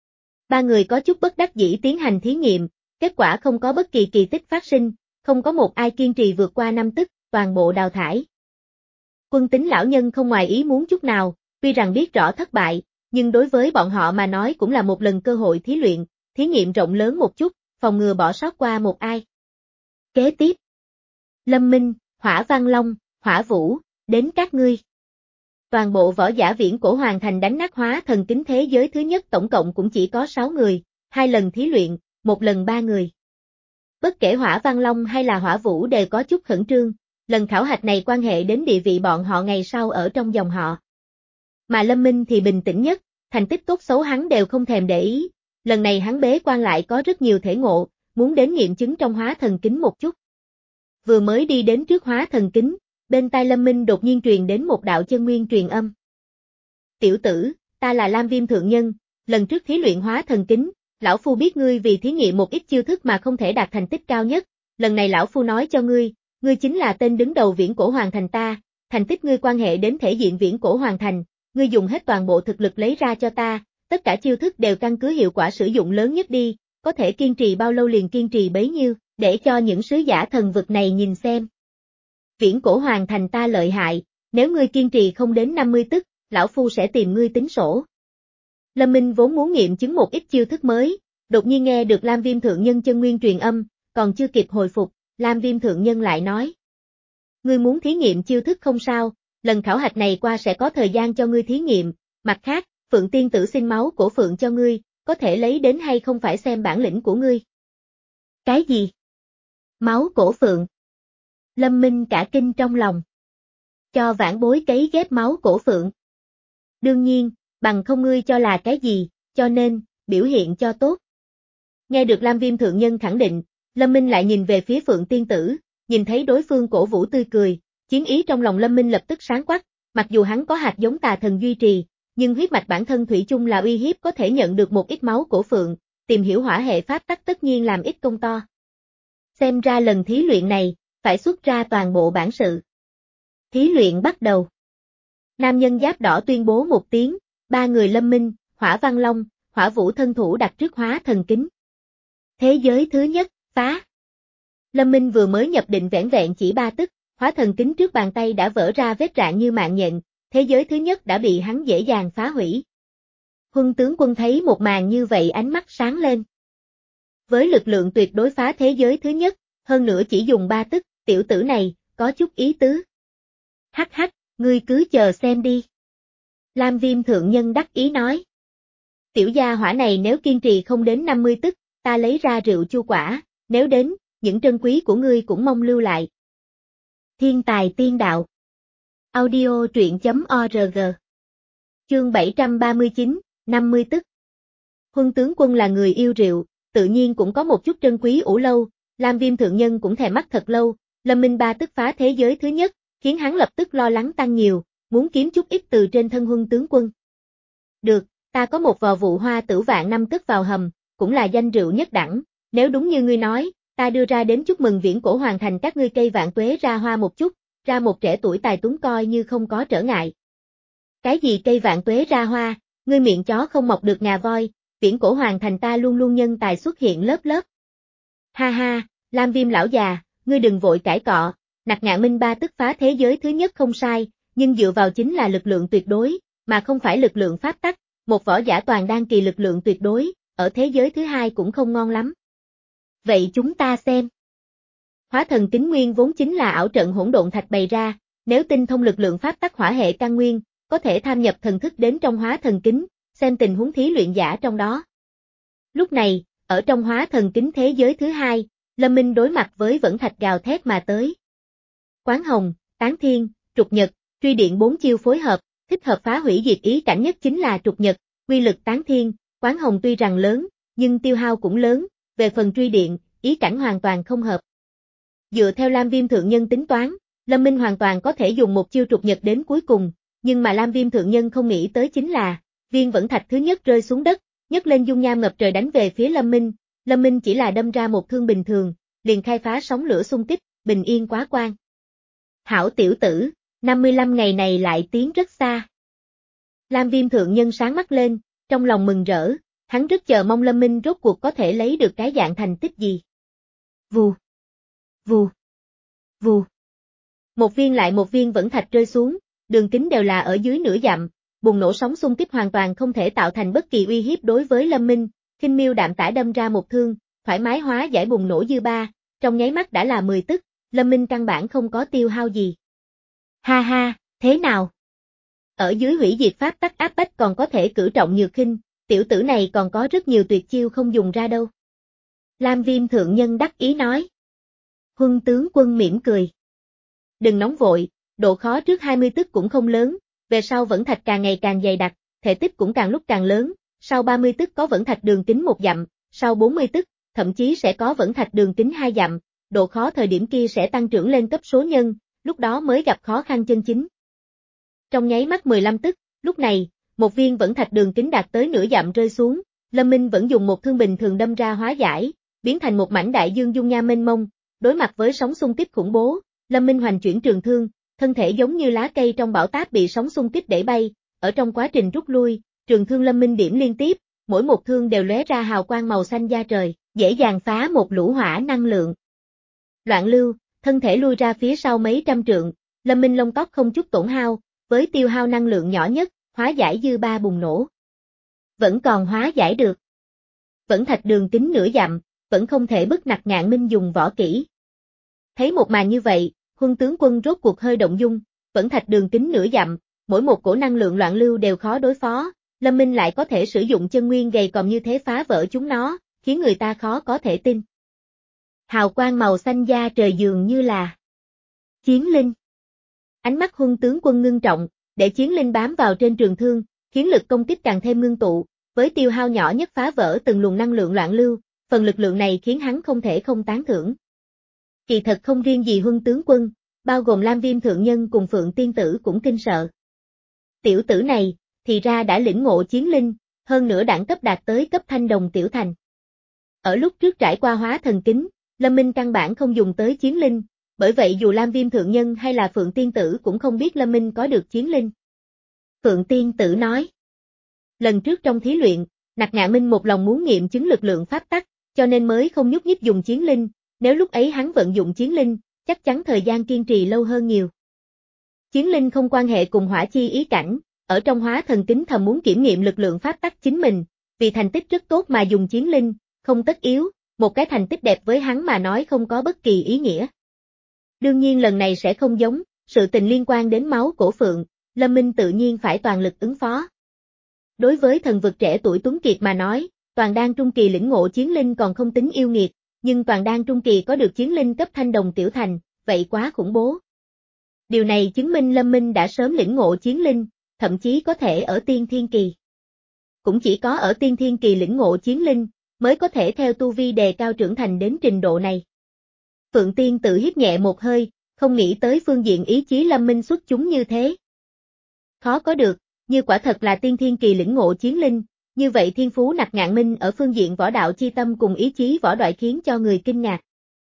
Ba người có chút bất đắc dĩ tiến hành thí nghiệm, kết quả không có bất kỳ kỳ tích phát sinh, không có một ai kiên trì vượt qua năm tức, toàn bộ đào thải. Quân Tính lão nhân không ngoài ý muốn chút nào, tuy rằng biết rõ thất bại, nhưng đối với bọn họ mà nói cũng là một lần cơ hội thí luyện, thí nghiệm rộng lớn một chút, phòng ngừa bỏ sót qua một ai. Kế tiếp, Lâm Minh, Hỏa Văn Long, Hỏa Vũ, đến các ngươi. Toàn bộ võ giả Viễn Cổ Hoàng Thành đánh nát hóa thần kính thế giới thứ nhất tổng cộng cũng chỉ có sáu người, hai lần thí luyện, một lần ba người. Bất kể Hỏa Văn Long hay là Hỏa Vũ đều có chút khẩn trương, lần khảo hạch này quan hệ đến địa vị bọn họ ngày sau ở trong dòng họ. Mà Lâm Minh thì bình tĩnh nhất, thành tích tốt xấu hắn đều không thèm để ý, lần này hắn bế quan lại có rất nhiều thể ngộ, muốn đến nghiệm chứng trong hóa thần kính một chút. Vừa mới đi đến trước hóa thần kính, bên tai Lâm Minh đột nhiên truyền đến một đạo chân nguyên truyền âm. Tiểu tử, ta là Lam Viêm thượng nhân, lần trước thí luyện hóa thần kính, lão phu biết ngươi vì thí nghiệm một ít chiêu thức mà không thể đạt thành tích cao nhất, lần này lão phu nói cho ngươi, ngươi chính là tên đứng đầu Viễn Cổ Hoàng Thành ta, thành tích ngươi quan hệ đến thể diện Viễn Cổ Hoàng Thành, ngươi dùng hết toàn bộ thực lực lấy ra cho ta, tất cả chiêu thức đều căn cứ hiệu quả sử dụng lớn nhất đi, có thể kiên trì bao lâu liền kiên trì bấy nhiêu, để cho những sứ giả thần vực này nhìn xem. Viễn Cổ Hoàng Thành ta lợi hại, nếu ngươi kiên trì không đến năm mươi tức, lão phu sẽ tìm ngươi tính sổ. Lâm Minh vốn muốn nghiệm chứng một ít chiêu thức mới, đột nhiên nghe được Lam Viêm thượng nhân chân nguyên truyền âm, còn chưa kịp hồi phục, Lam Viêm thượng nhân lại nói. Ngươi muốn thí nghiệm chiêu thức không sao, lần khảo hạch này qua sẽ có thời gian cho ngươi thí nghiệm, mặt khác, Phượng tiên tử xin máu của Phượng cho ngươi, có thể lấy đến hay không phải xem bản lĩnh của ngươi. Cái gì? Máu cổ Phượng. Lâm Minh cả kinh trong lòng. Cho vãn bối cấy ghép máu cổ Phượng. Đương nhiên, bằng không ngươi cho là cái gì, cho nên, biểu hiện cho tốt. Nghe được Lam Viêm thượng nhân khẳng định, Lâm Minh lại nhìn về phía Phượng tiên tử, nhìn thấy đối phương cổ vũ tươi cười, chiến ý trong lòng Lâm Minh lập tức sáng quắc, mặc dù hắn có hạt giống tà thần duy trì, nhưng huyết mạch bản thân thủy chung là uy hiếp có thể nhận được một ít máu cổ Phượng, tìm hiểu hỏa hệ pháp tắc tất nhiên làm ít công to. Xem ra lần thí luyện này, phải xuất ra toàn bộ bản sự. Thí luyện bắt đầu. Nam nhân giáp đỏ tuyên bố một tiếng, ba người Lâm Minh, Hỏa Văn Long, Hỏa Vũ thân thủ đặt trước hóa thần kính. Thế giới thứ nhất, phá. Lâm Minh vừa mới nhập định vẻn vẹn chỉ ba tức, hóa thần kính trước bàn tay đã vỡ ra vết rạn như mạng nhện, thế giới thứ nhất đã bị hắn dễ dàng phá hủy. Huân tướng quân thấy một màn như vậy ánh mắt sáng lên. Với lực lượng tuyệt đối phá thế giới thứ nhất, hơn nữa chỉ dùng ba tức, tiểu tử này, có chút ý tứ. Hắc hắc, ngươi cứ chờ xem đi. Lam Viêm thượng nhân đắc ý nói. Tiểu gia hỏa này nếu kiên trì không đến năm mươi tức, ta lấy ra rượu chu quả, nếu đến, những trân quý của ngươi cũng mong lưu lại. Thiên tài tiên đạo. Audio truyện chấm org. Chương bảy trăm ba mươi chín, năm mươi tức. Huân tướng quân là người yêu rượu, tự nhiên cũng có một chút trân quý ủ lâu, Lam Viêm thượng nhân cũng thèm mắt thật lâu, Lâm Minh ba tức phá thế giới thứ nhất, khiến hắn lập tức lo lắng tăng nhiều, muốn kiếm chút ít từ trên thân Huân tướng quân. Được, ta có một vò vụ hoa tử vạn năm cất vào hầm, cũng là danh rượu nhất đẳng, nếu đúng như ngươi nói, ta đưa ra đến chúc mừng viễn cổ hoàn thành các ngươi cây vạn tuế ra hoa một chút, ra một trẻ tuổi tài tuấn coi như không có trở ngại. Cái gì cây vạn tuế ra hoa, ngươi miệng chó không mọc được ngà voi, viễn cổ hoàn thành ta luôn luôn nhân tài xuất hiện lớp lớp. Ha ha, Lam Viêm lão già, ngươi đừng vội cãi cọ, Nặc Ngạn Minh ba tức phá thế giới thứ nhất không sai, nhưng dựa vào chính là lực lượng tuyệt đối, mà không phải lực lượng pháp tắc, một võ giả toàn đan kỳ lực lượng tuyệt đối, ở thế giới thứ hai cũng không ngon lắm. Vậy chúng ta xem. Hóa thần kính nguyên vốn chính là ảo trận hỗn độn thạch bày ra, nếu tinh thông lực lượng pháp tắc hỏa hệ căn nguyên, có thể tham nhập thần thức đến trong hóa thần kính, xem tình huống thí luyện giả trong đó. Lúc này, ở trong hóa thần kính thế giới thứ hai, Lâm Minh đối mặt với vẫn thạch gào thét mà tới. Quán hồng, tán thiên, trục nhật, truy điện bốn chiêu phối hợp, thích hợp phá hủy diệt ý cảnh nhất chính là trục nhật, quy lực tán thiên, quán hồng tuy rằng lớn, nhưng tiêu hao cũng lớn, về phần truy điện, ý cảnh hoàn toàn không hợp. Dựa theo Lam Viêm thượng nhân tính toán, Lâm Minh hoàn toàn có thể dùng một chiêu trục nhật đến cuối cùng, nhưng mà Lam Viêm thượng nhân không nghĩ tới chính là, viên vẫn thạch thứ nhất rơi xuống đất, nhấc lên dung nham ngập trời đánh về phía Lâm Minh, Lâm Minh chỉ là đâm ra một thương bình thường, liền khai phá sóng lửa xung kích, bình yên quá quan. Hảo tiểu tử, năm mươi lăm ngày này lại tiến rất xa. Lam Viêm thượng nhân sáng mắt lên, trong lòng mừng rỡ, hắn rất chờ mong Lâm Minh rốt cuộc có thể lấy được cái dạng thành tích gì. Vù, vù, vù. Một viên lại một viên vẫn thạch rơi xuống, đường kính đều là ở dưới nửa dặm, bùng nổ sóng xung kích hoàn toàn không thể tạo thành bất kỳ uy hiếp đối với Lâm Minh, khinh miêu đạm tả đâm ra một thương, thoải mái hóa giải bùng nổ dư ba, trong nháy mắt đã là mười tức, Lâm Minh căn bản không có tiêu hao gì. Ha ha, thế nào? Ở dưới hủy diệt pháp tắc áp bách còn có thể cử trọng nhược khinh, tiểu tử này còn có rất nhiều tuyệt chiêu không dùng ra đâu. Lam Viêm thượng nhân đắc ý nói. Huân tướng quân mỉm cười. Đừng nóng vội, độ khó trước hai mươi tức cũng không lớn, về sau vẫn thạch càng ngày càng dày đặc, thể tích cũng càng lúc càng lớn, sau ba mươi tức có vẫn thạch đường kính một dặm, sau bốn mươi tức, thậm chí sẽ có vẫn thạch đường kính hai dặm, độ khó thời điểm kia sẽ tăng trưởng lên cấp số nhân, lúc đó mới gặp khó khăn chân chính. Trong nháy mắt mười lăm tức, lúc này, một viên vẫn thạch đường kính đạt tới nửa dặm rơi xuống, Lâm Minh vẫn dùng một thương bình thường đâm ra hóa giải, biến thành một mảnh đại dương dung nham mênh mông, đối mặt với sóng xung kích khủng bố, Lâm Minh hoành chuyển trường thương, thân thể giống như lá cây trong bão táp bị sóng xung kích đẩy bay, ở trong quá trình rút lui, trường thương Lâm Minh điểm liên tiếp, mỗi một thương đều lóe ra hào quang màu xanh da trời, dễ dàng phá một lũ hỏa năng lượng. Loạn lưu, thân thể lui ra phía sau mấy trăm trượng, Lâm Minh lông tóc không chút tổn hao, với tiêu hao năng lượng nhỏ nhất, hóa giải dư ba bùng nổ. Vẫn còn hóa giải được. Vẫn thạch đường kính nửa dặm, vẫn không thể bức Nặc Ngạn Minh dùng võ kỹ. Thấy một màn như vậy, Huân tướng quân rốt cuộc hơi động dung, vẫn thạch đường kính nửa dặm, mỗi một cổ năng lượng loạn lưu đều khó đối phó, Lâm Minh lại có thể sử dụng chân nguyên gầy còm như thế phá vỡ chúng nó, khiến người ta khó có thể tin. Hào quang màu xanh da trời dường như là chiến linh. Ánh mắt Huân tướng quân ngưng trọng, để chiến linh bám vào trên trường thương, khiến lực công kích càng thêm ngưng tụ, với tiêu hao nhỏ nhất phá vỡ từng luồng năng lượng loạn lưu, phần lực lượng này khiến hắn không thể không tán thưởng. Kỳ thật không riêng gì Huân tướng quân, bao gồm Lam Viêm thượng nhân cùng Phượng tiên tử cũng kinh sợ. Tiểu tử này, thì ra đã lĩnh ngộ chiến linh, hơn nữa đẳng cấp đạt tới cấp thanh đồng tiểu thành. Ở lúc trước trải qua hóa thần kính, Lâm Minh căn bản không dùng tới chiến linh, bởi vậy dù Lam Viêm thượng nhân hay là Phượng tiên tử cũng không biết Lâm Minh có được chiến linh. Phượng tiên tử nói. Lần trước trong thí luyện, Nặc Ngạn Minh một lòng muốn nghiệm chứng lực lượng pháp tắc, cho nên mới không nhúc nhích dùng chiến linh, nếu lúc ấy hắn vận dụng chiến linh, chắc chắn thời gian kiên trì lâu hơn nhiều. Chiến linh không quan hệ cùng hỏa chi ý cảnh, ở trong hóa thần kính thầm muốn kiểm nghiệm lực lượng pháp tắc chính mình, vì thành tích rất tốt mà dùng chiến linh, không tất yếu, một cái thành tích đẹp với hắn mà nói không có bất kỳ ý nghĩa. Đương nhiên lần này sẽ không giống, sự tình liên quan đến máu cổ Phượng, Lâm Minh tự nhiên phải toàn lực ứng phó. Đối với thần vực trẻ tuổi tuấn kiệt mà nói, toàn đan trung kỳ lĩnh ngộ chiến linh còn không tính yêu nghiệt, nhưng toàn đan trung kỳ có được chiến linh cấp thanh đồng tiểu thành, vậy quá khủng bố. Điều này chứng minh Lâm Minh đã sớm lĩnh ngộ chiến linh, thậm chí có thể ở tiên thiên kỳ. Cũng chỉ có ở tiên thiên kỳ lĩnh ngộ chiến linh, mới có thể theo tu vi đề cao trưởng thành đến trình độ này. Phượng Tiên tự hít nhẹ một hơi, không nghĩ tới phương diện ý chí Lâm Minh xuất chúng như thế. Khó có được, như quả thật là tiên thiên kỳ lĩnh ngộ chiến linh, như vậy thiên phú Nặc Ngạn Minh ở phương diện võ đạo chi tâm cùng ý chí võ đoại khiến cho người kinh ngạc.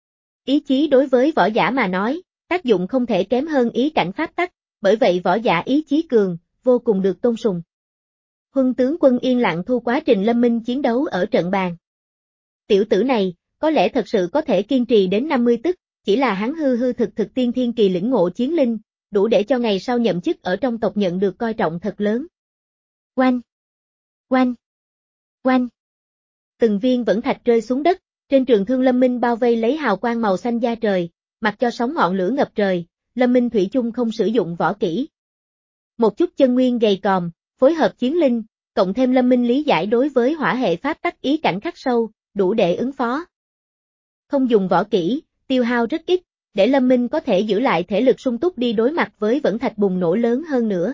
Ý chí đối với võ giả mà nói, tác dụng không thể kém hơn ý cảnh pháp tắc, bởi vậy võ giả ý chí cường, vô cùng được tôn sùng. Huân tướng quân yên lặng thu quá trình Lâm Minh chiến đấu ở trận bàn. Tiểu tử này, có lẽ thật sự có thể kiên trì đến năm mươi tức, chỉ là hắn hư hư thực thực tiên thiên kỳ lĩnh ngộ chiến linh, đủ để cho ngày sau nhậm chức ở trong tộc nhận được coi trọng thật lớn. Oanh! Oanh! Oanh! Từng viên vẫn thạch rơi xuống đất, trên trường thương Lâm Minh bao vây lấy hào quang màu xanh da trời, mặc cho sóng ngọn lửa ngập trời, Lâm Minh thủy chung không sử dụng võ kỹ. Một chút chân nguyên gầy còm, phối hợp chiến linh, cộng thêm Lâm Minh lý giải đối với hỏa hệ pháp tắc ý cảnh khắc sâu, đủ để ứng phó. Không dùng võ kỹ, tiêu hao rất ít, để Lâm Minh có thể giữ lại thể lực sung túc đi đối mặt với vẫn thạch bùng nổ lớn hơn nữa.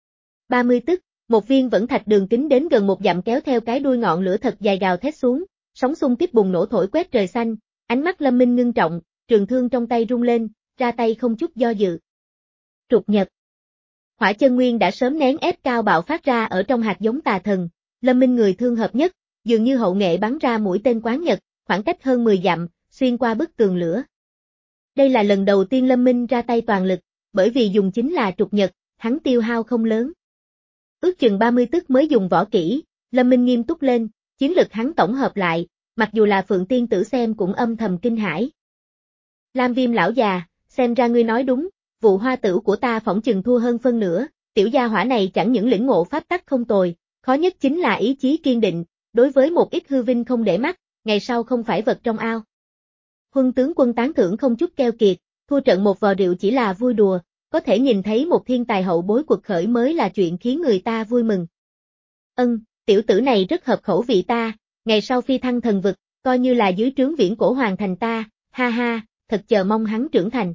ba mươi tức, một viên vẫn thạch đường kính đến gần một dặm kéo theo cái đuôi ngọn lửa thật dài gào thét xuống, sóng xung kích bùng nổ thổi quét trời xanh, ánh mắt Lâm Minh ngưng trọng, trường thương trong tay rung lên, ra tay không chút do dự. Trục nhật. Hỏa chân nguyên đã sớm nén ép cao bạo phát ra ở trong hạt giống tà thần, Lâm Minh người thương hợp nhất, dường như hậu nghệ bắn ra mũi tên quán nhật, khoảng cách hơn mười dặm, xuyên qua bức tường lửa. Đây là lần đầu tiên Lâm Minh ra tay toàn lực, bởi vì dùng chính là trục nhật, hắn tiêu hao không lớn. Ước chừng ba mươi tức mới dùng võ kỹ, Lâm Minh nghiêm túc lên, chiến lực hắn tổng hợp lại, mặc dù là Phượng Tiên tử xem cũng âm thầm kinh hãi. Lam Viêm lão già, xem ra ngươi nói đúng, vụ hoa tử của ta phỏng chừng thua hơn phân nửa, tiểu gia hỏa này chẳng những lĩnh ngộ pháp tắc không tồi, khó nhất chính là ý chí kiên định, đối với một ít hư vinh không để mắt, ngày sau không phải vật trong ao. Huân tướng quân tán thưởng không chút keo kiệt, thua trận một vò rượu chỉ là vui đùa, có thể nhìn thấy một thiên tài hậu bối quật khởi mới là chuyện khiến người ta vui mừng. Ân, tiểu tử này rất hợp khẩu vị ta, ngày sau phi thăng thần vực, coi như là dưới trướng viễn cổ hoàng thành ta, ha ha, thật chờ mong hắn trưởng thành.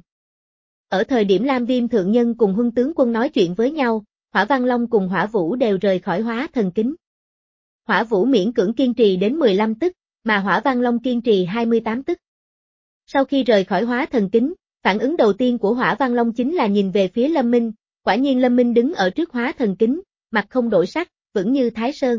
Ở thời điểm Lam Viêm thượng nhân cùng Huân tướng quân nói chuyện với nhau, Hỏa Văn Long cùng Hỏa Vũ đều rời khỏi hóa thần kính. Hỏa Vũ miễn cưỡng kiên trì đến mười lăm tức, mà Hỏa Văn Long kiên trì hai mươi tám tức. Sau khi rời khỏi hóa thần kính, phản ứng đầu tiên của Hỏa Văn Long chính là nhìn về phía Lâm Minh, quả nhiên Lâm Minh đứng ở trước hóa thần kính, mặt không đổi sắc, vững như Thái Sơn.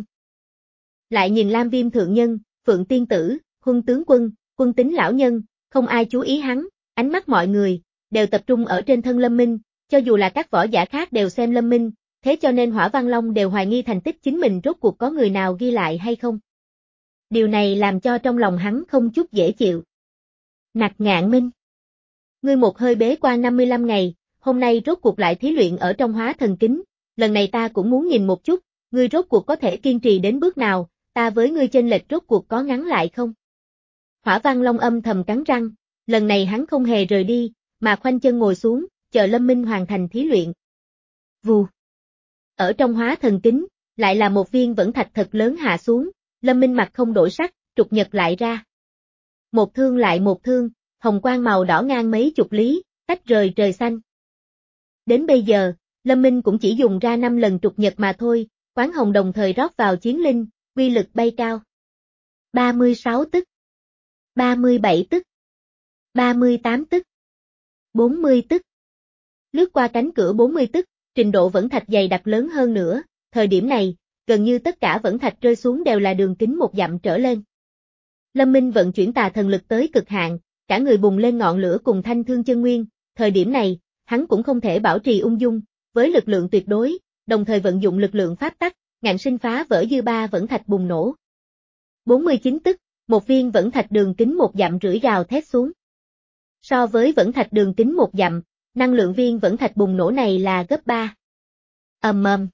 Lại nhìn Lam Viêm thượng nhân, Phượng Tiên tử, Huân tướng quân, Quân Tính lão nhân, không ai chú ý hắn, ánh mắt mọi người đều tập trung ở trên thân Lâm Minh, cho dù là các võ giả khác đều xem Lâm Minh, thế cho nên Hỏa Văn Long đều hoài nghi thành tích chính mình rốt cuộc có người nào ghi lại hay không. Điều này làm cho trong lòng hắn không chút dễ chịu. Nặc Ngạn Minh, ngươi một hơi bế quan năm mươi lăm ngày, hôm nay rốt cuộc lại thí luyện ở trong hóa thần kính, lần này ta cũng muốn nhìn một chút, ngươi rốt cuộc có thể kiên trì đến bước nào, ta với ngươi chênh lệch rốt cuộc có ngắn lại không? Hỏa Văn Long âm thầm cắn răng, lần này hắn không hề rời đi, mà khoanh chân ngồi xuống, chờ Lâm Minh hoàn thành thí luyện. Vù. Ở trong hóa thần kính, lại là một viên vẫn thạch thật lớn hạ xuống, Lâm Minh mặt không đổi sắc, trục nhật lại ra. Một thương lại một thương, hồng quang màu đỏ ngang mấy chục lý, tách rời trời xanh. Đến bây giờ, Lâm Minh cũng chỉ dùng ra năm lần trục nhật mà thôi, quán hồng đồng thời rót vào chiến linh, uy lực bay cao. ba mươi sáu tức, ba mươi bảy tức, ba mươi tám tức, bốn mươi tức. Lướt qua cánh cửa bốn mươi tức, trình độ vẫn thạch dày đặc lớn hơn nữa, thời điểm này, gần như tất cả vẫn thạch rơi xuống đều là đường kính một dặm trở lên. Lâm Minh vận chuyển tà thần lực tới cực hạn, cả người bùng lên ngọn lửa cùng thanh thương chân nguyên, thời điểm này, hắn cũng không thể bảo trì ung dung, với lực lượng tuyệt đối, đồng thời vận dụng lực lượng pháp tắc, ngạnh sinh phá vỡ dư ba vẫn thạch bùng nổ. bốn mươi chín tức, một viên vẫn thạch đường kính một dặm rưỡi gào thét xuống. So với vẫn thạch đường kính một dặm, năng lượng viên vẫn thạch bùng nổ này là gấp ba. Ầm ầm.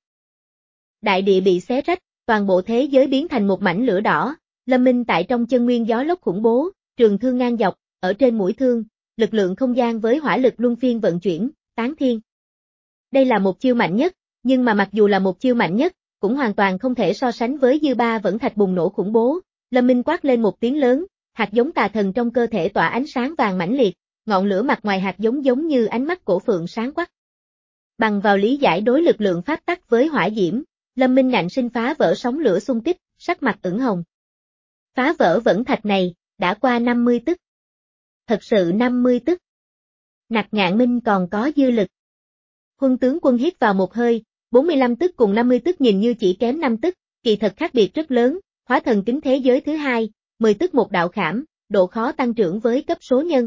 Đại địa bị xé rách, toàn bộ thế giới biến thành một mảnh lửa đỏ, Lâm Minh tại trong chân nguyên gió lốc khủng bố, trường thương ngang dọc, ở trên mũi thương, lực lượng không gian với hỏa lực luân phiên vận chuyển, tán thiên. Đây là một chiêu mạnh nhất, nhưng mà mặc dù là một chiêu mạnh nhất, cũng hoàn toàn không thể so sánh với dư ba vẫn thạch bùng nổ khủng bố. Lâm Minh quát lên một tiếng lớn, hạt giống tà thần trong cơ thể tỏa ánh sáng vàng mãnh liệt, ngọn lửa mặt ngoài hạt giống giống như ánh mắt cổ phượng sáng quắc. Bằng vào lý giải đối lực lượng pháp tắc với hỏa diễm, Lâm Minh ngạnh sinh phá vỡ sóng lửa xung kích, sắc mặt ửng hồng. Phá vỡ vẫn thạch này, đã qua năm mươi tức. Thật sự năm mươi tức. Nặc Ngạn Minh còn có dư lực. Huân tướng quân hít vào một hơi, bốn mươi lăm tức cùng năm mươi tức nhìn như chỉ kém năm tức, kỳ thật khác biệt rất lớn, hóa thần kính thế giới thứ hai, mười tức một đạo khảm, độ khó tăng trưởng với cấp số nhân.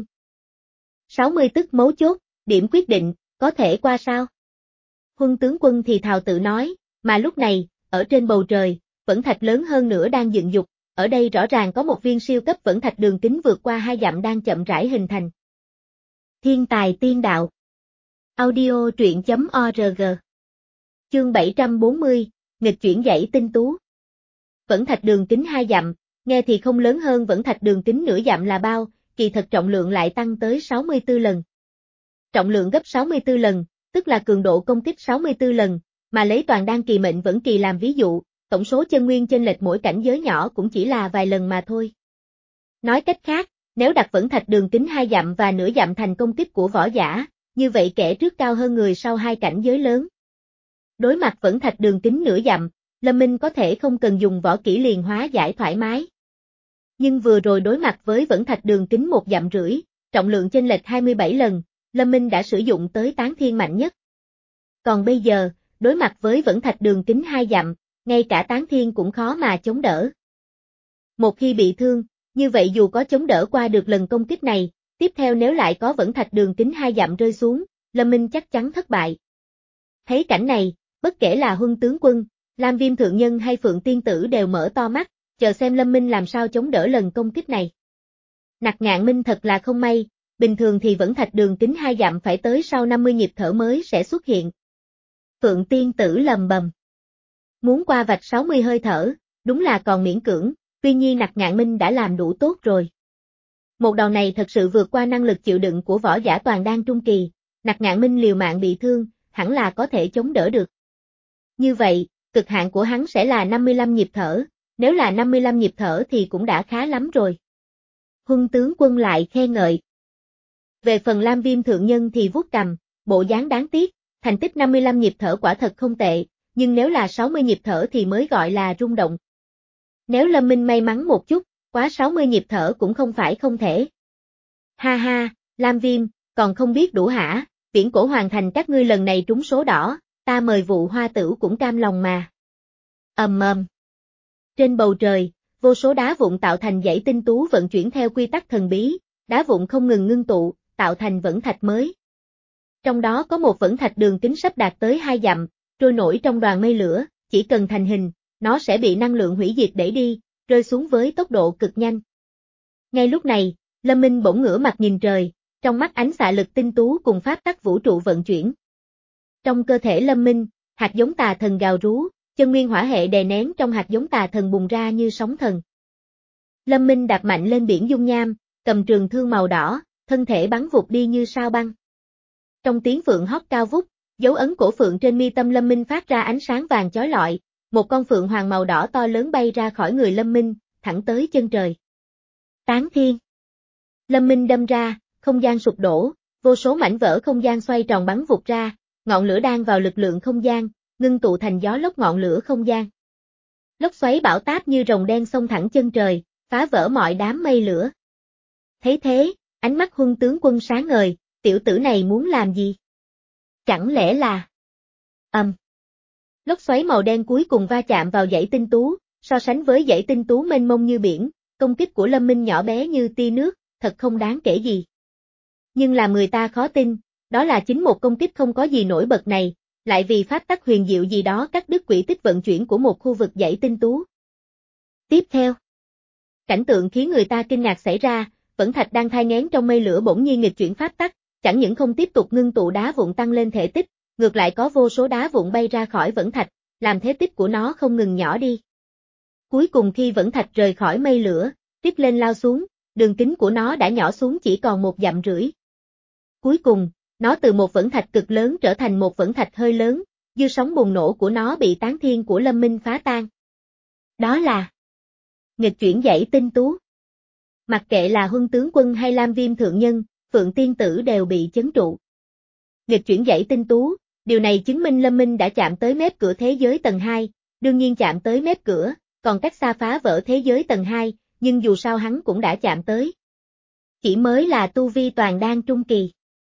sáu mươi tức mấu chốt, điểm quyết định, có thể qua sao? Huân tướng quân thì thào tự nói, mà lúc này, ở trên bầu trời, vẫn thạch lớn hơn nữa đang dựng dục, ở đây rõ ràng có một viên siêu cấp vẫn thạch đường kính vượt qua hai dặm đang chậm rãi hình thành. Thiên tài tiên đạo. Audio truyện chấm org. Chương bảy trăm bốn mươi, nghịch chuyển dãy tinh tú. Vẫn thạch đường kính hai dặm, nghe thì không lớn hơn vẫn thạch đường kính nửa dặm là bao, kỳ thật trọng lượng lại tăng tới sáu mươi tư lần. Trọng lượng gấp sáu mươi tư lần, tức là cường độ công kích sáu mươi tư lần, mà lấy toàn đan kỳ mệnh vẫn kỳ làm ví dụ, tổng số chân nguyên chênh lệch mỗi cảnh giới nhỏ cũng chỉ là vài lần mà thôi. Nói cách khác, nếu đặt vẫn thạch đường kính hai dặm và nửa dặm thành công kích của võ giả, như vậy kẻ trước cao hơn người sau hai cảnh giới lớn. Đối mặt vẫn thạch đường kính nửa dặm, Lâm Minh có thể không cần dùng võ kỹ liền hóa giải thoải mái. Nhưng vừa rồi đối mặt với vẫn thạch đường kính một dặm rưỡi, trọng lượng chênh lệch hai mươi bảy lần, Lâm Minh đã sử dụng tới tán thiên mạnh nhất. Còn bây giờ, đối mặt với vẫn thạch đường kính hai dặm, ngay cả tán thiên cũng khó mà chống đỡ. Một khi bị thương, như vậy dù có chống đỡ qua được lần công kích này, tiếp theo nếu lại có vẫn thạch đường kính hai dặm rơi xuống, Lâm Minh chắc chắn thất bại. Thấy cảnh này, bất kể là Huân tướng quân, Lam Viêm thượng nhân hay Phượng tiên tử đều mở to mắt, chờ xem Lâm Minh làm sao chống đỡ lần công kích này. Nặc Ngạn Minh thật là không may, bình thường thì vẫn thạch đường kính hai dặm phải tới sau năm mươi nhịp thở mới sẽ xuất hiện. Phượng tiên tử lầm bầm. Muốn qua vạch sáu mươi hơi thở, đúng là còn miễn cưỡng, tuy nhiên Nặc Ngạn Minh đã làm đủ tốt rồi. Một đòn này thật sự vượt qua năng lực chịu đựng của võ giả toàn đan trung kỳ, Nặc Ngạn Minh liều mạng bị thương, hẳn là có thể chống đỡ được. Như vậy, cực hạn của hắn sẽ là năm mươi lăm nhịp thở, nếu là năm mươi lăm nhịp thở thì cũng đã khá lắm rồi. Huân tướng quân lại khen ngợi. Về phần Lam Viêm thượng nhân thì vuốt cằm, bộ dáng đáng tiếc, thành tích năm mươi lăm nhịp thở quả thật không tệ, nhưng nếu là sáu mươi nhịp thở thì mới gọi là rung động. Nếu Lâm Minh may mắn một chút, quá sáu mươi nhịp thở cũng không phải không thể. Ha ha, Lam Viêm, còn không biết đủ hả, viễn cổ hoàn thành các ngươi lần này trúng số đỏ, ta mời vụ hoa tử cũng cam lòng mà. Ầm ầm. Trên bầu trời, vô số đá vụn tạo thành dãy tinh tú vận chuyển theo quy tắc thần bí, đá vụn không ngừng ngưng tụ, tạo thành vẫn thạch mới. Trong đó có một vẫn thạch đường kính sắp đạt tới hai dặm, trôi nổi trong đoàn mây lửa, chỉ cần thành hình, nó sẽ bị năng lượng hủy diệt đẩy đi, rơi xuống với tốc độ cực nhanh. Ngay lúc này, Lâm Minh bỗng ngửa mặt nhìn trời, trong mắt ánh xạ lực tinh tú cùng pháp tắc vũ trụ vận chuyển. Trong cơ thể Lâm Minh, hạt giống tà thần gào rú, chân nguyên hỏa hệ đè nén trong hạt giống tà thần bùng ra như sóng thần. Lâm Minh đạp mạnh lên biển dung nham, cầm trường thương màu đỏ, thân thể bắn vụt đi như sao băng. Trong tiếng phượng hót cao vút, dấu ấn cổ phượng trên mi tâm Lâm Minh phát ra ánh sáng vàng chói lọi, một con phượng hoàng màu đỏ to lớn bay ra khỏi người Lâm Minh, thẳng tới chân trời. Tán thiên. Lâm Minh đâm ra, không gian sụp đổ, vô số mảnh vỡ không gian xoay tròn bắn vụt ra, ngọn lửa đang vào lực lượng không gian, ngưng tụ thành gió lốc ngọn lửa không gian. Lốc xoáy bão táp như rồng đen xông thẳng chân trời, phá vỡ mọi đám mây lửa. Thấy thế, ánh mắt Huân tướng quân sáng ngời, tiểu tử này muốn làm gì? Chẳng lẽ là... Ầm. Um. Lốc xoáy màu đen cuối cùng va chạm vào dãy tinh tú, so sánh với dãy tinh tú mênh mông như biển, công kích của Lâm Minh nhỏ bé như tia nước, thật không đáng kể gì. Nhưng làm người ta khó tin, đó là chính một công kích không có gì nổi bật này, lại vì pháp tắc huyền diệu gì đó cắt đứt quỹ tích vận chuyển của một khu vực dãy tinh tú. Tiếp theo, cảnh tượng khiến người ta kinh ngạc xảy ra, vẫn thạch đang thai nghén trong mây lửa bỗng nhiên nghịch chuyển pháp tắc, chẳng những không tiếp tục ngưng tụ đá vụn tăng lên thể tích, ngược lại có vô số đá vụn bay ra khỏi vẫn thạch, làm thế tích của nó không ngừng nhỏ đi. Cuối cùng khi vẫn thạch rời khỏi mây lửa, tiếp lên lao xuống, đường kính của nó đã nhỏ xuống chỉ còn một dặm rưỡi. Cuối cùng, nó từ một vẫn thạch cực lớn trở thành một vẫn thạch hơi lớn, dư sóng bùng nổ của nó bị tán thiên của Lâm Minh phá tan. Đó là nghịch chuyển dãy tinh tú. Mặc kệ là Huân tướng quân hay Lam Viêm thượng nhân, Phượng Tiên Tử đều bị chấn trụ. Nghịch chuyển dãy tinh tú, điều này chứng minh Lâm Minh đã chạm tới mép cửa thế giới tầng hai, đương nhiên chạm tới mép cửa, còn cách xa phá vỡ thế giới tầng hai, nhưng dù sao hắn cũng đã chạm tới. Chỉ mới là tu vi toàn đan trung kỳ.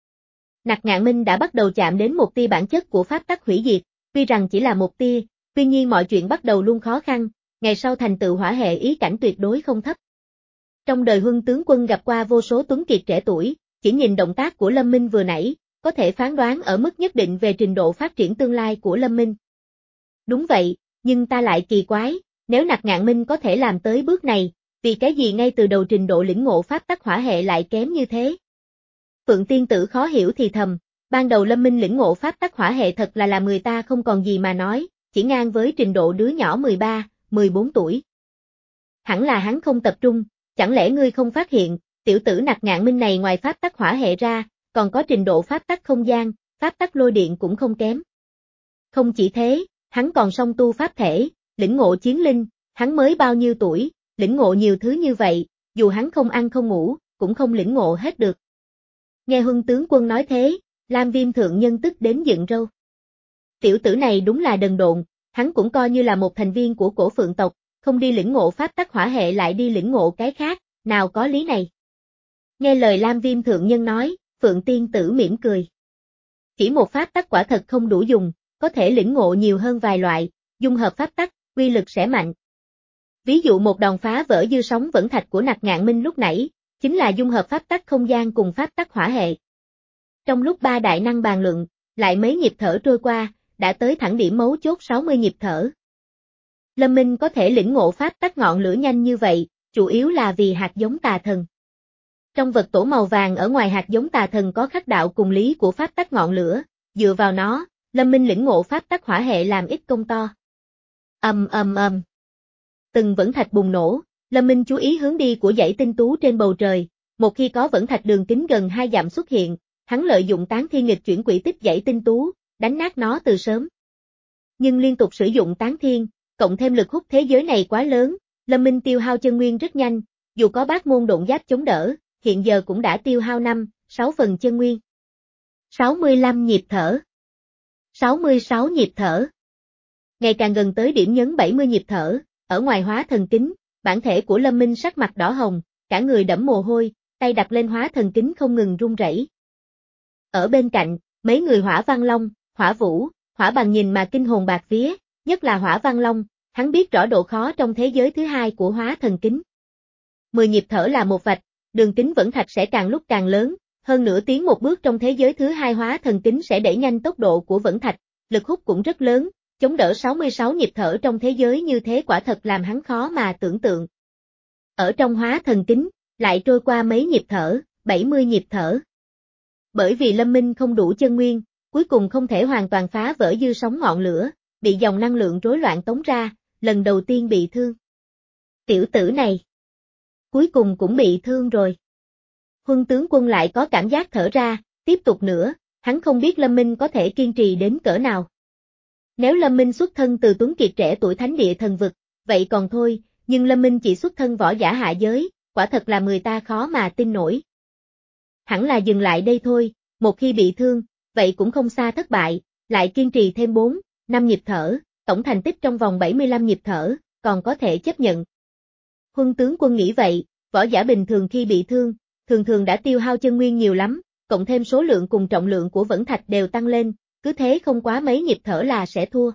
Nặc Ngạn Minh đã bắt đầu chạm đến một tia bản chất của pháp tắc hủy diệt, tuy rằng chỉ là một tia, tuy nhiên mọi chuyện bắt đầu luôn khó khăn, ngày sau thành tựu hỏa hệ ý cảnh tuyệt đối không thấp. Trong đời Huân tướng quân gặp qua vô số tuấn kiệt trẻ tuổi, chỉ nhìn động tác của Lâm Minh vừa nãy, có thể phán đoán ở mức nhất định về trình độ phát triển tương lai của Lâm Minh. Đúng vậy, nhưng ta lại kỳ quái, nếu Nặc Ngạn Minh có thể làm tới bước này, vì cái gì ngay từ đầu trình độ lĩnh ngộ pháp tắc hỏa hệ lại kém như thế? Phượng Tiên Tử khó hiểu thì thầm, ban đầu Lâm Minh lĩnh ngộ pháp tắc hỏa hệ thật là làm người ta không còn gì mà nói, chỉ ngang với trình độ đứa nhỏ mười ba, mười bốn tuổi. Hẳn là hắn không tập trung, chẳng lẽ ngươi không phát hiện, tiểu tử Nặc Ngạn Minh này ngoài pháp tắc hỏa hệ ra, còn có trình độ pháp tắc không gian, pháp tắc lôi điện cũng không kém. Không chỉ thế, hắn còn song tu pháp thể, lĩnh ngộ chiến linh, hắn mới bao nhiêu tuổi, lĩnh ngộ nhiều thứ như vậy, dù hắn không ăn không ngủ, cũng không lĩnh ngộ hết được. Nghe Huân tướng quân nói thế, Lam Viêm thượng nhân tức đến dựng râu. Tiểu tử này đúng là đần độn, hắn cũng coi như là một thành viên của cổ phượng tộc, không đi lĩnh ngộ pháp tắc hỏa hệ lại đi lĩnh ngộ cái khác, nào có lý này. Nghe lời Lam Viêm thượng nhân nói, Phượng Tiên Tử mỉm cười. Chỉ một pháp tắc quả thật không đủ dùng, có thể lĩnh ngộ nhiều hơn vài loại, dung hợp pháp tắc, uy lực sẽ mạnh. Ví dụ một đòn phá vỡ dư sóng vẫn thạch của Nặc Ngạn Minh lúc nãy, chính là dung hợp pháp tắc không gian cùng pháp tắc hỏa hệ. Trong lúc ba đại năng bàn luận, lại mấy nhịp thở trôi qua, đã tới thẳng điểm mấu chốt sáu mươi nhịp thở. Lâm Minh có thể lĩnh ngộ pháp tắc ngọn lửa nhanh như vậy, chủ yếu là vì hạt giống tà thần. Trong vật tổ màu vàng ở ngoài hạt giống tà thần có khắc đạo cùng lý của pháp tắc ngọn lửa, dựa vào nó, Lâm Minh lĩnh ngộ pháp tắc hỏa hệ làm ít công to. Ầm ầm ầm. Từng vẫn thạch bùng nổ, Lâm Minh chú ý hướng đi của dãy tinh tú trên bầu trời, một khi có vẫn thạch đường kính gần hai dặm xuất hiện, hắn lợi dụng tán thiên nghịch chuyển quỹ tích dãy tinh tú, đánh nát nó từ sớm. Nhưng liên tục sử dụng tán thiên, cộng thêm lực hút thế giới này quá lớn, Lâm Minh tiêu hao chân nguyên rất nhanh, dù có bát môn độn giáp chống đỡ, hiện giờ cũng đã tiêu hao năm, sáu phần chân nguyên. sáu mươi lăm nhịp thở. sáu mươi sáu nhịp thở. Ngày càng gần tới điểm nhấn bảy mươi nhịp thở, ở ngoài hóa thần kính, bản thể của Lâm Minh sắc mặt đỏ hồng, cả người đẫm mồ hôi, tay đặt lên hóa thần kính không ngừng run rẩy. Ở bên cạnh, mấy người Hỏa Văn Long, Hỏa Vũ, Hỏa Bằng nhìn mà kinh hồn bạc vía, nhất là Hỏa Văn Long, hắn biết rõ độ khó trong thế giới thứ hai của hóa thần kính. mười nhịp thở là một vạch, đường kính vẫn thạch sẽ càng lúc càng lớn, hơn nữa tiến một bước trong thế giới thứ hai hóa thần kính sẽ đẩy nhanh tốc độ của vẫn thạch, lực hút cũng rất lớn, chống đỡ sáu mươi sáu nhịp thở trong thế giới như thế quả thật làm hắn khó mà tưởng tượng. Ở trong hóa thần kính, lại trôi qua mấy nhịp thở, bảy mươi nhịp thở. Bởi vì Lâm Minh không đủ chân nguyên, cuối cùng không thể hoàn toàn phá vỡ dư sóng ngọn lửa, bị dòng năng lượng rối loạn tống ra, lần đầu tiên bị thương. Tiểu tử này, cuối cùng cũng bị thương rồi. Huân tướng quân lại có cảm giác thở ra, tiếp tục nữa, hắn không biết Lâm Minh có thể kiên trì đến cỡ nào. Nếu Lâm Minh xuất thân từ tuấn kiệt trẻ tuổi thánh địa thần vực, vậy còn thôi, nhưng Lâm Minh chỉ xuất thân võ giả hạ giới, quả thật là người ta khó mà tin nổi. Hẳn là dừng lại đây thôi, một khi bị thương, vậy cũng không xa thất bại, lại kiên trì thêm bốn, năm nhịp thở, tổng thành tích trong vòng bảy mươi lăm nhịp thở, còn có thể chấp nhận. Huân tướng quân nghĩ vậy, võ giả bình thường khi bị thương, thường thường đã tiêu hao chân nguyên nhiều lắm, cộng thêm số lượng cùng trọng lượng của vẫn thạch đều tăng lên, cứ thế không quá mấy nhịp thở là sẽ thua.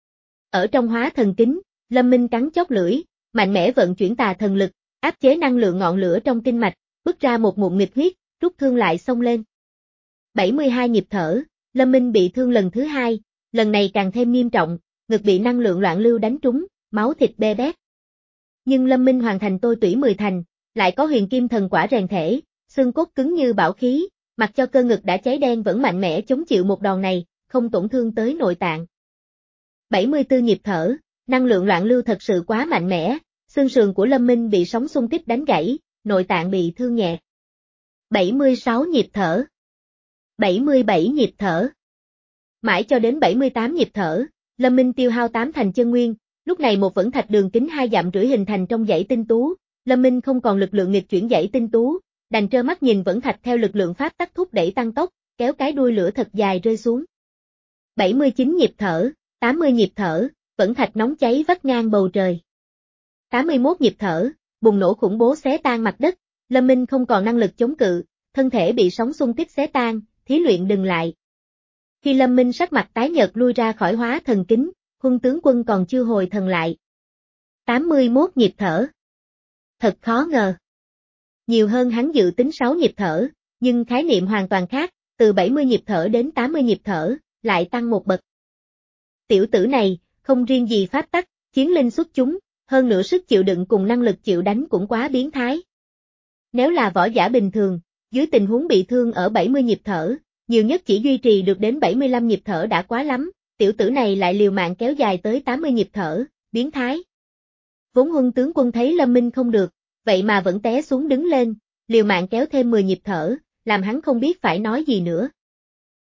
Ở trong hóa thần kính, Lâm Minh cắn chóp lưỡi, mạnh mẽ vận chuyển tà thần lực, áp chế năng lượng ngọn lửa trong kinh mạch, bứt ra một ngụm nghịch huyết, rút thương lại xông lên. bảy mươi hai nhịp thở, Lâm Minh bị thương lần thứ hai, lần này càng thêm nghiêm trọng, ngực bị năng lượng loạn lưu đánh trúng, máu thịt bê bết. Nhưng Lâm Minh hoàn thành tôi tủy mười thành, lại có huyền kim thần quả rèn thể, xương cốt cứng như bảo khí, mặc cho cơ ngực đã cháy đen vẫn mạnh mẽ chống chịu một đòn này, không tổn thương tới nội tạng. bảy mươi tư nhịp thở, năng lượng loạn lưu thật sự quá mạnh mẽ, xương sườn của Lâm Minh bị sóng xung kích đánh gãy, nội tạng bị thương nhẹ. bảy mươi sáu nhịp thở. bảy mươi bảy nhịp thở. Mãi cho đến bảy mươi tám nhịp thở, Lâm Minh tiêu hao tám thành chân nguyên, lúc này một vẫn thạch đường kính hai dặm rưỡi hình thành trong dãy tinh tú, Lâm Minh không còn lực lượng nghịch chuyển dãy tinh tú, đành trơ mắt nhìn Vẫn Thạch theo lực lượng pháp tắc thúc đẩy tăng tốc, kéo cái đuôi lửa thật dài rơi xuống. bảy mươi chín nhịp thở, tám mươi nhịp thở, Vẫn Thạch nóng cháy vắt ngang bầu trời. tám mươi mốt nhịp thở, bùng nổ khủng bố xé tan mặt đất, Lâm Minh không còn năng lực chống cự, thân thể bị sóng xung kích xé tan, thí luyện dừng lại. Khi Lâm Minh sắc mặt tái nhợt lui ra khỏi hóa thần kính, Huân tướng quân còn chưa hồi thần lại. tám mươi mốt nhịp thở. Thật khó ngờ. Nhiều hơn hắn dự tính sáu nhịp thở, nhưng khái niệm hoàn toàn khác, từ bảy mươi nhịp thở đến tám mươi nhịp thở, lại tăng một bậc. Tiểu tử này, không riêng gì pháp tắc, chiến linh xuất chúng, hơn nữa sức chịu đựng cùng năng lực chịu đánh cũng quá biến thái. Nếu là võ giả bình thường, dưới tình huống bị thương ở bảy mươi nhịp thở, nhiều nhất chỉ duy trì được đến bảy mươi lăm nhịp thở đã quá lắm, tiểu tử này lại liều mạng kéo dài tới tám mươi nhịp thở, biến thái. Vốn Huân tướng quân thấy Lâm Minh không được, vậy mà vẫn té xuống đứng lên, liều mạng kéo thêm mười nhịp thở, làm hắn không biết phải nói gì nữa.